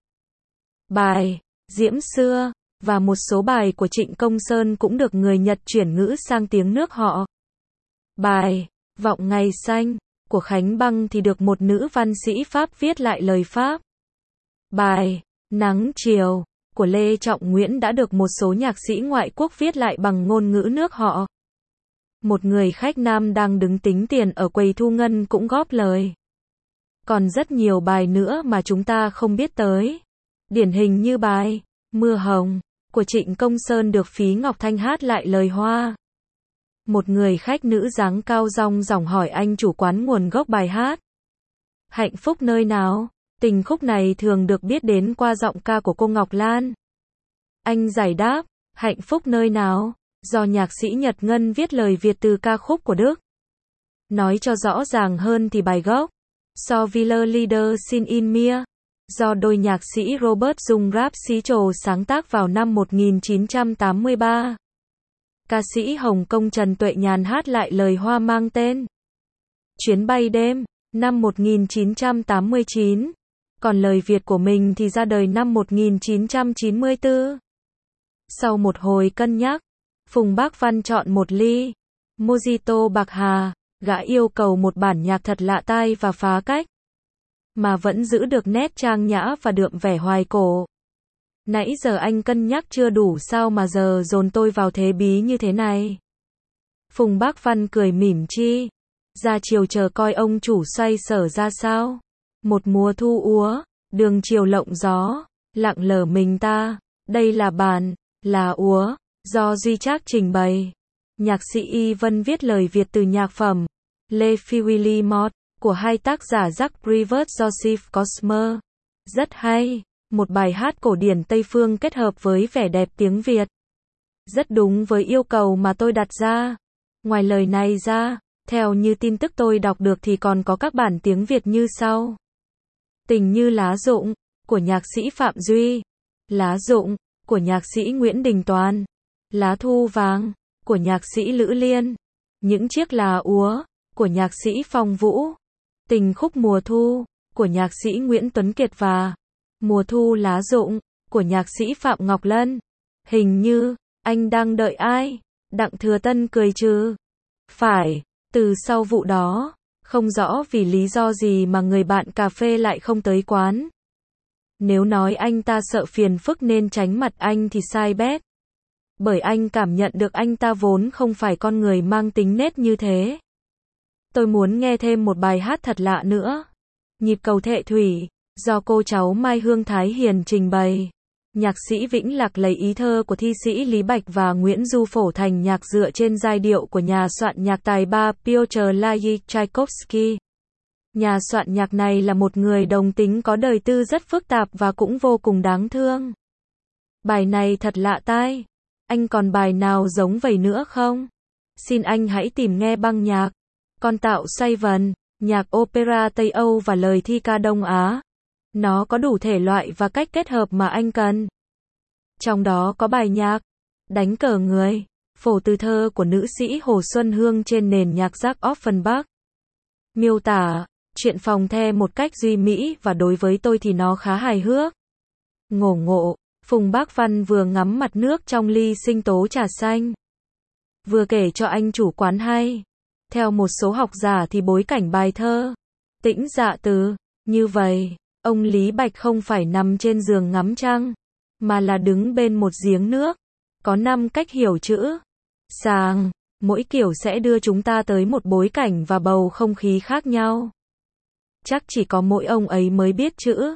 [SPEAKER 1] Bài Diễm Xưa và một số bài của Trịnh Công Sơn cũng được người Nhật chuyển ngữ sang tiếng nước họ. Bài Vọng Ngày Xanh của Khánh Băng thì được một nữ văn sĩ Pháp viết lại lời Pháp. Bài Nắng Chiều của Lê Trọng Nguyễn đã được một số nhạc sĩ ngoại quốc viết lại bằng ngôn ngữ nước họ. Một người khách nam đang đứng tính tiền ở quầy thu ngân cũng góp lời. Còn rất nhiều bài nữa mà chúng ta không biết tới. Điển hình như bài Mưa Hồng của Trịnh Công Sơn được Phí Ngọc Thanh hát lại lời Hoa. Một người khách nữ dáng cao rong ròng hỏi anh chủ quán nguồn gốc bài hát. Hạnh phúc nơi nào? Tình khúc này thường được biết đến qua giọng ca của cô Ngọc Lan. Anh giải đáp, hạnh phúc nơi nào? Do nhạc sĩ Nhật Ngân viết lời Việt từ ca khúc của Đức. Nói cho rõ ràng hơn thì bài gốc So Viller Leader Sin in Mir do đôi nhạc sĩ Robert Dung Rap Xí Trồ sáng tác vào năm 1983. Ca sĩ Hồng Kông Trần Tuệ Nhàn hát lại lời Hoa mang tên Chuyến bay đêm, năm 1989. Còn lời Việt của mình thì ra đời năm 1994. Sau một hồi cân nhắc, Phùng Bác Văn chọn một ly Mojito bạc hà, gã yêu cầu một bản nhạc thật lạ tai và phá cách, mà vẫn giữ được nét trang nhã và đượm vẻ hoài cổ. Nãy giờ anh cân nhắc chưa đủ sao mà giờ dồn tôi vào thế bí như thế này? Phùng Bác Văn cười mỉm chi. Ra chiều chờ coi ông chủ xoay sở ra sao. Một mùa thu úa, đường chiều lộng gió, lặng lờ mình ta. Đây là bản, là úa, do Duy Trác trình bày. Nhạc sĩ Y Vân viết lời Việt từ nhạc phẩm Le Fiwili Mort của hai tác giả Jacques Prévost Joseph Cosmer. Rất hay, một bài hát cổ điển Tây phương kết hợp với vẻ đẹp tiếng Việt. Rất đúng với yêu cầu mà tôi đặt ra. Ngoài lời này ra, theo như tin tức tôi đọc được thì còn có các bản tiếng Việt như sau. Tình như lá rụng, của nhạc sĩ Phạm Duy. Lá rụng, của nhạc sĩ Nguyễn Đình Toàn. Lá thu vàng, của nhạc sĩ Lữ Liên. Những chiếc lá úa, của nhạc sĩ Phong Vũ. Tình khúc mùa thu, của nhạc sĩ Nguyễn Tuấn Kiệt và Mùa thu lá rụng, của nhạc sĩ Phạm Ngọc Lân. Hình như, anh đang đợi ai? Đặng Thừa Tân cười trừ. Phải, từ sau vụ đó, không rõ vì lý do gì mà người bạn cà phê lại không tới quán. Nếu nói anh ta sợ phiền phức nên tránh mặt anh thì sai bét. Bởi anh cảm nhận được anh ta vốn không phải con người mang tính nết như thế. Tôi muốn nghe thêm một bài hát thật lạ nữa. Nhịp cầu Thệ Thủy, do cô cháu Mai Hương Thái Hiền trình bày. Nhạc sĩ Vĩnh Lạc lấy ý thơ của thi sĩ Lý Bạch và Nguyễn Du phổ thành nhạc dựa trên giai điệu của nhà soạn nhạc tài ba Piotr Ilyich Tchaikovsky. Nhà soạn nhạc này là một người đồng tính có đời tư rất phức tạp và cũng vô cùng đáng thương. Bài này thật lạ tai. Anh còn bài nào giống vậy nữa không? Xin anh hãy tìm nghe băng nhạc. Con tạo xoay vần, nhạc opera Tây Âu và lời thi ca Đông Á. Nó có đủ thể loại và cách kết hợp mà anh cần. Trong đó có bài nhạc Đánh cờ người, Phổ từ thơ của nữ sĩ Hồ Xuân Hương trên nền nhạc Jack Offenbach. Miêu tả chuyện phòng the một cách duy mỹ và đối với tôi thì nó khá hài hước. Ngổ ngộ, Phùng Bác Văn vừa ngắm mặt nước trong ly sinh tố trà xanh, vừa kể cho anh chủ quán hay. Theo một số học giả thì bối cảnh bài thơ Tĩnh Dạ Từ như vậy, ông Lý Bạch không phải nằm trên giường ngắm trăng, mà là đứng bên một giếng nước. Có 5 cách hiểu chữ sàng, mỗi kiểu sẽ đưa chúng ta tới một bối cảnh và bầu không khí khác nhau. Chắc chỉ có mỗi ông ấy mới biết chữ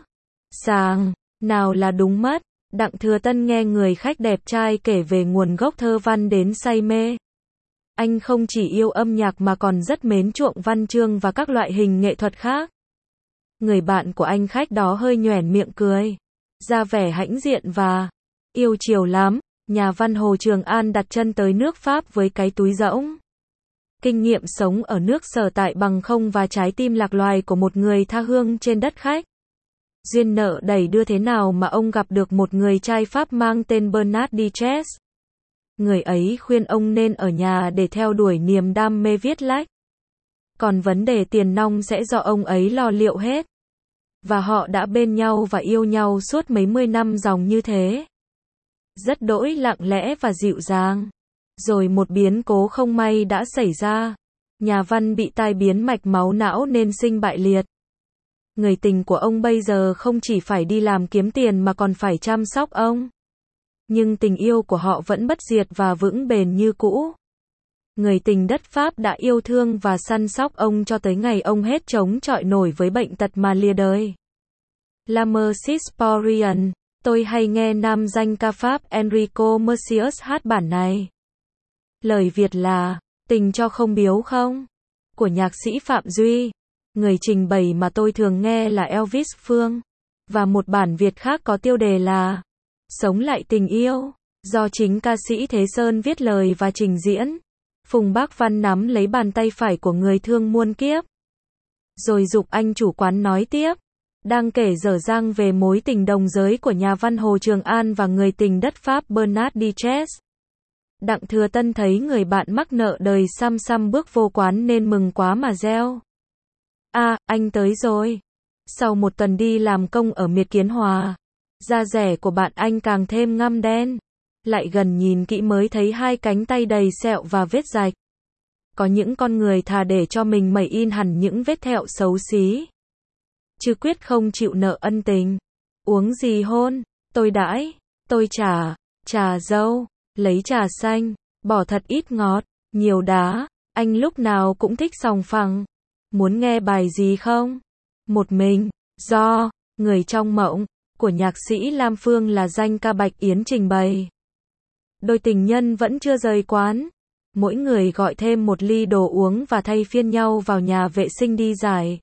[SPEAKER 1] sàng nào là đúng mất. Đặng Thừa Tân nghe người khách đẹp trai kể về nguồn gốc thơ văn đến say mê. Anh không chỉ yêu âm nhạc mà còn rất mến chuộng văn chương và các loại hình nghệ thuật khác. Người bạn của anh khách đó hơi nhoẻn miệng cười, ra vẻ hãnh diện và yêu chiều lắm. Nhà văn Hồ Trường An đặt chân tới nước Pháp với cái túi rỗng kinh nghiệm sống ở nước sở tại bằng không và trái tim lạc loài của một người tha hương trên đất khách. Duyên nợ đẩy đưa thế nào mà ông gặp được một người trai Pháp mang tên Bernard Diches. Người ấy khuyên ông nên ở nhà để theo đuổi niềm đam mê viết lách. Còn vấn đề tiền nong sẽ do ông ấy lo liệu hết. Và họ đã bên nhau và yêu nhau suốt mấy mươi năm dòng như thế. Rất đỗi lặng lẽ và dịu dàng. Rồi một biến cố không may đã xảy ra. Nhà văn bị tai biến mạch máu não nên sinh bại liệt. Người tình của ông bây giờ không chỉ phải đi làm kiếm tiền mà còn phải chăm sóc ông. Nhưng tình yêu của họ vẫn bất diệt và vững bền như cũ. Người tình đất Pháp đã yêu thương và săn sóc ông cho tới ngày ông hết chống chọi nổi với bệnh tật mà lìa đời. L'amour Cisporian. Tôi hay nghe nam danh ca Pháp Enrico Macias hát bản này. Lời Việt là Tình cho không biếu không? Của nhạc sĩ Phạm Duy. Người trình bày mà tôi thường nghe là Elvis Phương. Và một bản Việt khác có tiêu đề là Sống lại tình yêu, do chính ca sĩ Thế Sơn viết lời và trình diễn. Phùng Bác Văn nắm lấy bàn tay phải của người thương muôn kiếp. Rồi giục anh chủ quán nói tiếp. Đang kể dở dang về mối tình đồng giới của nhà văn Hồ Trường An và người tình đất Pháp Bernard Diches. Đặng Thừa Tân thấy người bạn mắc nợ đời xăm xăm bước vô quán nên mừng quá mà reo. Anh tới rồi. Sau một tuần đi làm công ở Miệt Kiến Hòa, da rẻ của bạn anh càng thêm ngăm đen. Lại gần nhìn kỹ mới thấy 2 cánh tay đầy sẹo và vết rạch. Có những con người thà để cho mình mẩy in hẳn những vết thẹo xấu xí, chứ quyết không chịu nợ ân tình. Uống gì hôn? Tôi đãi. Tôi trả. Trà dâu. Lấy trà xanh. Bỏ thật ít ngọt. Nhiều đá. Anh lúc nào cũng thích sòng phẳng. Muốn nghe bài gì không? Một mình. Do Người trong mộng của nhạc sĩ Lam Phương là danh ca Bạch Yến trình bày. Đôi tình nhân vẫn chưa rời quán. Mỗi người gọi thêm một ly đồ uống và thay phiên nhau vào nhà vệ sinh đi giải.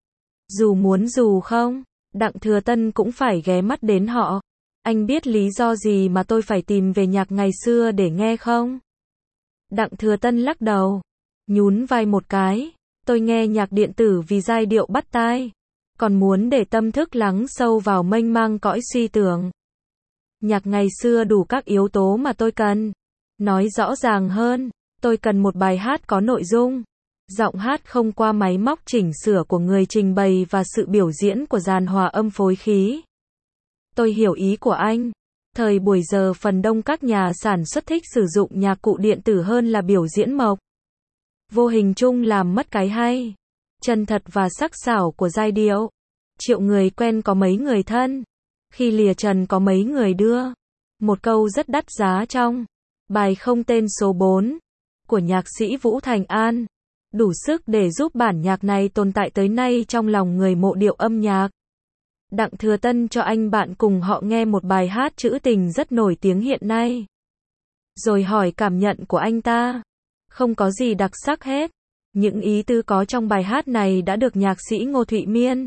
[SPEAKER 1] Dù muốn dù không, Đặng Thừa Tân cũng phải ghé mắt đến họ. Anh biết lý do gì mà tôi phải tìm về nhạc ngày xưa để nghe không? Đặng Thừa Tân lắc đầu, nhún vai một cái. Tôi nghe nhạc điện tử vì giai điệu bắt tai. Còn muốn để tâm thức lắng sâu vào mênh mang cõi suy tưởng. Nhạc ngày xưa đủ các yếu tố mà tôi cần. Nói rõ ràng hơn, tôi cần một bài hát có nội dung. Giọng hát không qua máy móc chỉnh sửa của người trình bày và sự biểu diễn của dàn hòa âm phối khí. Tôi hiểu ý của anh. Thời buổi giờ phần đông các nhà sản xuất thích sử dụng nhạc cụ điện tử hơn là biểu diễn mộc. Vô hình chung làm mất cái hay, chân thật và sắc sảo của giai điệu. Triệu người quen có mấy người thân. Khi lìa trần có mấy người đưa. Một câu rất đắt giá trong bài Không Tên số 4 của nhạc sĩ Vũ Thành An. Đủ sức để giúp bản nhạc này tồn tại tới nay trong lòng người mộ điệu âm nhạc. Đặng Thừa Tân cho anh bạn cùng họ nghe một bài hát trữ tình rất nổi tiếng hiện nay. Rồi hỏi cảm nhận của anh ta. Không có gì đặc sắc hết. Những ý tứ có trong bài hát này đã được nhạc sĩ Ngô Thụy Miên,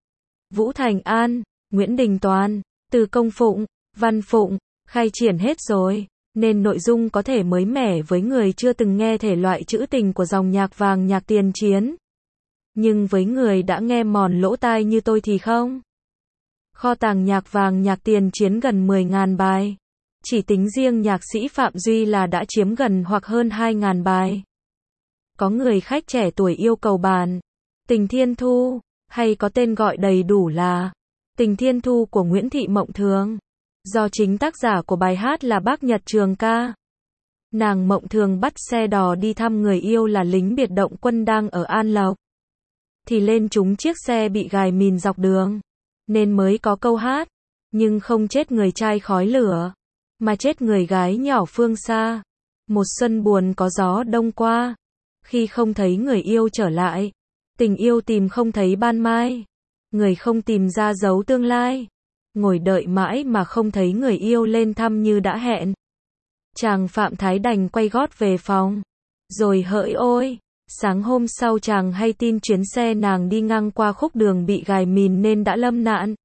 [SPEAKER 1] Vũ Thành An, Nguyễn Đình Toàn, Từ Công Phụng, Văn Phụng khai triển hết rồi, nên nội dung có thể mới mẻ với người chưa từng nghe thể loại trữ tình của dòng nhạc vàng nhạc tiền chiến. Nhưng với người đã nghe mòn lỗ tai như tôi thì không. Kho tàng nhạc vàng nhạc tiền chiến gần 10.000 bài. Chỉ tính riêng nhạc sĩ Phạm Duy là đã chiếm gần hoặc hơn 2.000 bài. Có người khách trẻ tuổi yêu cầu bản Tình Thiên Thu, hay có tên gọi đầy đủ là Tình Thiên Thu của Nguyễn Thị Mộng Thường, do chính tác giả của bài hát là bác Nhật Trường ca. Nàng Mộng Thường bắt xe đò đi thăm người yêu là lính biệt động quân đang ở An Lộc. Thì lên trúng chiếc xe bị gài mìn dọc đường, nên mới có câu hát, nhưng không chết người trai khói lửa, mà chết người gái nhỏ phương xa. Một xuân buồn có gió đông qua, khi không thấy người yêu trở lại, tình yêu tìm không thấy ban mai, người không tìm ra dấu tương lai, ngồi đợi mãi mà không thấy người yêu lên thăm như đã hẹn. Chàng Phạm Thái đành quay gót về phòng, rồi hỡi ôi, sáng hôm sau chàng hay tin chuyến xe nàng đi ngang qua khúc đường bị gài mìn nên đã lâm nạn.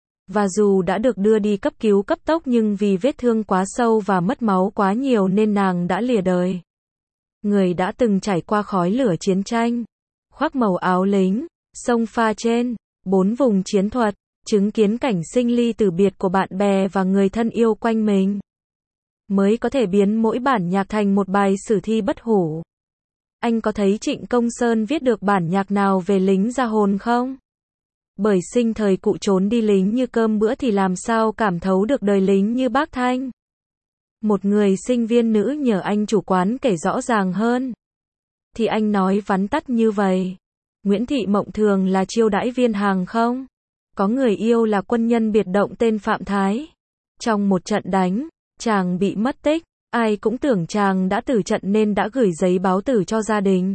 [SPEAKER 1] Và dù đã được đưa đi cấp cứu cấp tốc nhưng vì vết thương quá sâu và mất máu quá nhiều nên nàng đã lìa đời. Người đã từng trải qua khói lửa chiến tranh, khoác màu áo lính, sông pha trên 4 vùng chiến thuật, chứng kiến cảnh sinh ly tử biệt của bạn bè và người thân yêu quanh mình, mới có thể biến mỗi bản nhạc thành một bài sử thi bất hủ. Anh có thấy Trịnh Công Sơn viết được bản nhạc nào về lính ra hồn không? Bởi sinh thời cụ trốn đi lính như cơm bữa thì làm sao cảm thấu được đời lính như bác Thanh. Một người sinh viên nữ nhờ anh chủ quán kể rõ ràng hơn. Thì anh nói vắn tắt như vậy. Nguyễn Thị Mộng Thường là chiêu đãi viên hàng không? Có người yêu là quân nhân biệt động tên Phạm Thái. Trong một trận đánh, chàng bị mất tích. Ai cũng tưởng chàng đã tử trận nên đã gửi giấy báo tử cho gia đình.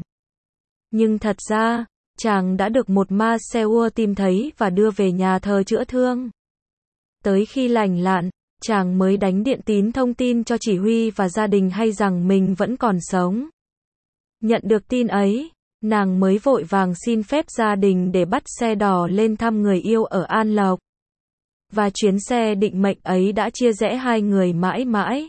[SPEAKER 1] Nhưng thật ra, chàng đã được một ma xeo tìm thấy và đưa về nhà thờ chữa thương. Tới khi lành lặn, chàng mới đánh điện tín thông tin cho chỉ huy và gia đình hay rằng mình vẫn còn sống. Nhận được tin ấy, nàng mới vội vàng xin phép gia đình để bắt xe đò lên thăm người yêu ở An Lộc. Và chuyến xe định mệnh ấy đã chia rẽ hai người mãi mãi.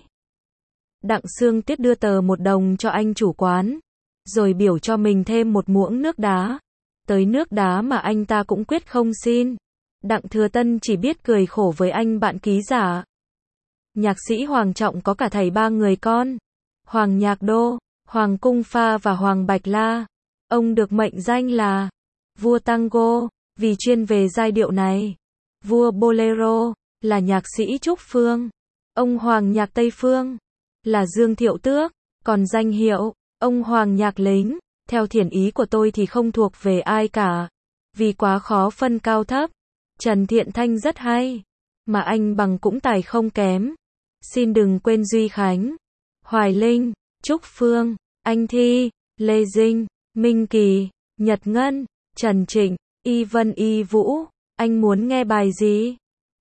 [SPEAKER 1] Đặng Sương Tuyết đưa tờ 1 đồng cho anh chủ quán, rồi biểu cho mình thêm một muỗng nước đá. Tới nước đá mà anh ta cũng quyết không xin. Đặng Thừa Tân chỉ biết cười khổ với anh bạn ký giả. Nhạc sĩ Hoàng Trọng có cả thảy 3 người con: Hoàng Nhạc Đô, Hoàng Cung Pha và Hoàng Bạch La. Ông được mệnh danh là vua tango, vì chuyên về giai điệu này. Vua bolero, là nhạc sĩ Trúc Phương. Ông Hoàng Nhạc Tây Phương, là Dương Thiệu Tước. Còn danh hiệu, ông Hoàng Nhạc Lính, theo thiện ý của tôi thì không thuộc về ai cả, vì quá khó phân cao thấp. Trần Thiện Thanh rất hay, mà anh bằng cũng tài không kém. Xin đừng quên Duy Khánh, Hoài Linh, Trúc Phương, Anh Thi, Lê Dinh, Minh Kỳ, Nhật Ngân, Trần Trịnh, Y Vân Y Vũ. Anh muốn nghe bài gì?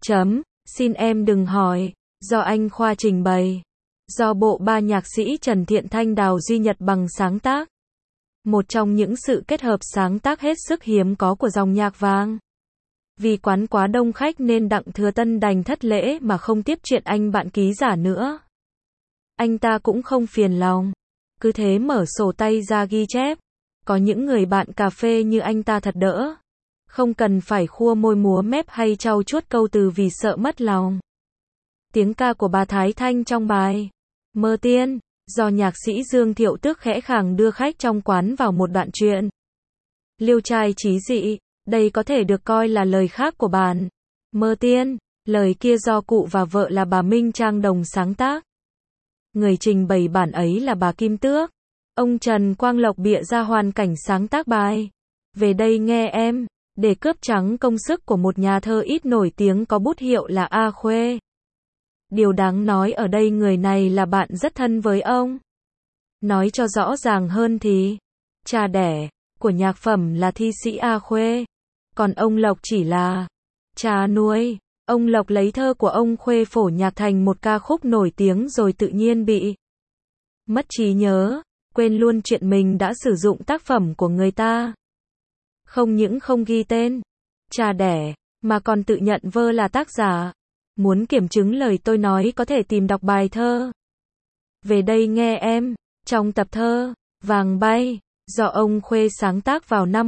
[SPEAKER 1] Xin em đừng hỏi, do anh Khoa trình bày. Do bộ ba nhạc sĩ Trần Thiện Thanh Đào Duy Nhật bằng sáng tác. Một trong những sự kết hợp sáng tác hết sức hiếm có của dòng nhạc vàng. Vì quán quá đông khách nên Đặng Thừa Tân đành thất lễ mà không tiếp chuyện anh bạn ký giả nữa. Anh ta cũng không phiền lòng, cứ thế mở sổ tay ra ghi chép. Có những người bạn cà phê như anh ta thật đỡ, không cần phải khua môi múa mép hay trau chuốt câu từ vì sợ mất lòng. Tiếng ca của bà Thái Thanh trong bài Mơ Tiên, do nhạc sĩ Dương Thiệu Tước khẽ khàng đưa khách trong quán vào một đoạn truyện liêu trai trí dị. Đây có thể được coi là lời khác của bản Mơ Tiên. Lời kia do cụ và vợ là bà Minh Trang đồng sáng tác. Người trình bày bản ấy là bà Kim Tước. Ông Trần Quang Lộc bịa ra hoàn cảnh sáng tác bài Về đây nghe em, để cướp trắng công sức của một nhà thơ ít nổi tiếng có bút hiệu là A Khuê. Điều đáng nói ở đây người này là bạn rất thân với ông. Nói cho rõ ràng hơn thì, cha đẻ của nhạc phẩm là thi sĩ A Khuê, còn ông Lộc chỉ là cha nuôi. Ông Lộc lấy thơ của ông Khuê phổ nhạc thành một ca khúc nổi tiếng rồi tự nhiên bị mất trí nhớ, quên luôn chuyện mình đã sử dụng tác phẩm của người ta. Không những không ghi tên cha đẻ, mà còn tự nhận vơ là tác giả. Muốn kiểm chứng lời tôi nói có thể tìm đọc bài thơ Về đây nghe em, trong tập thơ Vàng bay, do ông Khuê sáng tác vào năm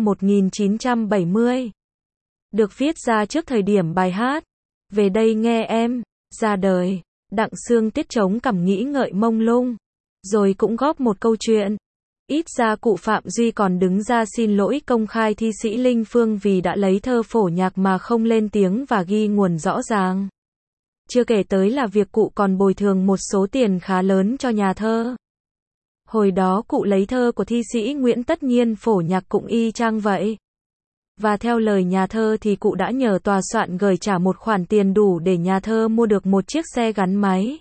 [SPEAKER 1] 1970. Được viết ra trước thời điểm bài hát Về đây nghe em ra đời. Đặng Sương Tiết chống cằm nghĩ ngợi mông lung. Rồi cũng góp một câu chuyện. Ít ra cụ Phạm Duy còn đứng ra xin lỗi công khai thi sĩ Linh Phương vì đã lấy thơ phổ nhạc mà không lên tiếng và ghi nguồn rõ ràng. Chưa kể tới là việc cụ còn bồi thường một số tiền khá lớn cho nhà thơ. Hồi đó cụ lấy thơ của thi sĩ Nguyễn Tất Nhiên phổ nhạc cũng y chang vậy. Và theo lời nhà thơ thì cụ đã nhờ tòa soạn gửi trả một khoản tiền đủ để nhà thơ mua được một chiếc xe gắn máy.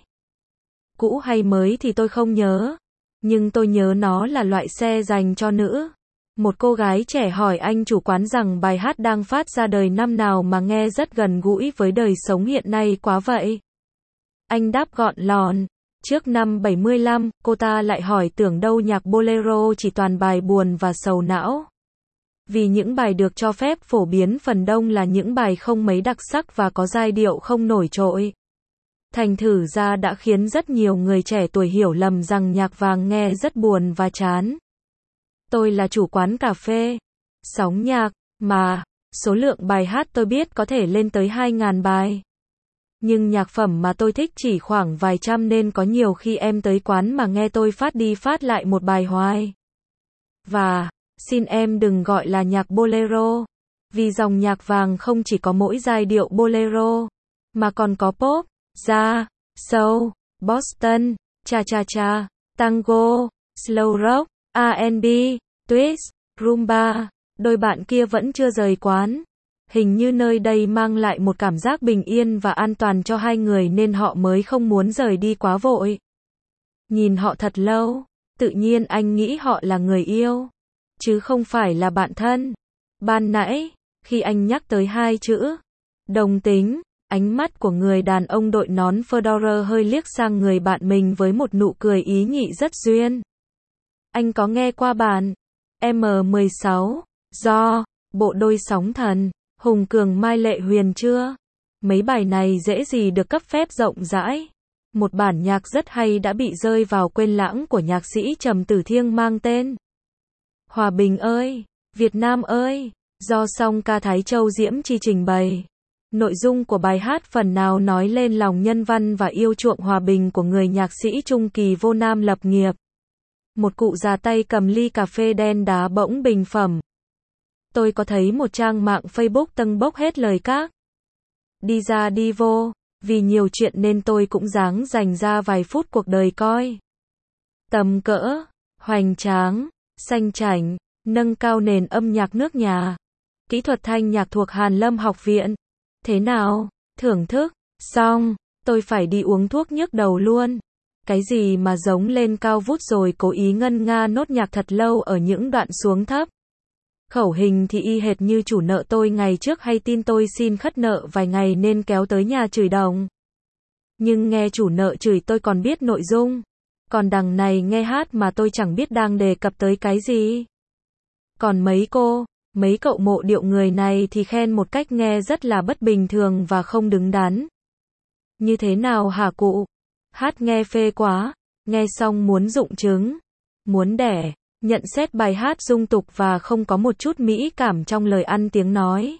[SPEAKER 1] Cũ hay mới thì tôi không nhớ, nhưng tôi nhớ nó là loại xe dành cho nữ. Một cô gái trẻ hỏi anh chủ quán rằng bài hát đang phát ra đời năm nào mà nghe rất gần gũi với đời sống hiện nay quá vậy. Anh đáp gọn lọn, trước năm 75, cô ta lại hỏi tưởng đâu nhạc bolero chỉ toàn bài buồn và sầu não. Vì những bài được cho phép phổ biến phần đông là những bài không mấy đặc sắc và có giai điệu không nổi trội. Thành thử ra đã khiến rất nhiều người trẻ tuổi hiểu lầm rằng nhạc vàng nghe rất buồn và chán. Tôi là chủ quán cà phê, sóng nhạc, mà, số lượng bài hát tôi biết có thể lên tới 2.000 bài. Nhưng nhạc phẩm mà tôi thích chỉ khoảng vài trăm nên có nhiều khi em tới quán mà nghe tôi phát đi phát lại một bài hoài. Và, xin em đừng gọi là nhạc bolero, vì dòng nhạc vàng không chỉ có mỗi giai điệu bolero, mà còn có pop, jazz, soul, Boston, cha-cha-cha, tango, slow rock, R&B, twist, rumba. Đôi bạn kia vẫn chưa rời quán. Hình như nơi đây mang lại một cảm giác bình yên và an toàn cho hai người nên họ mới không muốn rời đi quá vội. Nhìn họ thật lâu, tự nhiên anh nghĩ họ là người yêu, chứ không phải là bạn thân. Ban nãy, khi anh nhắc tới hai chữ đồng tính, ánh mắt của người đàn ông đội nón fedora hơi liếc sang người bạn mình với một nụ cười ý nhị rất duyên. Anh có nghe qua bản M16 do bộ đôi sóng thần Hùng Cường Mai Lệ Huyền chưa? Mấy bài này dễ gì được cấp phép rộng rãi. Một bản nhạc rất hay đã bị rơi vào quên lãng của nhạc sĩ Trầm Tử Thiêng mang tên Hòa Bình ơi, Việt Nam ơi, do song ca Thái Châu Diễm Chi trình bày. Nội dung của bài hát phần nào nói lên lòng nhân văn và yêu chuộng hòa bình của người nhạc sĩ Trung Kỳ vô nam lập nghiệp. Một cụ già tay cầm ly cà phê đen đá bỗng bình phẩm. Tôi có thấy một trang mạng Facebook tâng bốc hết lời các đi ra đi vô, vì nhiều chuyện nên tôi cũng ráng dành ra vài phút cuộc đời coi. Tầm cỡ, hoành tráng, xanh chảnh, nâng cao nền âm nhạc nước nhà. Kỹ thuật thanh nhạc thuộc Hàn Lâm Học viện. Thế nào? Thưởng thức. Xong, tôi phải đi uống thuốc nhức đầu luôn. Cái gì mà giống lên cao vút rồi cố ý ngân nga nốt nhạc thật lâu ở những đoạn xuống thấp. Khẩu hình thì y hệt như chủ nợ tôi ngày trước hay tin tôi xin khất nợ vài ngày nên kéo tới nhà chửi đồng. Nhưng nghe chủ nợ chửi tôi còn biết nội dung. Còn đằng này nghe hát mà tôi chẳng biết đang đề cập tới cái gì. Còn mấy cậu mộ điệu người này thì khen một cách nghe rất là bất bình thường và không đứng đắn. Như thế nào hả cụ? Hát nghe phê quá, nghe xong muốn rụng trứng, muốn đẻ. Nhận xét bài hát dung tục và không có một chút mỹ cảm trong lời ăn tiếng nói.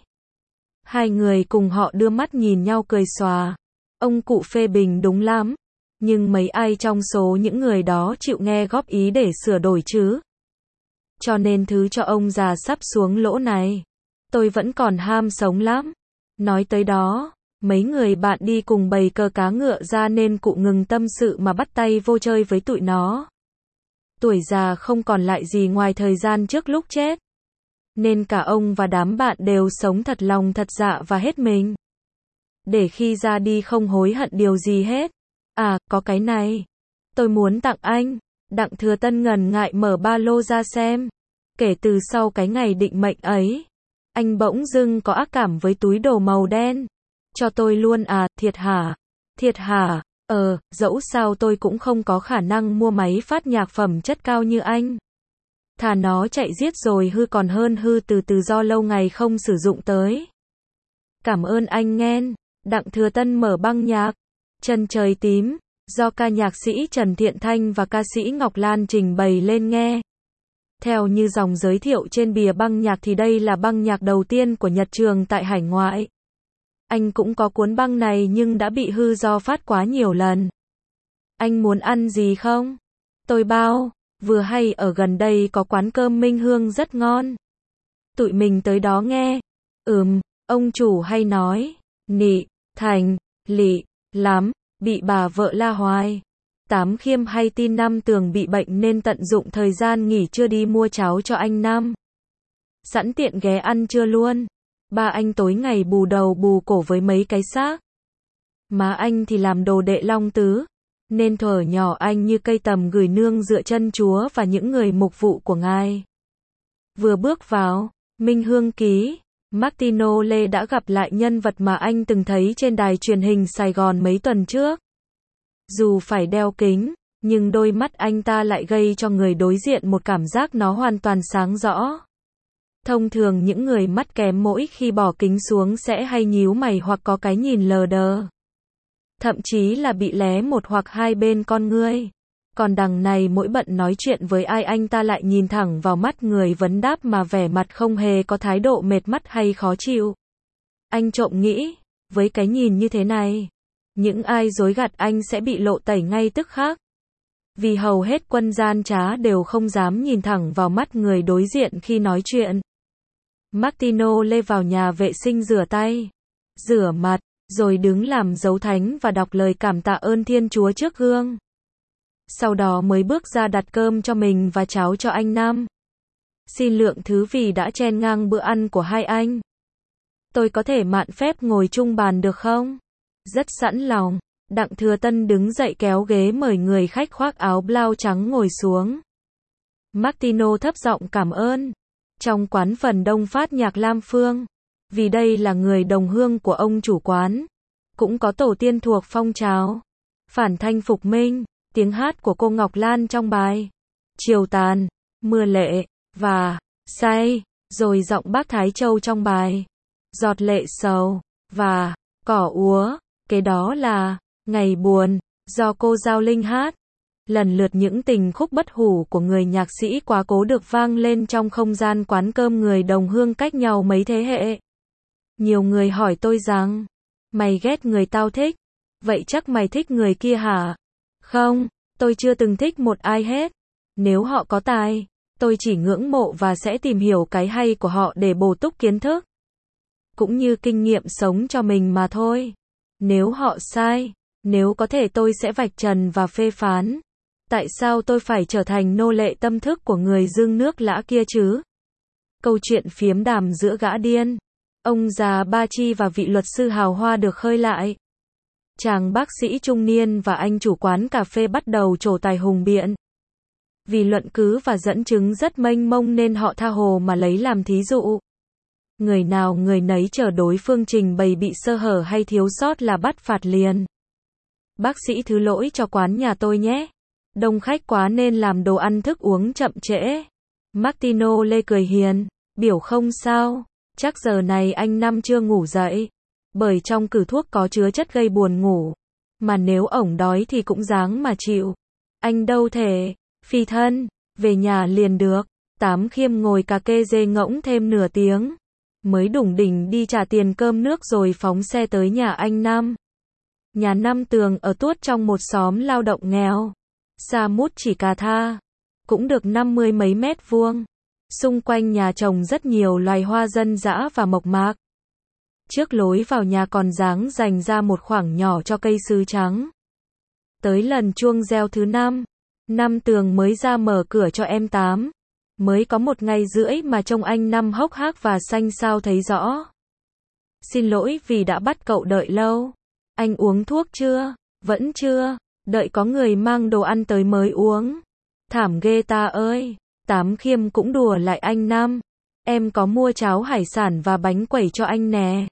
[SPEAKER 1] Hai người cùng họ đưa mắt nhìn nhau cười xòa. Ông cụ phê bình đúng lắm, nhưng mấy ai trong số những người đó chịu nghe góp ý để sửa đổi chứ? Cho nên thứ cho ông già sắp xuống lỗ này. Tôi vẫn còn ham sống lắm. Nói tới đó, mấy người bạn đi cùng bày cờ cá ngựa ra nên cụ ngừng tâm sự mà bắt tay vô chơi với tụi nó. Tuổi già không còn lại gì ngoài thời gian trước lúc chết. Nên cả ông và đám bạn đều sống thật lòng thật dạ và hết mình. Để khi ra đi không hối hận điều gì hết. À, có cái này. Tôi muốn tặng anh. Đặng Thừa Tân ngần ngại mở ba lô ra xem. Kể từ sau cái ngày định mệnh ấy, anh bỗng dưng có ác cảm với túi đồ màu đen. Cho tôi luôn à, thiệt hả? Thiệt hả? Dẫu sao tôi cũng không có khả năng mua máy phát nhạc phẩm chất cao như anh. Thà nó chạy giết rồi hư còn hơn hư từ từ do lâu ngày không sử dụng tới. Cảm ơn anh nghen. Đặng Thừa Tân mở băng nhạc Chân Trời Tím, do ca nhạc sĩ Trần Thiện Thanh và ca sĩ Ngọc Lan trình bày lên nghe. Theo như dòng giới thiệu trên bìa băng nhạc thì đây là băng nhạc đầu tiên của Nhật Trường tại hải ngoại. Anh cũng có cuốn băng này nhưng đã bị hư do phát quá nhiều lần. Anh muốn ăn gì không? Tôi bao, vừa hay ở gần đây có quán cơm Minh Hương rất ngon. Tụi mình tới đó nghe. Ông chủ hay nói, nị, thành, lị, lắm, bị bà vợ la hoài. Tám Khiêm hay tin Năm Tường bị bệnh nên tận dụng thời gian nghỉ trưa đi mua cháo cho anh Năm. Sẵn tiện ghé ăn trưa luôn. Ba anh tối ngày bù đầu bù cổ với mấy cái xác. Má anh thì làm đồ đệ Long Tứ, nên thuở nhỏ anh như cây tầm gửi nương dựa chân Chúa và những người mục vụ của ngài. Vừa bước vào Minh Hương ký, Martino Lê đã gặp lại nhân vật mà anh từng thấy trên đài truyền hình Sài Gòn mấy tuần trước. Dù phải đeo kính, nhưng đôi mắt anh ta lại gây cho người đối diện một cảm giác nó hoàn toàn sáng rõ. Thông thường những người mắt kém mỗi khi bỏ kính xuống sẽ hay nhíu mày hoặc có cái nhìn lờ đờ. Thậm chí là bị lé một hoặc hai bên con ngươi. Còn đằng này mỗi bận nói chuyện với ai anh ta lại nhìn thẳng vào mắt người vấn đáp mà vẻ mặt không hề có thái độ mệt mắt hay khó chịu. Anh trộm nghĩ, với cái nhìn như thế này, những ai dối gạt anh sẽ bị lộ tẩy ngay tức khắc. Vì hầu hết quân gian trá đều không dám nhìn thẳng vào mắt người đối diện khi nói chuyện. Martino Lê vào nhà vệ sinh rửa tay, rửa mặt, rồi đứng làm dấu thánh và đọc lời cảm tạ ơn Thiên Chúa trước gương. Sau đó mới bước ra đặt cơm cho mình và cháo cho anh Năm. Xin lượng thứ vì đã chen ngang bữa ăn của hai anh. Tôi có thể mạn phép ngồi chung bàn được không? Rất sẵn lòng. Đặng Thừa Tân đứng dậy kéo ghế mời người khách khoác áo blau trắng ngồi xuống. Martino thấp giọng cảm ơn. Trong quán phần đông phát nhạc Lam Phương. Vì đây là người đồng hương của ông chủ quán. Cũng có tổ tiên thuộc phong trào phản thanh phục minh. Tiếng hát của cô Ngọc Lan trong bài Chiều Tàn, Mưa Lệ, và Say, rồi giọng bác Thái Châu trong bài Giọt Lệ Sầu, và Cỏ Úa, kế đó là Ngày Buồn, do cô Giao Linh hát. Lần lượt những tình khúc bất hủ của người nhạc sĩ quá cố được vang lên trong không gian quán cơm người đồng hương cách nhau mấy thế hệ. Nhiều người hỏi tôi rằng, mày ghét người tao thích, vậy chắc mày thích người kia hả? Không, tôi chưa từng thích một ai hết. Nếu họ có tài, tôi chỉ ngưỡng mộ và sẽ tìm hiểu cái hay của họ để bổ túc kiến thức, cũng như kinh nghiệm sống cho mình mà thôi. Nếu họ sai, nếu có thể tôi sẽ vạch trần và phê phán. Tại sao tôi phải trở thành nô lệ tâm thức của người dương nước lã kia chứ? Câu chuyện phiếm đàm giữa gã điên, ông già Ba Chi và vị luật sư hào hoa được khơi lại. Chàng bác sĩ trung niên và anh chủ quán cà phê bắt đầu trổ tài hùng biện. Vì luận cứ và dẫn chứng rất mênh mông nên họ tha hồ mà lấy làm thí dụ. Người nào người nấy chờ đối phương trình bày bị sơ hở hay thiếu sót là bắt phạt liền. Bác sĩ thứ lỗi cho quán nhà tôi nhé. Đông khách quá nên làm đồ ăn thức uống chậm trễ. Martino Lê cười hiền, biểu không sao, chắc giờ này anh Năm chưa ngủ dậy. Bởi trong cử thuốc có chứa chất gây buồn ngủ. Mà nếu ổng đói thì cũng dáng mà chịu. Anh đâu thể, phi thân, về nhà liền được. Tám Khiêm ngồi cà kê dê ngỗng thêm nửa tiếng. Mới đủng đỉnh đi trả tiền cơm nước rồi phóng xe tới nhà anh Năm. Nhà Năm Tường ở tuốt trong một xóm lao động nghèo. Xa mút chỉ cà tha. Cũng được 50 mấy mét vuông. Xung quanh nhà trồng rất nhiều loài hoa dân dã và mộc mạc. Trước lối vào nhà còn dáng dành ra một khoảng nhỏ cho cây sứ trắng. Tới lần chuông reo thứ 5, Năm Tường mới ra mở cửa cho em Tám. Mới có 1 ngày rưỡi mà trông anh Năm hốc hác và xanh xao thấy rõ. Xin lỗi vì đã bắt cậu đợi lâu. Anh uống thuốc chưa? Vẫn chưa. Đợi có người mang đồ ăn tới mới uống. Thảm ghê ta ơi. Tám Khiêm cũng đùa lại anh Năm. Em có mua cháo hải sản và bánh quẩy cho anh nè.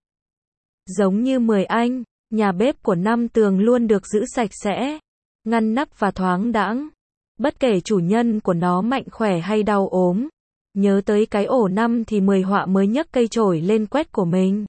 [SPEAKER 1] Giống như 10 anh, nhà bếp của Năm Tường luôn được giữ sạch sẽ, ngăn nắp và thoáng đãng. Bất kể chủ nhân của nó mạnh khỏe hay đau ốm. Nhớ tới cái ổ năm thì 10 họa mới nhấc cây chổi lên quét của mình.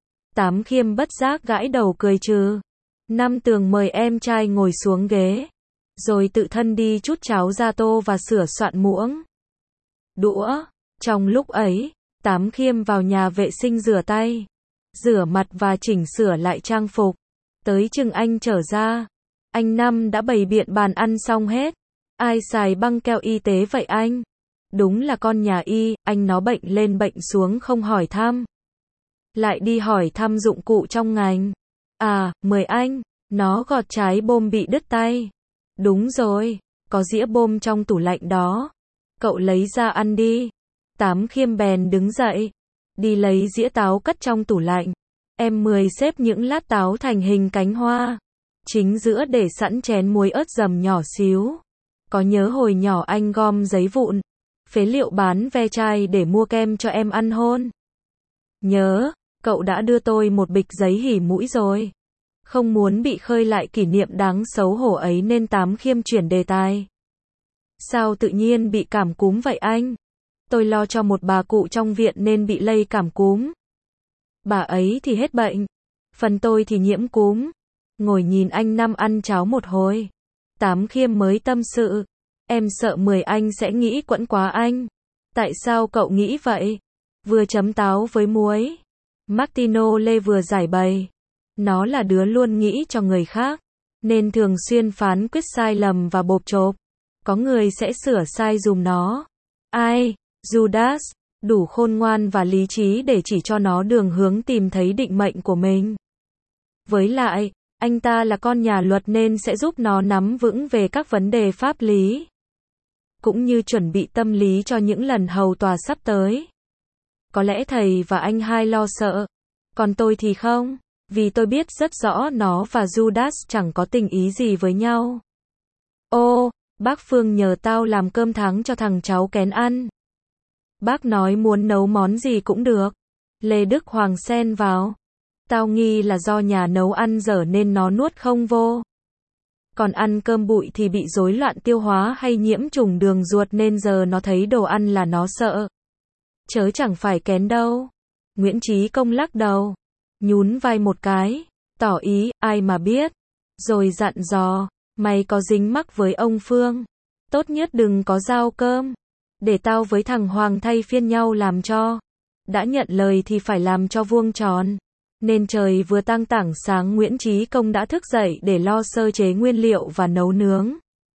[SPEAKER 1] Tám Khiêm bất giác gãi đầu cười trừ. Năm Tường mời em trai ngồi xuống ghế. Rồi tự thân đi chút cháo ra tô và sửa soạn muỗng đũa. Trong lúc ấy, Tám Khiêm vào nhà vệ sinh rửa tay. rửa mặt và chỉnh sửa lại trang phục. Tới chừng anh trở ra, anh Năm đã bày biện bàn ăn xong hết. Ai xài băng keo y tế vậy anh? Đúng là con nhà y, anh nó bệnh lên bệnh xuống không hỏi thăm. Lại đi hỏi thăm dụng cụ trong ngành. À, mời anh, nó gọt trái bôm bị đứt tay. Đúng rồi, có dĩa bôm trong tủ lạnh đó. Cậu lấy ra ăn đi. Tám Khiêm bèn đứng dậy, đi lấy dĩa táo cất trong tủ lạnh. Em Mười xếp những lát táo thành hình cánh hoa. Chính giữa để sẵn chén muối ớt dầm nhỏ xíu. Có nhớ hồi nhỏ anh gom giấy vụn, phế liệu bán ve chai để mua kem cho em ăn hôn? Nhớ, cậu đã đưa tôi một bịch giấy hỉ mũi rồi. Không muốn bị khơi lại kỷ niệm đáng xấu hổ ấy nên Tám Khiêm chuyển đề tài. Sao tự nhiên bị cảm cúm vậy anh? Tôi lo cho một bà cụ trong viện nên bị lây cảm cúm. Bà ấy thì hết bệnh, phần tôi thì nhiễm cúm. Ngồi nhìn anh Năm ăn cháo một hồi, Tám Khiêm mới tâm sự. Em sợ Mười anh sẽ nghĩ quẫn quá anh. Tại sao cậu nghĩ vậy? Vừa chấm táo với muối. Martino Lê vừa giải bày. Nó là đứa luôn nghĩ cho người khác, nên thường xuyên phán quyết sai lầm và bộp chộp. Có người sẽ sửa sai dùm nó. Ai? Judas, đủ khôn ngoan và lý trí để chỉ cho nó đường hướng tìm thấy định mệnh của mình. Với lại, anh ta là con nhà luật nên sẽ giúp nó nắm vững về các vấn đề pháp lý, cũng như chuẩn bị tâm lý cho những lần hầu tòa sắp tới. Có lẽ thầy và anh hai lo sợ, còn tôi thì không, vì tôi biết rất rõ nó và Judas chẳng có tình ý gì với nhau. Ô, bác Phương nhờ tao làm cơm tháng cho thằng cháu kén ăn. Bác nói muốn nấu món gì cũng được. Lê Đức Hoàng xen vào. Tao nghi là do nhà nấu ăn dở nên nó nuốt không vô. Còn ăn cơm bụi thì bị rối loạn tiêu hóa hay nhiễm trùng đường ruột nên giờ nó thấy đồ ăn là nó sợ. Chớ chẳng phải kén đâu. Nguyễn Chí Công lắc đầu, nhún vai một cái, tỏ ý, ai mà biết. Rồi dặn dò, mày có dính mắc với ông Phương, tốt nhất đừng có giao cơm. Để tao với thằng Hoàng thay phiên nhau làm cho. Đã nhận lời thì phải làm cho vuông tròn. Nên trời vừa tang tảng sáng Nguyễn Chí Công đã thức dậy để lo sơ chế nguyên liệu và nấu nướng.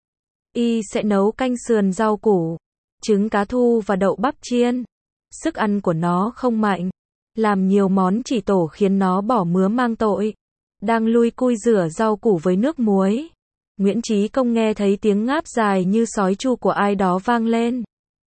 [SPEAKER 1] Y sẽ nấu canh sườn rau củ, trứng cá thu và đậu bắp chiên. Sức ăn của nó không mạnh. Làm nhiều món chỉ tổ khiến nó bỏ mứa mang tội. Đang lui cui rửa rau củ với nước muối. Nguyễn Chí Công nghe thấy tiếng ngáp dài như sói chu của ai đó vang lên.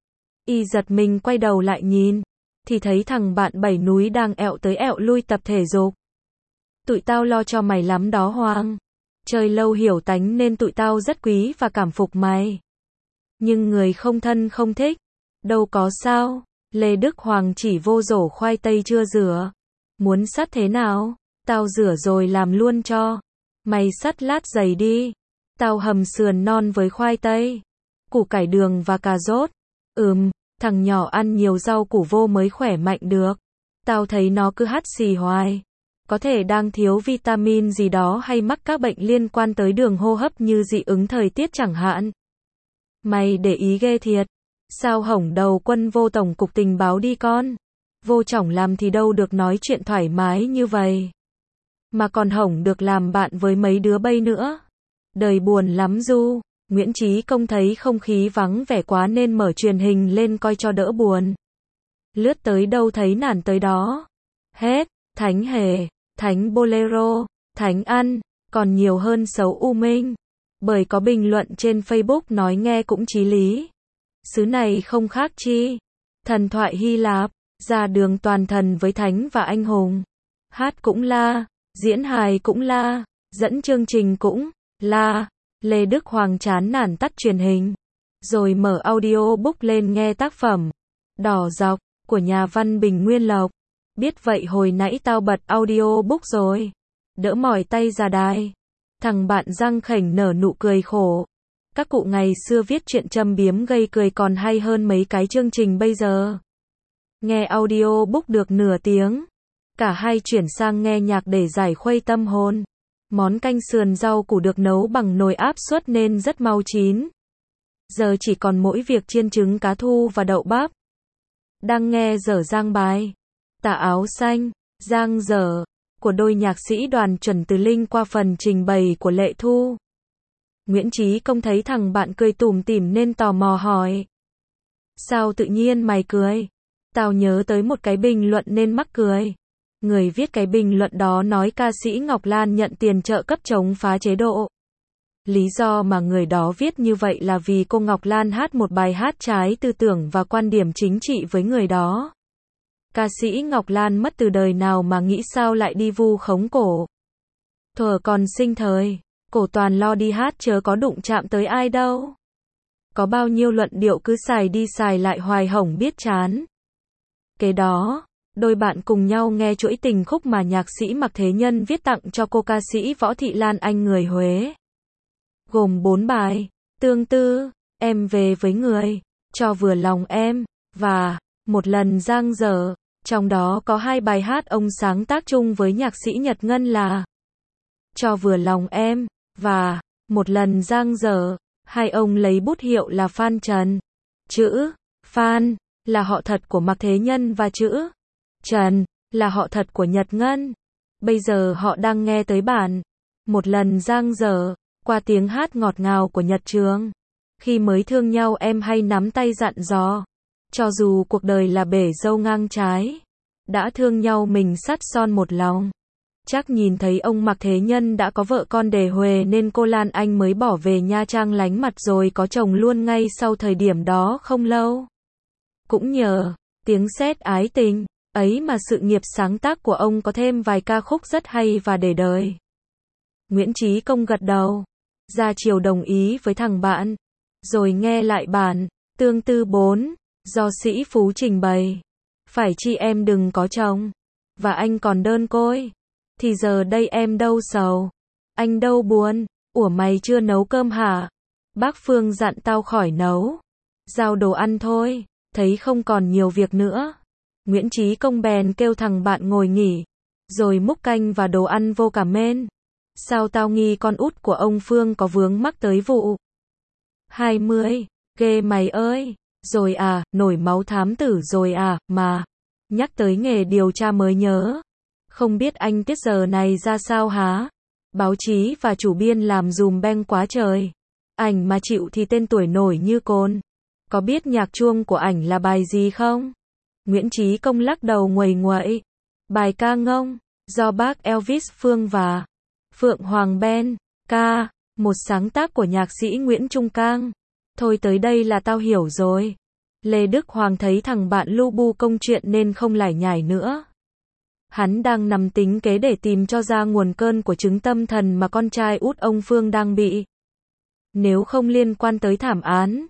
[SPEAKER 1] Y giật mình quay đầu lại nhìn, thì thấy thằng bạn Bảy Núi đang ẹo tới ẹo lui tập thể dục. Tụi tao lo cho mày lắm đó Hoàng. Chơi lâu hiểu tánh nên tụi tao rất quý và cảm phục mày. Nhưng người không thân không thích. Đâu có sao. Lê Đức Hoàng chỉ vô rổ khoai tây chưa rửa. Muốn sắt thế nào? Tao rửa rồi làm luôn cho. Mày sắt lát dày đi. Tao hầm sườn non với khoai tây, củ cải đường và cà rốt. Thằng nhỏ ăn nhiều rau củ vô mới khỏe mạnh được. Tao thấy nó cứ hắt xì hoài. Có thể đang thiếu vitamin gì đó hay mắc các bệnh liên quan tới đường hô hấp như dị ứng thời tiết chẳng hạn. Mày để ý ghê thiệt. Sao hổng đầu quân vô tổng cục tình báo đi con. Vô chổng làm thì đâu được nói chuyện thoải mái như vậy. Mà còn hổng được làm bạn với mấy đứa bay nữa. Đời buồn lắm Du. Nguyễn Chí Công thấy không khí vắng vẻ quá nên mở truyền hình lên coi cho đỡ buồn. Lướt tới đâu thấy nản tới đó. Hết, thánh hề, thánh bolero, thánh ăn, còn nhiều hơn xấu u minh. Bởi có bình luận trên Facebook nói nghe cũng chí lý. Xứ này không khác chi. Thần thoại Hy Lạp, ra đường toàn thần với thánh và anh hùng. Hát cũng la, diễn hài cũng la, dẫn chương trình cũng la. Lê Đức Hoàng chán nản tắt truyền hình, rồi mở audiobook lên nghe tác phẩm Đỏ Dọc của nhà văn Bình Nguyên Lộc. Biết vậy hồi nãy tao bật audiobook rồi. Đỡ mỏi tay ra đài. Thằng bạn răng khểnh nở nụ cười khổ. Các cụ ngày xưa viết chuyện châm biếm gây cười còn hay hơn mấy cái chương trình bây giờ. Nghe audiobook được nửa tiếng, cả hai chuyển sang nghe nhạc để giải khuây tâm hồn. Món canh sườn rau củ được nấu bằng nồi áp suất nên rất mau chín. Giờ chỉ còn mỗi việc chiên trứng cá thu và đậu bắp. Đang nghe dở dang bài Tà áo xanh, Giang dở của đôi nhạc sĩ Đoàn Chuẩn Từ Linh qua phần trình bày của Lệ Thu. Nguyễn Chí Công thấy thằng bạn cười tủm tỉm nên tò mò hỏi. Sao tự nhiên mày cười? Tao nhớ tới một cái bình luận nên mắc cười. Người viết cái bình luận đó nói ca sĩ Ngọc Lan nhận tiền trợ cấp chống phá chế độ. Lý do mà người đó viết như vậy là vì cô Ngọc Lan hát một bài hát trái tư tưởng và quan điểm chính trị với người đó. Ca sĩ Ngọc Lan mất từ đời nào mà nghĩ sao lại đi vu khống cổ. Thuở còn sinh thời, cổ toàn lo đi hát chớ có đụng chạm tới ai đâu. Có bao nhiêu luận điệu cứ xài đi xài lại hoài hổng biết chán. Kế đó, đôi bạn cùng nhau nghe chuỗi tình khúc mà nhạc sĩ Mạc Thế Nhân viết tặng cho cô ca sĩ Võ Thị Lan Anh người Huế. Gồm 4 bài, Tương Tư, Em Về Với Người, Cho Vừa Lòng Em, và Một Lần Giang Dở. Trong đó có 2 bài hát ông sáng tác chung với nhạc sĩ Nhật Ngân là Cho Vừa Lòng Em, và Một Lần Giang Dở. Hai ông lấy bút hiệu là Phan Trần. Chữ Phan là họ thật của Mạc Thế Nhân và chữ Trần là họ thật của Nhật Ngân. Bây giờ họ đang nghe tới bản Một Lần Giang Dở qua tiếng hát ngọt ngào của Nhật Trường. Khi mới thương nhau em hay nắm tay dặn dò, cho dù cuộc đời là bể dâu ngang trái, đã thương nhau mình sắt son một lòng. Chắc nhìn thấy ông Mạc Thế Nhân đã có vợ con để huề nên cô Lan Anh mới bỏ về Nha Trang lánh mặt rồi có chồng luôn ngay sau thời điểm đó không lâu. Cũng nhờ tiếng sét ái tình ấy mà sự nghiệp sáng tác của ông có thêm vài ca khúc rất hay và để đời. Nguyễn Chí Công gật đầu, ra chiều đồng ý với thằng bạn, rồi nghe lại bản Tương Tư 4 do Sĩ Phú trình bày. Phải chi em đừng có chồng, và anh còn đơn côi, thì giờ đây em đâu sầu, anh đâu buồn. Ủa mày chưa nấu cơm hả? Bác Phương dặn tao khỏi nấu, giao đồ ăn thôi. Thấy không còn nhiều việc nữa, Nguyễn Chí Công bèn kêu thằng bạn ngồi nghỉ, rồi múc canh và đồ ăn vô cả mên. Sao tao nghi con út của ông Phương có vướng mắc tới vụ 20, ghê mày ơi. Rồi à, nổi máu thám tử rồi à, mà nhắc tới nghề điều tra mới nhớ. Không biết anh Tiết giờ này ra sao hả? Báo chí và chủ biên làm dùm beng quá trời. Ảnh mà chịu thì tên tuổi nổi như cồn. Có biết nhạc chuông của ảnh là bài gì không? Nguyễn Chí Công lắc đầu nguầy nguậy. Bài ca ngông, do bác Elvis Phương và Phượng Hoàng Ben ca, một sáng tác của nhạc sĩ Nguyễn Trung Cang. Thôi tới đây là tao hiểu rồi. Lê Đức Hoàng thấy thằng bạn lu bu công chuyện nên không lải nhải nữa. Hắn đang nằm tính kế để tìm cho ra nguồn cơn của chứng tâm thần mà con trai út ông Phương đang bị. Nếu không liên quan tới thảm án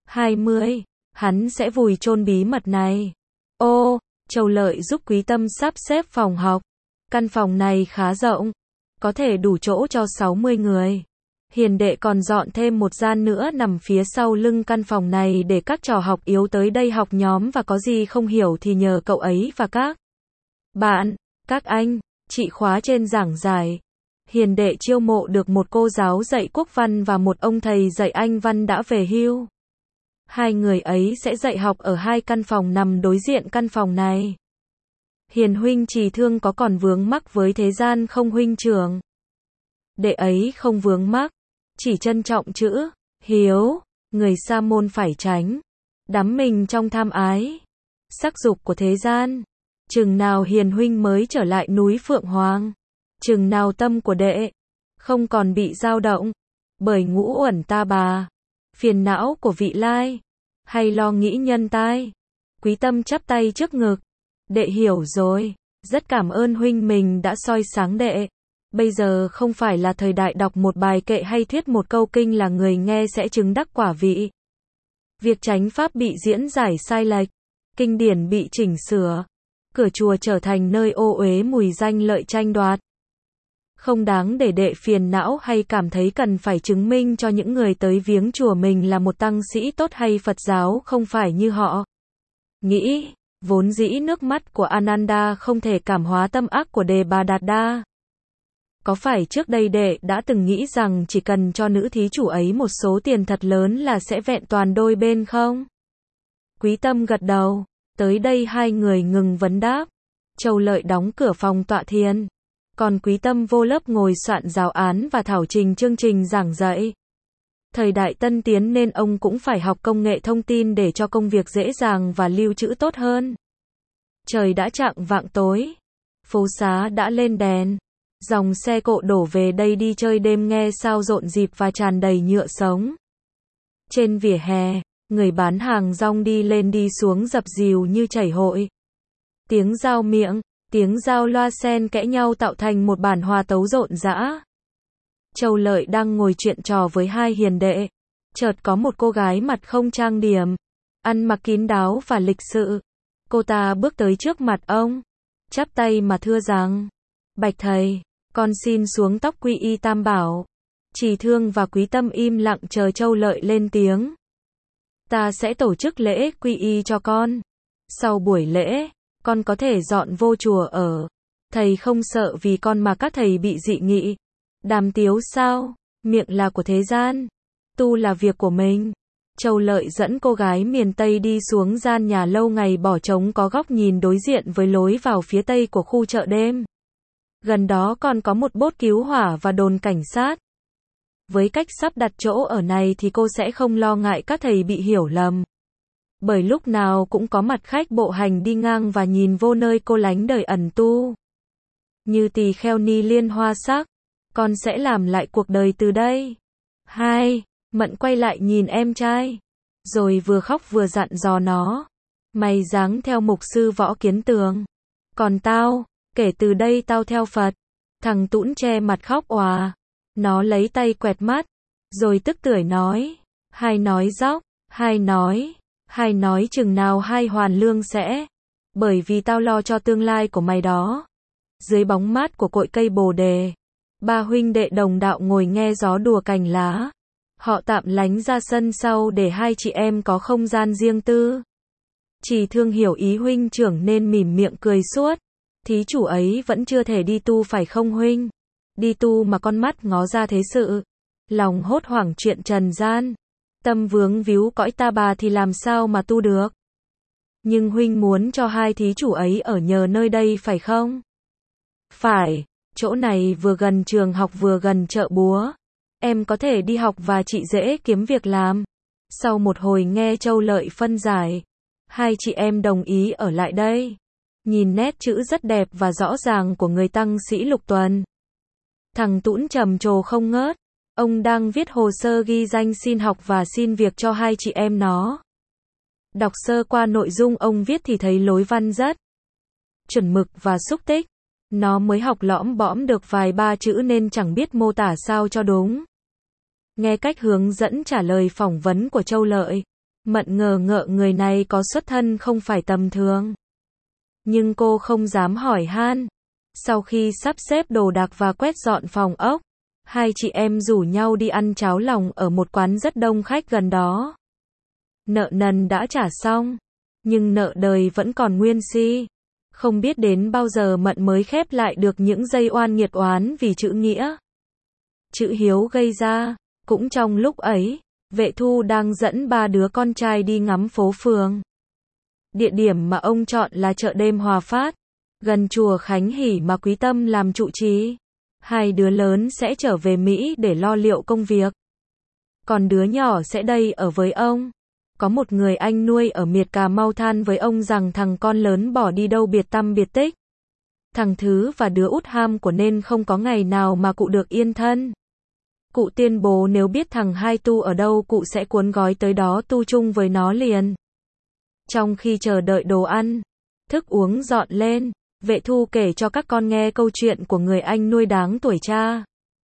[SPEAKER 1] 20, hắn sẽ vùi chôn bí mật này. Ô, Châu Lợi giúp Quý Tâm sắp xếp phòng học. Căn phòng này khá rộng, có thể đủ chỗ cho 60 người. Hiền đệ còn dọn thêm một gian nữa nằm phía sau lưng căn phòng này để các trò học yếu tới đây học nhóm và có gì không hiểu thì nhờ cậu ấy và các bạn, các anh, chị khóa trên giảng giải. Hiền đệ chiêu mộ được một cô giáo dạy quốc văn và một ông thầy dạy Anh văn đã về hưu. Hai người ấy sẽ dạy học ở 2 căn phòng nằm đối diện căn phòng này. Hiền huynh trì thương có còn vướng mắc với thế gian không huynh trưởng? Đệ ấy không vướng mắc, chỉ trân trọng chữ hiếu. Người sa môn phải tránh đắm mình trong tham ái, sắc dục của thế gian. Chừng nào hiền huynh mới trở lại núi Phượng Hoàng, chừng nào tâm của đệ không còn bị dao động bởi ngũ uẩn ta bà, phiền não của vị lai, hay lo nghĩ nhân tai. Quý Tâm chắp tay trước ngực. Đệ hiểu rồi, rất cảm ơn huynh mình đã soi sáng đệ. Bây giờ không phải là thời đại đọc một bài kệ hay thuyết một câu kinh là người nghe sẽ chứng đắc quả vị. Việc chánh pháp bị diễn giải sai lệch, kinh điển bị chỉnh sửa, cửa chùa trở thành nơi ô uế mùi danh lợi tranh đoạt. Không đáng để đệ phiền não hay cảm thấy cần phải chứng minh cho những người tới viếng chùa mình là một tăng sĩ tốt hay Phật giáo không phải như họ nghĩ. Vốn dĩ nước mắt của Ananda không thể cảm hóa tâm ác của Đề Bà Đạt Đa. Có phải trước đây đệ đã từng nghĩ rằng chỉ cần cho nữ thí chủ ấy một số tiền thật lớn là sẽ vẹn toàn đôi bên không? Quý Tâm gật đầu. Tới đây hai người ngừng vấn đáp. Châu Lợi đóng cửa phòng tọa thiền. Còn Quý Tâm vô lớp ngồi soạn giáo án và thảo trình chương trình giảng dạy. Thời đại tân tiến nên ông cũng phải học công nghệ thông tin để cho công việc dễ dàng và lưu trữ tốt hơn. Trời đã chạng vạng tối. Phố xá đã lên đèn. Dòng xe cộ đổ về đây đi chơi đêm nghe sao rộn rịp và tràn đầy nhựa sống. Trên vỉa hè, người bán hàng rong đi lên đi xuống dập dìu như chảy hội. Tiếng dao miệng, tiếng dao loa xen kẽ nhau tạo thành một bản hòa tấu rộn rã. Châu Lợi đang ngồi chuyện trò với hai hiền đệ. Chợt có một cô gái mặt không trang điểm, ăn mặc kín đáo và lịch sự. Cô ta bước tới trước mặt ông, chắp tay mà thưa rằng: Bạch thầy, con xin xuống tóc quy y tam bảo. Trì Thương và Quý Tâm im lặng chờ Châu Lợi lên tiếng. Ta sẽ tổ chức lễ quy y cho con. Sau buổi lễ, con có thể dọn vô chùa ở. Thầy không sợ vì con mà các thầy bị dị nghị. Đàm tiếu sao? Miệng là của thế gian. Tu là việc của mình. Châu Lợi dẫn cô gái miền Tây đi xuống gian nhà lâu ngày bỏ trống có góc nhìn đối diện với lối vào phía tây của khu chợ đêm. Gần đó còn có một bốt cứu hỏa và đồn cảnh sát. Với cách sắp đặt chỗ ở này thì cô sẽ không lo ngại các thầy bị hiểu lầm. Bởi lúc nào cũng có mặt khách bộ hành đi ngang và nhìn vô nơi cô lánh đời ẩn tu. Như tỳ kheo ni liên hoa sắc, con sẽ làm lại cuộc đời từ đây. Hai, Mận quay lại nhìn em trai, rồi vừa khóc vừa dặn dò nó. Mày dáng theo mục sư Võ Kiến Tường. Còn tao, kể từ đây tao theo Phật. Thằng Tũn che mặt khóc òa. Nó lấy tay quẹt mắt, rồi tức tưởi nói. Hai nói dóc, hai nói chừng nào hai hoàn lương sẽ. Bởi vì tao lo cho tương lai của mày đó. Dưới bóng mát của cội cây bồ đề, ba huynh đệ đồng đạo ngồi nghe gió đùa cành lá. Họ tạm lánh ra sân sau để hai chị em có không gian riêng tư. Trì Thương hiểu ý huynh trưởng nên mỉm miệng cười suốt. Thí chủ ấy vẫn chưa thể đi tu phải không huynh? Đi tu mà con mắt ngó ra thế sự. Lòng hốt hoảng chuyện trần gian. Tâm vướng víu cõi ta bà thì làm sao mà tu được? Nhưng huynh muốn cho hai thí chủ ấy ở nhờ nơi đây phải không? Phải, chỗ này vừa gần trường học vừa gần chợ búa. Em có thể đi học và chị dễ kiếm việc làm. Sau một hồi nghe Châu Lợi phân giải, hai chị em đồng ý ở lại đây. Nhìn nét chữ rất đẹp và rõ ràng của người tăng sĩ Lục Tuần. Thằng Tũn trầm trồ không ngớt. Ông đang viết hồ sơ ghi danh xin học và xin việc cho hai chị em nó. Đọc sơ qua nội dung ông viết thì thấy lối văn rất chuẩn mực và xúc tích. Nó mới học lõm bõm được vài ba chữ nên chẳng biết mô tả sao cho đúng. Nghe cách hướng dẫn trả lời phỏng vấn của Châu Lợi, Mận ngờ ngợ người này có xuất thân không phải tầm thường. Nhưng cô không dám hỏi han. Sau khi sắp xếp đồ đạc và quét dọn phòng ốc, hai chị em rủ nhau đi ăn cháo lòng ở một quán rất đông khách gần đó. Nợ nần đã trả xong, nhưng nợ đời vẫn còn nguyên si. Không biết đến bao giờ Mận mới khép lại được những dây oan nghiệt oán vì chữ nghĩa, chữ hiếu gây ra. Cũng trong lúc ấy, Vệ Thu đang dẫn ba đứa con trai đi ngắm phố phường. Địa điểm mà ông chọn là chợ đêm Hòa Phát, gần chùa Khánh Hỷ mà Quý Tâm làm trụ trì. Hai đứa lớn sẽ trở về Mỹ để lo liệu công việc. Còn đứa nhỏ sẽ đây ở với ông. Có một người anh nuôi ở miệt Cà Mau than với ông rằng thằng con lớn bỏ đi đâu biệt tăm biệt tích. Thằng thứ và đứa út ham của nên không có ngày nào mà cụ được yên thân. Cụ tuyên bố nếu biết thằng hai tu ở đâu cụ sẽ cuốn gói tới đó tu chung với nó liền. Trong khi chờ đợi đồ ăn, thức uống dọn lên, Vệ Thu kể cho các con nghe câu chuyện của người anh nuôi đáng tuổi cha.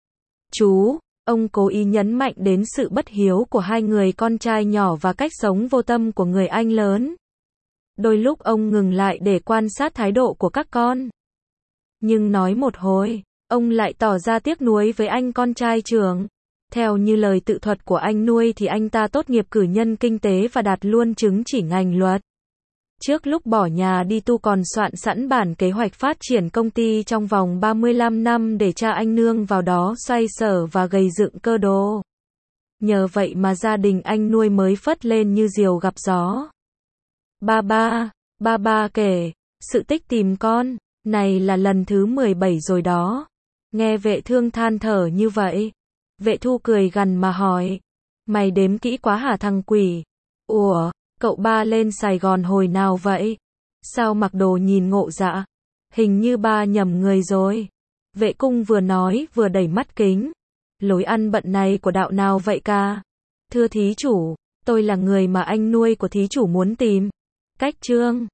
[SPEAKER 1] Chú, ông cố ý nhấn mạnh đến sự bất hiếu của hai người con trai nhỏ và cách sống vô tâm của người anh lớn. Đôi lúc ông ngừng lại để quan sát thái độ của các con. Nhưng nói một hồi, ông lại tỏ ra tiếc nuối với anh con trai trưởng. Theo như lời tự thuật của anh nuôi thì anh ta tốt nghiệp cử nhân kinh tế và đạt luôn chứng chỉ ngành luật. Trước lúc bỏ nhà đi tu còn soạn sẵn bản kế hoạch phát triển công ty trong vòng 35 năm để cha anh nương vào đó xoay sở và gầy dựng cơ đồ. Nhờ vậy mà gia đình anh nuôi mới phất lên như diều gặp gió. Ba ba kể, sự tích tìm con. Này là lần thứ 17 rồi đó. Nghe vệ thương than thở như vậy. Vệ thu cười gằn mà hỏi. Mày đếm kỹ quá hả thằng quỷ? Ủa, cậu ba lên Sài Gòn hồi nào vậy? Sao mặc đồ nhìn ngộ dạ? Hình như ba nhầm người rồi. Vệ cung vừa nói vừa đẩy mắt kính. Lối ăn bận này của đạo nào vậy ca? Thưa thí chủ, tôi là người mà anh nuôi của thí chủ muốn tìm. Cách trương.